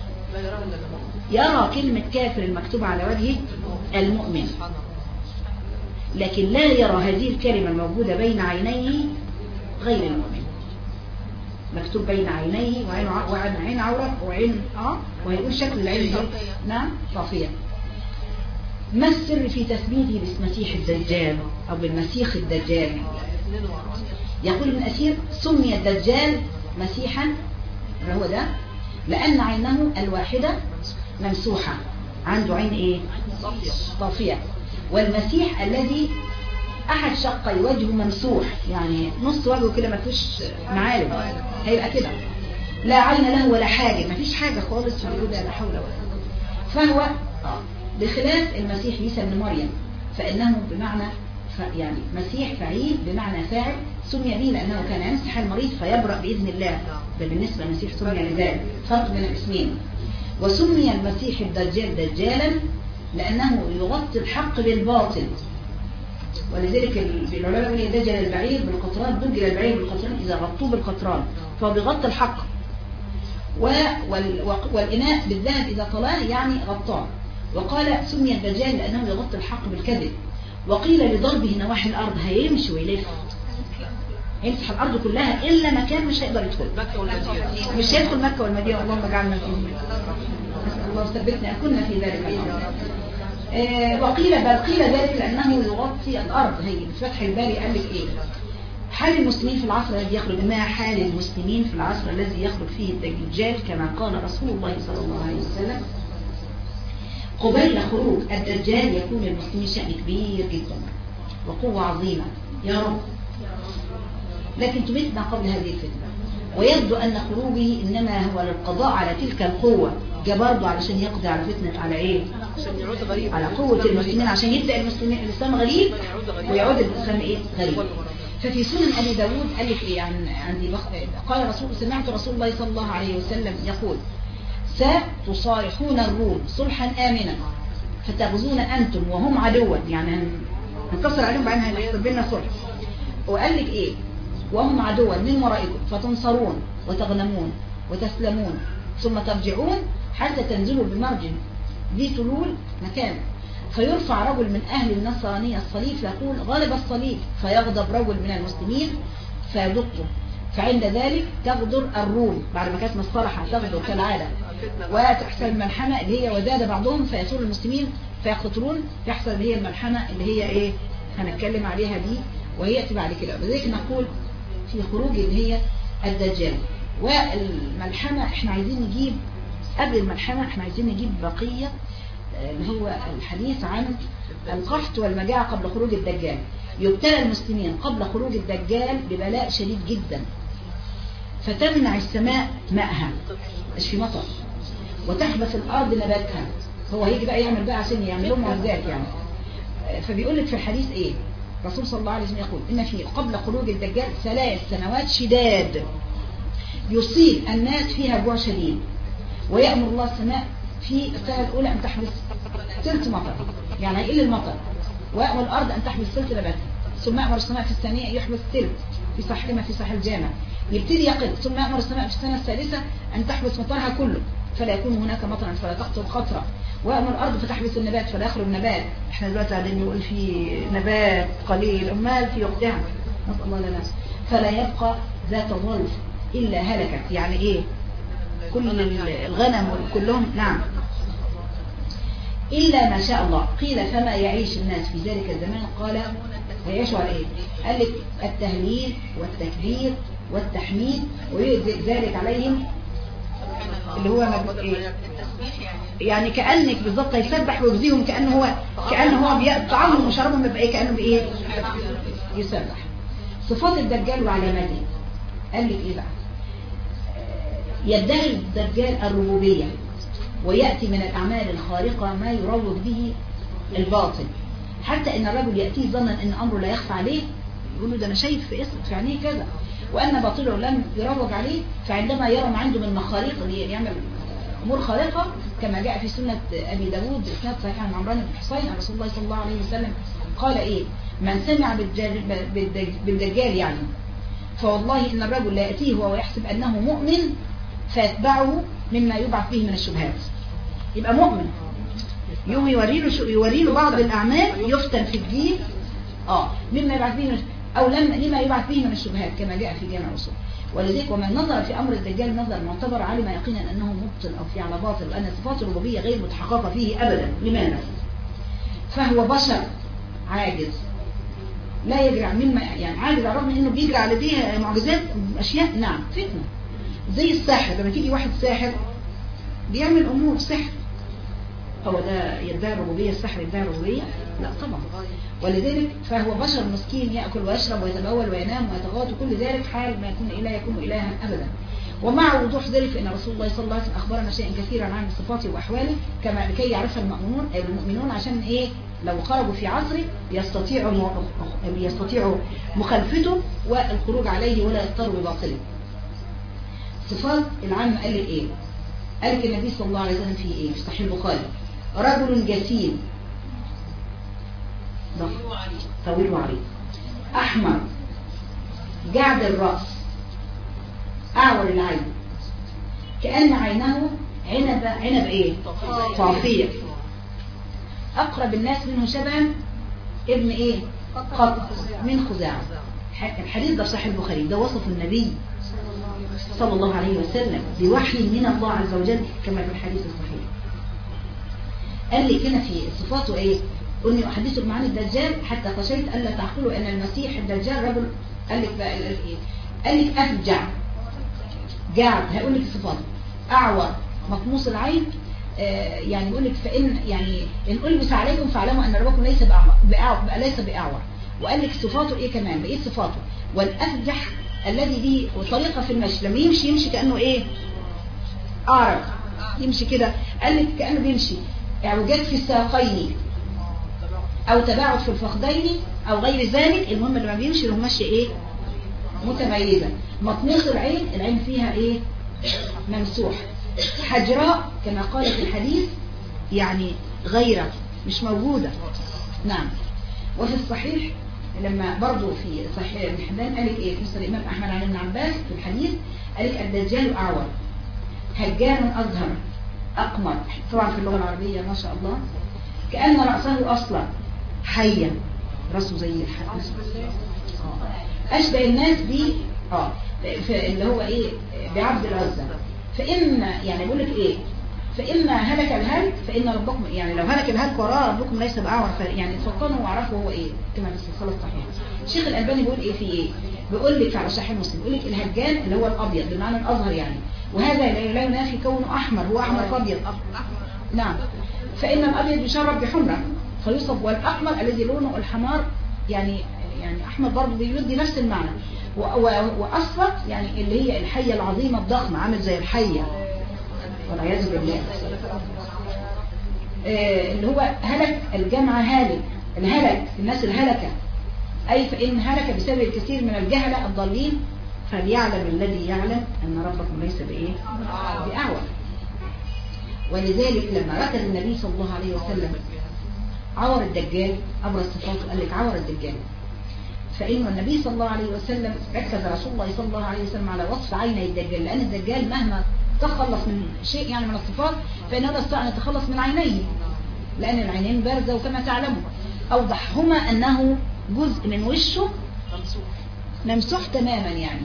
يرى كلمة كافر المكتوبة على وجهه المؤمن، لكن لا يرى هذه الكلمة الموجودة بين عينيه غير المؤمن. مكتوب بين عينيه وعين وعين عين عورة وعين اه وهيقول شكل العين ده نعم صافية. ما السر في تسميته باسمسيح الدجال أو بالمسيح الدجال؟ يقول ابن أثير سمي الدجال مسيحا اللي هو ده لأن عينه الواحدة ممسوحة، عنده عين ايه صافية، والمسيح الذي أحد شقي وجهه ممسوح يعني نص وجهه كده ما فيش معالم، هيبقى كده لا عين له ولا حاجة، ما فيش حاجة خالص في الوجود لا حول ولا قوة. فهو بخلاف المسيح عيسى بن مريم فإنه بمعنى يعني مسيح فعيل بمعنى فاعل سمي به لأنه كان يمسح المريض فيبرأ بإذن الله، ده بالنسبة للمسيح سمي لذلك فرق بين الاسمين. وسمي المسيح الدجال دجالا لأنه يغطي الحق بالباطل، ولذلك العلماء يقولون يدجل البعير بالقطران، دجل البعير بالقطران إذا غطوه بالقطران فهو بيغطي الحق، والإناء بالذهب إذا طلاه يعني غطاه. وقال سمي الدجال لأنه يغطي الحق بالكذب. وقيل لضربه نواحي الأرض هيمشي ويلف هيمسح الأرض كلها إلا مكان مش هيقدر يدخل، مش هيدخل مكة والمدينة. اللهم اجعلنا فيهم، نسأل الله ثبتنا أن كنا في ذلك الأمر. آه وقيل بل قيل ذلك لأنه يغطي الأرض. هي فتح الباري قال لك إيه حال المسلمين في العصر الذي يخرج، ما حال المسلمين في العصر الذي يخرج فيه الدجال كما قال رسول الله صلى الله عليه وسلم قبيل خروج الدجال يكون للمسلمين شأن كبير جدا وقوة عظيمة يا رب، لكن تمتنا قبل هذه الفتنة. ويبدو أن خروجه إنما هو للقضاء على تلك القوة، جاء برضه علشان يقضي على فتنة على إيه؟ على قوة المسلمين، عشان يبدأ المسلمين الإسلام غريب ويعود الإسلام إيه؟ غريب. ففي سنن أبي داود قال لك إيه عن عندي بخ... قال رسول سمعت رسول الله صلى الله عليه وسلم يقول ستصارحون الروم صلحا آمنا فتغزون أنتم وهم عدوا، يعني هنكسر عليهم بعدين هنحسب لنا صلح. وقال لك إيه وهم عدوا من ورائكم فتنصرون وتغنمون وتسلمون ثم ترجعون حتى تنزلوا بمرج ذي تلول مكان فيرفع رجل من أهل النصرانية الصليب فيقول غلب الصليب، فيغضب رجل من المسلمين فيدقه، فعند ذلك تغدر الروم بعد ما كانت مصطلحة تغدر كالعادة وتحصل الملحمة اللي هي وزاد بعضهم فيثور المسلمين فيقتلون، تحصل اللي هي الملحمة اللي هي ايه هنتكلم عليها دي وهي بعد كده. بذلك نقول في خروج اللي هي الدجال والملحمة احنا عايزين نجيب قبل الملحمة احنا عايزين نجيب بقية اللي هو الحديث عن القحط والمجاعة قبل خروج الدجال. يبتلى المسلمين قبل خروج الدجال ببلاء شديد جدا فتمنع السماء ماءها مش في مطر وتحبس الأرض نباتها. هو هيجي بقى يعمل بقى عشان يعملوا معجزات يعني. فبيقول لك في الحديث ايه الرسول صلى الله عليه وسلم يقول إن في قبل خروج الدجال ثلاث سنوات شداد يصيب الناس فيها جوع شديد ويأمر الله السماء في السنة الأولى أن تحبس ثلث مطر يعني هيقل المطر، ويأمر الأرض أن تحبس ثلث نباتها، ثم يأمر السماء في الثانية يحبس ثلث في صحيح كما في صحيح الجامع، يبتدي يقل، ثم يأمر السماء في السنة الثالثة أن تحبس مطرها كله فلا يكون هناك مطرا فلا تقطر خطرة، ويأمر الأرض فتحبس النبات فلا يخرج نبات. احنا دلوقتي قاعدين نقول في نبات قليل أمال في وقتها نسأل الله لنا، فلا يبقى ذات ظلف إلا هلكت. يعني إيه؟ كل الغنم كلهم نعم إلا ما شاء الله. قيل فما يعيش الناس في ذلك الزمان؟ قال يعيشوا على إيه؟ قال لك التهليل والتكبير والتحميد ويجزئ ذلك عليهم اللي هو مب... إيه؟ يعني كأنك بالضبط يسبح ويجزيهم كأنه هو كأنه هو طعامهم وشرابهم يبقى إيه؟ كأنه بإيه؟ يسبح. صفات الدجال وعلاماته قال لك إيه بقى؟ يدعي الدجال الربوبية ويأتي من الأعمال الخارقة ما يروج به الباطل، حتى إن الرجل يأتيه ظنا إن أمره لا يخفى عليه، يقول له ده أنا شايف في اسم في عينيه كذا، وأن باطله لم يروج عليه، فعندما يرى ما عنده من مخارق يعمل أمور خارقة كما جاء في سنة أبي داود بإسناد صحيح عن عمران بن حصين عن رسول الله صلى الله عليه وسلم قال إيه؟ من سمع بالدجال يعني فوالله إن الرجل لا يأتيه وهو يحسب أنه مؤمن فيتبعه مما يبعث به من الشبهات. يبقى مؤمن يوم يوريله يوريله بعض الأعمال يفتن في الدين اه مما يبعث به من أو لما لما يبعث به من الشبهات كما جاء في جامع الرسول. ولذلك ومن نظر في أمر الدجال نظر معتبر علم يقينا أنه مبطل أو في على باطل، وأن صفات الربوبية غير متحققة فيه أبدا. لماذا؟ فهو بشر عاجز لا يجري مما يعني عاجز على الرغم من أنه بيجري على دي معجزات أشياء نعم فتنة زي الساحر. لما تيجي واحد ساحر بيعمل أمور سحر، هو ده يدعي الربوبية؟ السحر يدعي الربوبية؟ لا طبعا. ولذلك فهو بشر مسكين يأكل ويشرب ويتبول وينام ويتغاط، وكل ذلك حال ما يكون إله يكون إلها أبدا. ومع وضوح ذلك فإن رسول الله صلى الله عليه وسلم أخبرنا شيئا كثيرا عن صفاته وأحواله كما لكي يعرفها المؤمنون أي المؤمنون عشان إيه لو خرجوا في عصره يستطيعوا يستطيعوا مخالفته والخروج عليه ولا يضطروا بباطله. صفات العامة قال لك إيه؟ قال لك النبي صلى الله عليه وسلم في إيه؟ في صحيح البخاري رجل جسيم طويل وعريض أحمر جعد الرأس أعور العين كأن عينه عنب عنب إيه؟ طافية أقرب الناس منه شبها ابن إيه؟ قط من خزاعة. الحديث ده في صحيح البخاري، ده وصف النبي صلى الله عليه وسلم بوحي من الله عز وجل كما في الحديث الصحيح. قال لي هنا في صفاته ايه؟ قلني احدثكم عن الدجال حتى خشيت الا تعقلوا ان المسيح الدجال رجل. قال لك بقى ايه؟ قال لك افجع جعد، هيقول لك صفاته اعور مطموس العين آه يعني يقول لك فان يعني ان البس عليكم فاعلموا ان ربكم ليس باعور ليس باعور. وقال لك صفاته ايه كمان؟ بقيه صفاته والافجح الذي به طريقة في المشي، لما يمشي يمشي كأنه ايه؟ أعرج يمشي كده. قال لك كأنه بيمشي اعوجاج في الساقين أو تباعد في الفخذين أو غير ذلك. المهم لما بيمشي له ماشية ايه؟ متميزة. مطموس العين، العين فيها ايه؟ ممسوح. حجراء كما قال في الحديث يعني غيرة مش موجودة. نعم. وفي الصحيح لما برضو في صحيح ابن حبان قال لك ايه في مسند الامام احمد عن ابن عباس في الحديث قال لك الدجال اعور هجان ازهر اقمر، طبعا في اللغه العربيه ما شاء الله، كأن رأسه اصلا حيا راسه زي الحية اشبه الناس ب اه اللي هو ايه بعبد العزى. فاما يعني بيقول لك ايه فإما هلك الهلك فإن ربكم يعني لو هلك الهلك وراء ربكم ليس بأعور، يعني تفطنوا وعرفوا هو إيه كما في الصلاة الصحيحة. الشيخ الألباني بيقول إيه في إيه؟ بيقول لك على صحيح مسلم بيقول لك الهجان اللي هو الأبيض بمعنى الأزهر يعني، وهذا لا ينافي كونه أحمر، هو أحمر أبيض. نعم. فإن الأبيض يشرب بحمرة فيصب، والأحمر الذي لونه الحمار يعني يعني أحمر برضه بيودي نفس المعنى، وأصفر يعني اللي هي الحية العظيمة الضخمة عامل زي الحية والعياذ بالله. آه اللي هو هلك الجمع هالك، الهلك الناس الهلكة، أي فإن هلك بسبب الكثير من الجهلة الضالين فليعلم الذي يعلم أن ربكم ليس بإيه بأعور. ولذلك لما ركز النبي صلى الله عليه وسلم عور الدجال أبرز صفاته قال لك عور الدجال فإن النبي صلى الله عليه وسلم ركز رسول الله صلى الله عليه وسلم على وصف عيني الدجال، لأن الدجال مهما تخلص من شيء يعني من الصفات فإنه لا يستطيع أن يتخلص من عينيه، لأن العينين بارزة وكما تعلموا. أوضحهما أنه جزء من وشه ممسوح تماما يعني.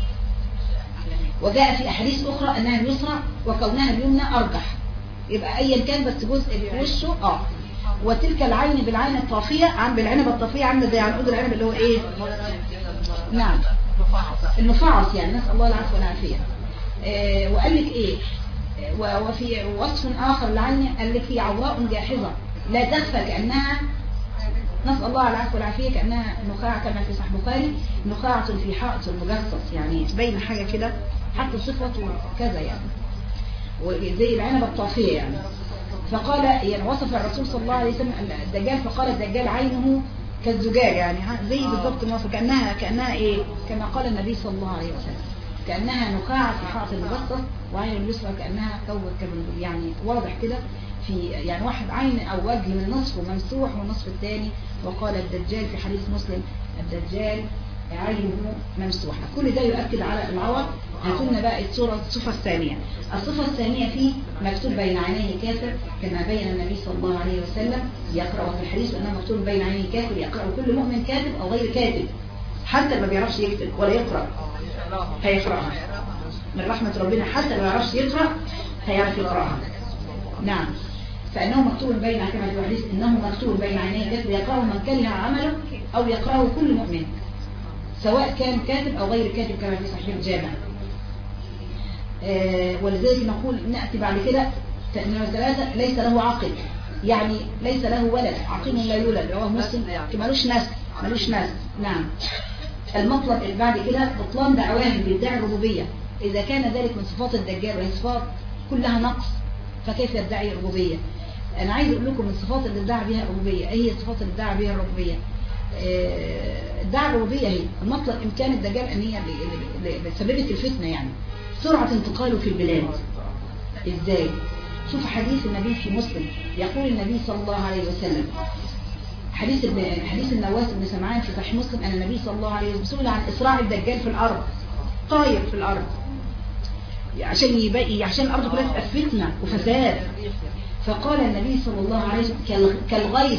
وجاء في أحاديث أخرى أنها اليسرى وكونها اليمنى أرجح، يبقى أيا كان بس جزء من وشه آه. وتلك العين بالعين الطافية، عن بالعنب الطافية عامله زي عنقود العنب اللي هو إيه؟ نعم المفعص يعني، نسأل الله العفو والعافية. آه وقال لك إيه؟ آه وفي وصف آخر للعين قال لك هي عوراء جاحظة لا تخفى كأنها، نسأل الله العفو والعافية، كأنها نخاع كما في صحيح البخاري، نخاعة في حائط مجصص، يعني بين حاجة كده حتى صفته كذا يعني، وزي العنب الطافية يعني. فقال يعني وصف الرسول صلى الله عليه وسلم الدجال فقال الدجال عينه كالزجاج، يعني زي بالضبط ما كأنها كأنها إيه كما قال النبي صلى الله عليه وسلم، كأنها نخاع في حائط مجصص، وعين اليسرى كأنها كوكب كبندول، يعني واضح كده في يعني واحد عين أو وجه من نصفه ممسوح والنصف الثاني. وقال الدجال في حديث مسلم الدجال عينه ممسوحة. كل ده يؤكد على العور. هاتولنا بقى الصورة الصفة الثانية. الصفة الثانية فيه مكتوب بين عينيه كافر كما بين النبي صلى الله عليه وسلم، يقرأ في الحديث أنه مكتوب بين عينيه كافر، يقرأ كل مؤمن كاتب أو غير كاتب، حتى ما بيعرفش يكتب ولا يقرأ هيقرأها من رحمة ربنا، حتى ما بيعرفش يقرأ هيعرف يقرأها. نعم، فإنه مكتوب بين كما في الحديث إنه مكتوب بين عينيه كافر يقرأه من كره عمله أو يقرأه كل مؤمن، سواء كان كاتب أو غير كاتب كما في صحيح الجامع. آه ولذلك نقول نأتي بعد كده تأمين ثلاثة ليس له عقل، يعني ليس له ولد، عقيم لا يولد، رواه مسلم، ملوش ناس ملوش ناس. نعم. المطلب اللي بعد كده بطلان دعواهم بيدعي الربوبية. إذا كان ذلك من صفات الدجال وهي صفات كلها نقص فكيف يدعي الربوبية؟ أنا عايز أقول لكم من الصفات اللي ادعى بها الربوبية، أي هي الصفات اللي ادعى بها الربوبية؟ ادعى الربوبية هي المطلب إمكان الدجال أن هي سببت الفتنة، يعني سرعة انتقاله في البلاد. إزاي؟ شوف حديث النبي في مسلم، يقول النبي صلى الله عليه وسلم حديث حديث النواس بن سمعان في صحيح مسلم أن النبي صلى الله عليه وسلم سئل عن إسراع الدجال في الأرض، طاير في الأرض عشان يبقى عشان الأرض كلها تبقى فتنة وفساد. فقال النبي صلى الله عليه وسلم كالغيث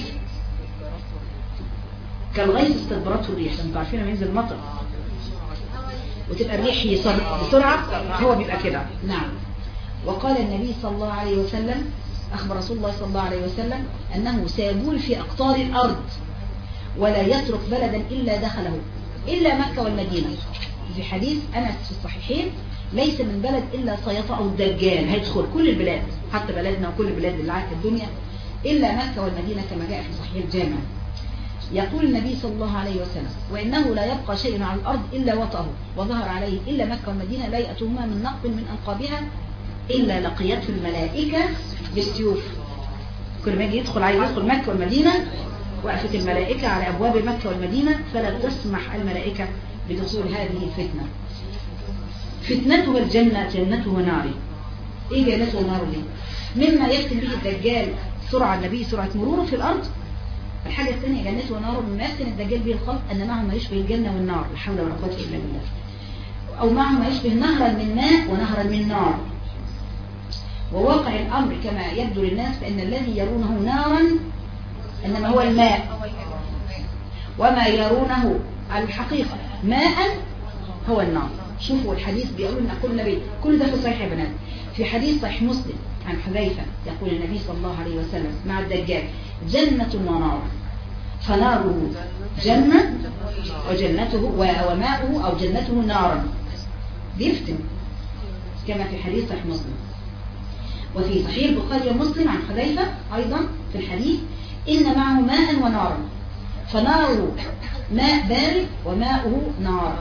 كالغيث استدبرته الريح. انتوا عارفين لما ينزل مطر وتبقى الريح بسرعة هو بيبقى كده. نعم. وقال النبي صلى الله عليه وسلم أخبر رسول الله صلى الله عليه وسلم أنه سيبول في أقطار الأرض ولا يترك بلدا إلا دخله إلا مكة والمدينة. في حديث أنس في الصحيحين ليس من بلد إلا سيطأ الدجال، هيدخل كل البلاد حتى بلدنا وكل البلاد اللي عايشة الدنيا إلا مكة والمدينة كما جاء في صحيح الجامع. يقول النبي صلى الله عليه وسلم وإنه لا يبقى شيء على الأرض إلا وطأه وظهر عليه إلا مكة والمدينة لا يأتوهما من نقب من أنقابها إلا لقيته الملائكة بالسيوف. كل ما يجي يدخل عايز يدخل مكة والمدينة وقفت الملائكة على أبواب مكة والمدينة فلا تسمح الملائكة بدخول هذه الفتنة. فتنته الجنة جنته وناره. إيه جنته وناره دي؟ مما يفتن به الدجال سرعة النبي سرعة مروره في الأرض. الحاجة الثانية جنته وناره مما يفتن الدجال به الخلق أن معه ما يشبه الجنة والنار، لا حول ولا قوة إلا بالله، أو معه ما يشبه نهرا من ماء ونهرا من نار. وواقع الأمر كما يبدو للناس فإن الذي يرونه نارا إنما هو الماء، وما يرونه الحقيقة ماء هو النار. شوفوا الحديث بيقول لنا كل نبي، كل ده في صحيح يا بنات. في حديث صحيح مسلم عن حذيفة يقول النبي صلى الله عليه وسلم مع الدجال جنة ونار، فناره جنة وجنته وماؤه أو جنته نارا، بيفتن كما في حديث صحيح مسلم. وفي صحيح البخاري ومسلم عن حذيفة أيضا في الحديث إن معه ماء ونارا، فناره ماء بارد وماؤه نار.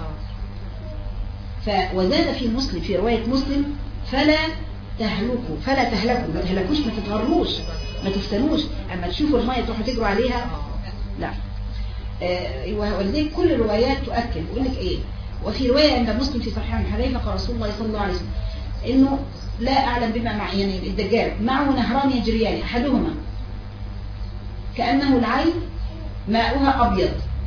وزاد في مسلم في رواية مسلم فلا تهلكوا فلا تهلكوا، ما تهلكوش، ما تتغروش، ما تفتنوش، اما تشوفوا المية تروحوا تجروا عليها لا. آه ولذلك كل الروايات تؤكد يقول لك ايه. وفي رواية عند مسلم في صحيح عن حذيفة قال رسول الله صلى الله عليه وسلم انه لا اعلم بما مع يعني الدجال معه نهران يجريان احدهما كأنه العين ماؤها ابيض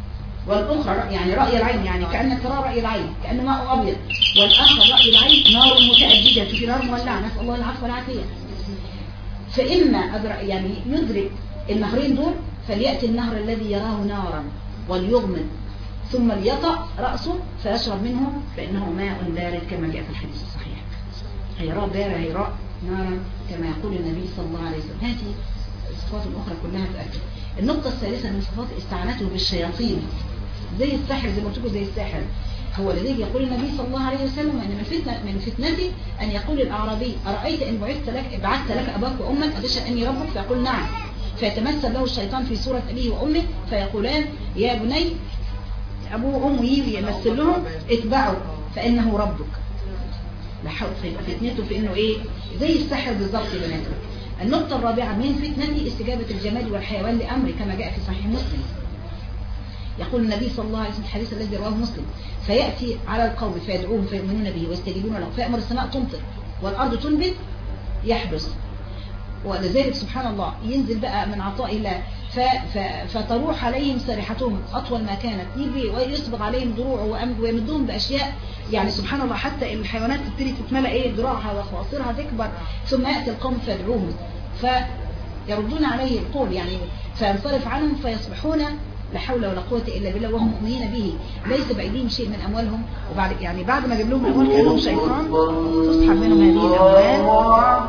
والأخرى يعني رأي العين، يعني كأنك ترى رأي العين كأنه ماء أبيض، والآخر رأي العين نار متأججة في نار مولعة، نسأل الله العفو والعافية. فإما أدرك يعني يدرك النهرين دول فليأتي النهر الذي يراه نارا وليغمض ثم ليطأ رأسه فيشرب منه فإنه ماء بارد كما جاء في الحديث الصحيح. هيراء بارد هيراء نارا كما يقول النبي صلى الله عليه وسلم. هذه الصفات الأخرى كلها تأكد. النقطة الثالثة من صفات استعانته بالشياطين زي الساحر، زي ما قلت لكم زي الساحر. هو الذي يقول النبي صلى الله عليه وسلم أن من فتنة من فتنتي أن يقول الأعرابي أرأيت إن بعثت لك بعثت لك أباك وأمك أتشهد أني ربك؟ فيقول نعم. فيتمثل له الشيطان في صورة أبيه وأمه فيقولان يا بني أبوه وأمه يجي يمثل لهم اتبعوا فإنه ربك. فيبقى فتنته في إنه إيه زي السحر بالضبط يا بنات. النقطة الرابعة من فتنتي استجابة الجماد والحيوان لأمري كما جاء في صحيح مسلم. يقول النبي صلى الله عليه وسلم الحديث الذي رواه مسلم فيأتي على القوم فيدعوهم فيؤمنون به ويستجيبون له فيأمر السماء تمطر والأرض تنبت يحدث. ولذلك سبحان الله ينزل بقى من عطاء الله فتروح عليهم سارحتهم أطول ما كانت، يجي ويسبغ عليهم دروعه ويمدهم بأشياء يعني سبحان الله حتى الحيوانات تبتدي تتملأ ايه دراعها وخواصرها تكبر. ثم يأتي القوم فيدعوهم فيردون عليه القول يعني فينصرف عنهم فيصبحون لا حول ولا قوة إلا بالله وهم مؤمنين به ليس بأيديهم شيء من أموالهم. وبعد يعني بعد ما جاب لهم الأموال كان لهم شيطان تسحب منهم هذه الأموال.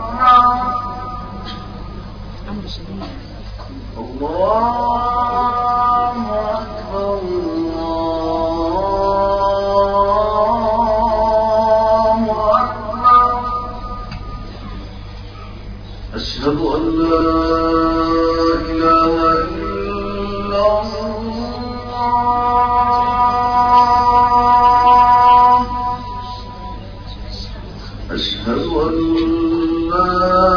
أمر شديد. الله أكبر الله أكبر. أشهد أن لا إله إلا الله. أشهد أن لا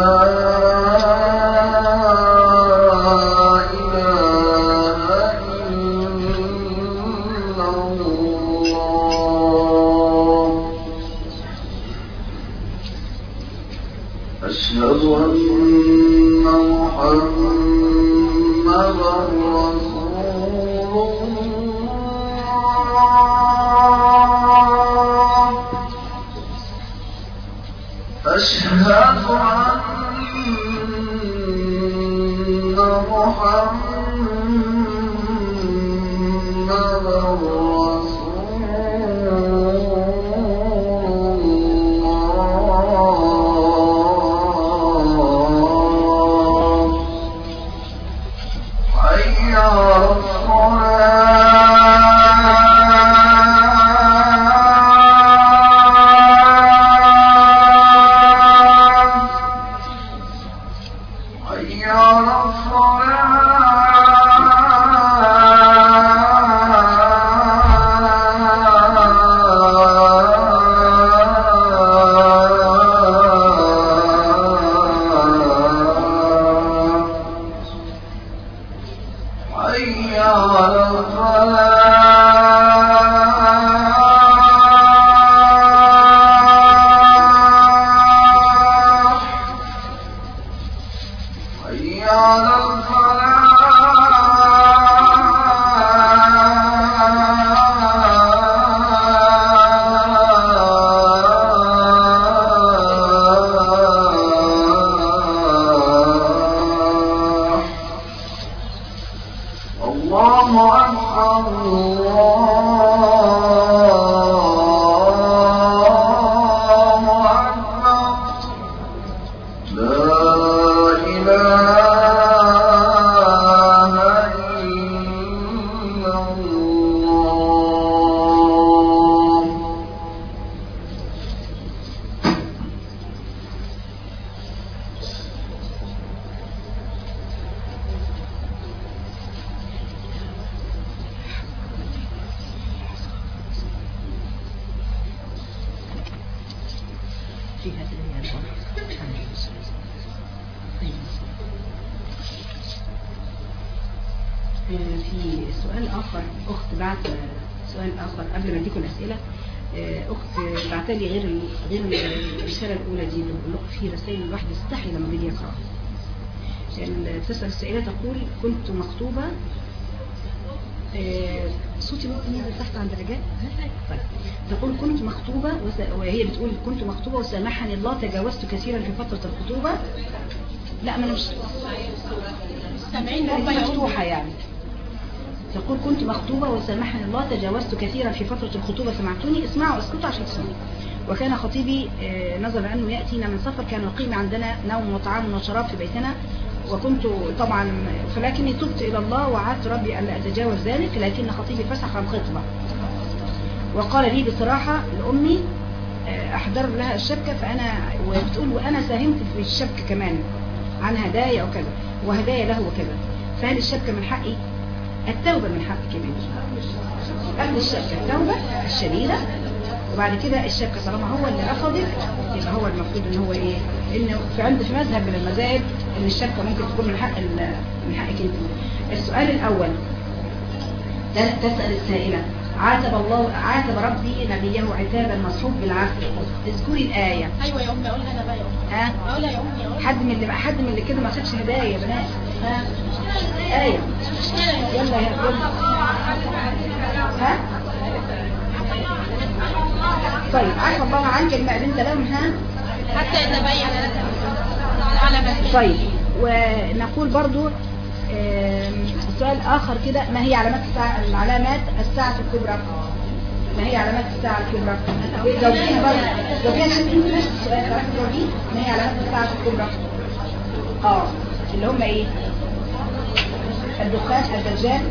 أشهد أن محمدا رسول الله. أشهد أن محمدا رسول الله. حي على الصلاة. حي على في سؤال آخر أخت بعت سؤال آخر قبل ما اديكم الأسئلة. أخت بعتلي غير غير الرسالة الأولى دي اللي بقول لكم في رسائل الواحد يستحي لما بيجي يقرأ. تسأل السائلة تقول كنت مخطوبة آه، صوتي ممكن ينزل تحت عند الرجال؟ طيب. تقول كنت مخطوبة وس... وهي بتقول كنت مخطوبة وسامحني الله تجاوزت كثيرا في فترة الخطوبة. لا ما انا مش سامعين مفتوحة يعني. تقول كنت مخطوبة وسامحني الله تجاوزت كثيرا في فترة الخطوبة سمعتوني. اسمعوا اسكتوا عشان تسمعوا. وكان خطيبي آه، نظرا أنه يأتينا من سفر كان يقيم عندنا نوم وطعام وشراب في بيتنا، وكنت طبعا فلكني تبت إلى الله وعدت ربي ألا أتجاوز ذلك، لكن خطيبي فسخ الخطبة وقال لي بصراحة لأمي آه، أحضر لها الشبكة، فأنا وبتقول وأنا ساهمت في الشبكة كمان عن هدايا وكذا وهدايا له وكذا، فهل الشبكة من حقي؟ التوبة من حقك يا بنتي. قبل الشبكة التوبة الشديدة، وبعد كده الشبكة طالما هو اللي رفضك يبقى هو المفروض ان هو ايه، انه في عند في مذهب من المذاهب ان الشبكة ممكن تكون من حق من حقك انت. السؤال الاول تسأل السائلة عاتب الله عاتب ربي نبيه عتابا مصحوب بالعفو، اذكري الآية. ايوه يا امي اقولها انا بقى يا امي. ها اقولها يا امي. حد من اللي حد من اللي كده ما خدش هدايا يا بنات. ها آية يلا يا يلا. ها طيب عفى الله عنك ما بنت لهم. ها حتى يتبين العلامات. طيب ونقول برضو سؤال آخر كده، ما هي علامات الساعة العلامات الساعة الكبرى؟ ما هي علامات الساعة الكبرى؟ جاوبيها برضه جاوبيها عشان انت بس السؤال تعرفي تجاوبيه. ما هي علامات الساعة الكبرى؟ اه اللي هم ايه؟ الدخان، الدجال،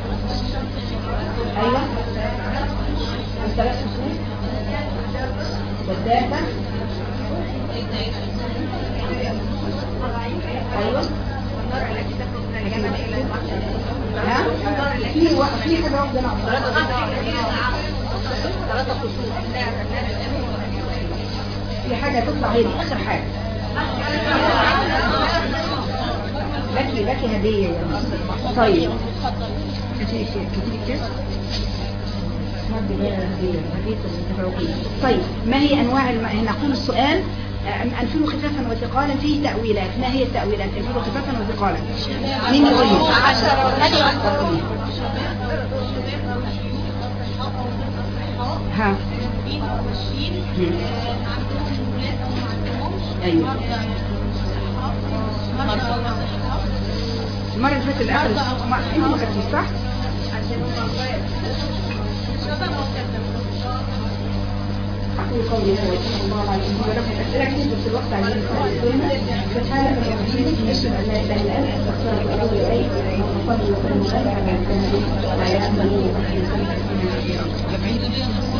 ايوه الثلاث فصول والدابة، ايوه ها في و... في حاجه واحده ناقصه. في حاجه تطلع هي دي اخر حاجه. لكي لكي هديه يا مصر. طيب كتير كتير كتير هديه هديه المتفوقين. طيب ما هي انواع الم... نقول السؤال انفروا خفافا وثقالا فيه تأويلات. ما هي التأويلات؟ انفروا خفافا وثقالا. مين يقول لي؟ ها ايوه المرة اللي فاتت الاخر انت ما كنتيش صح؟ أقول قولي هذا وصلى الله عليه وسلم ولكم أسئلة كتير بس الوقت علينا سبحانك اللهم وبحمدك نشهد أن لا إله إلا أنت أستغفرك وأتوب إليك وصلي وسلم على نبينا محمد وعلى آله وصحبه وسلم.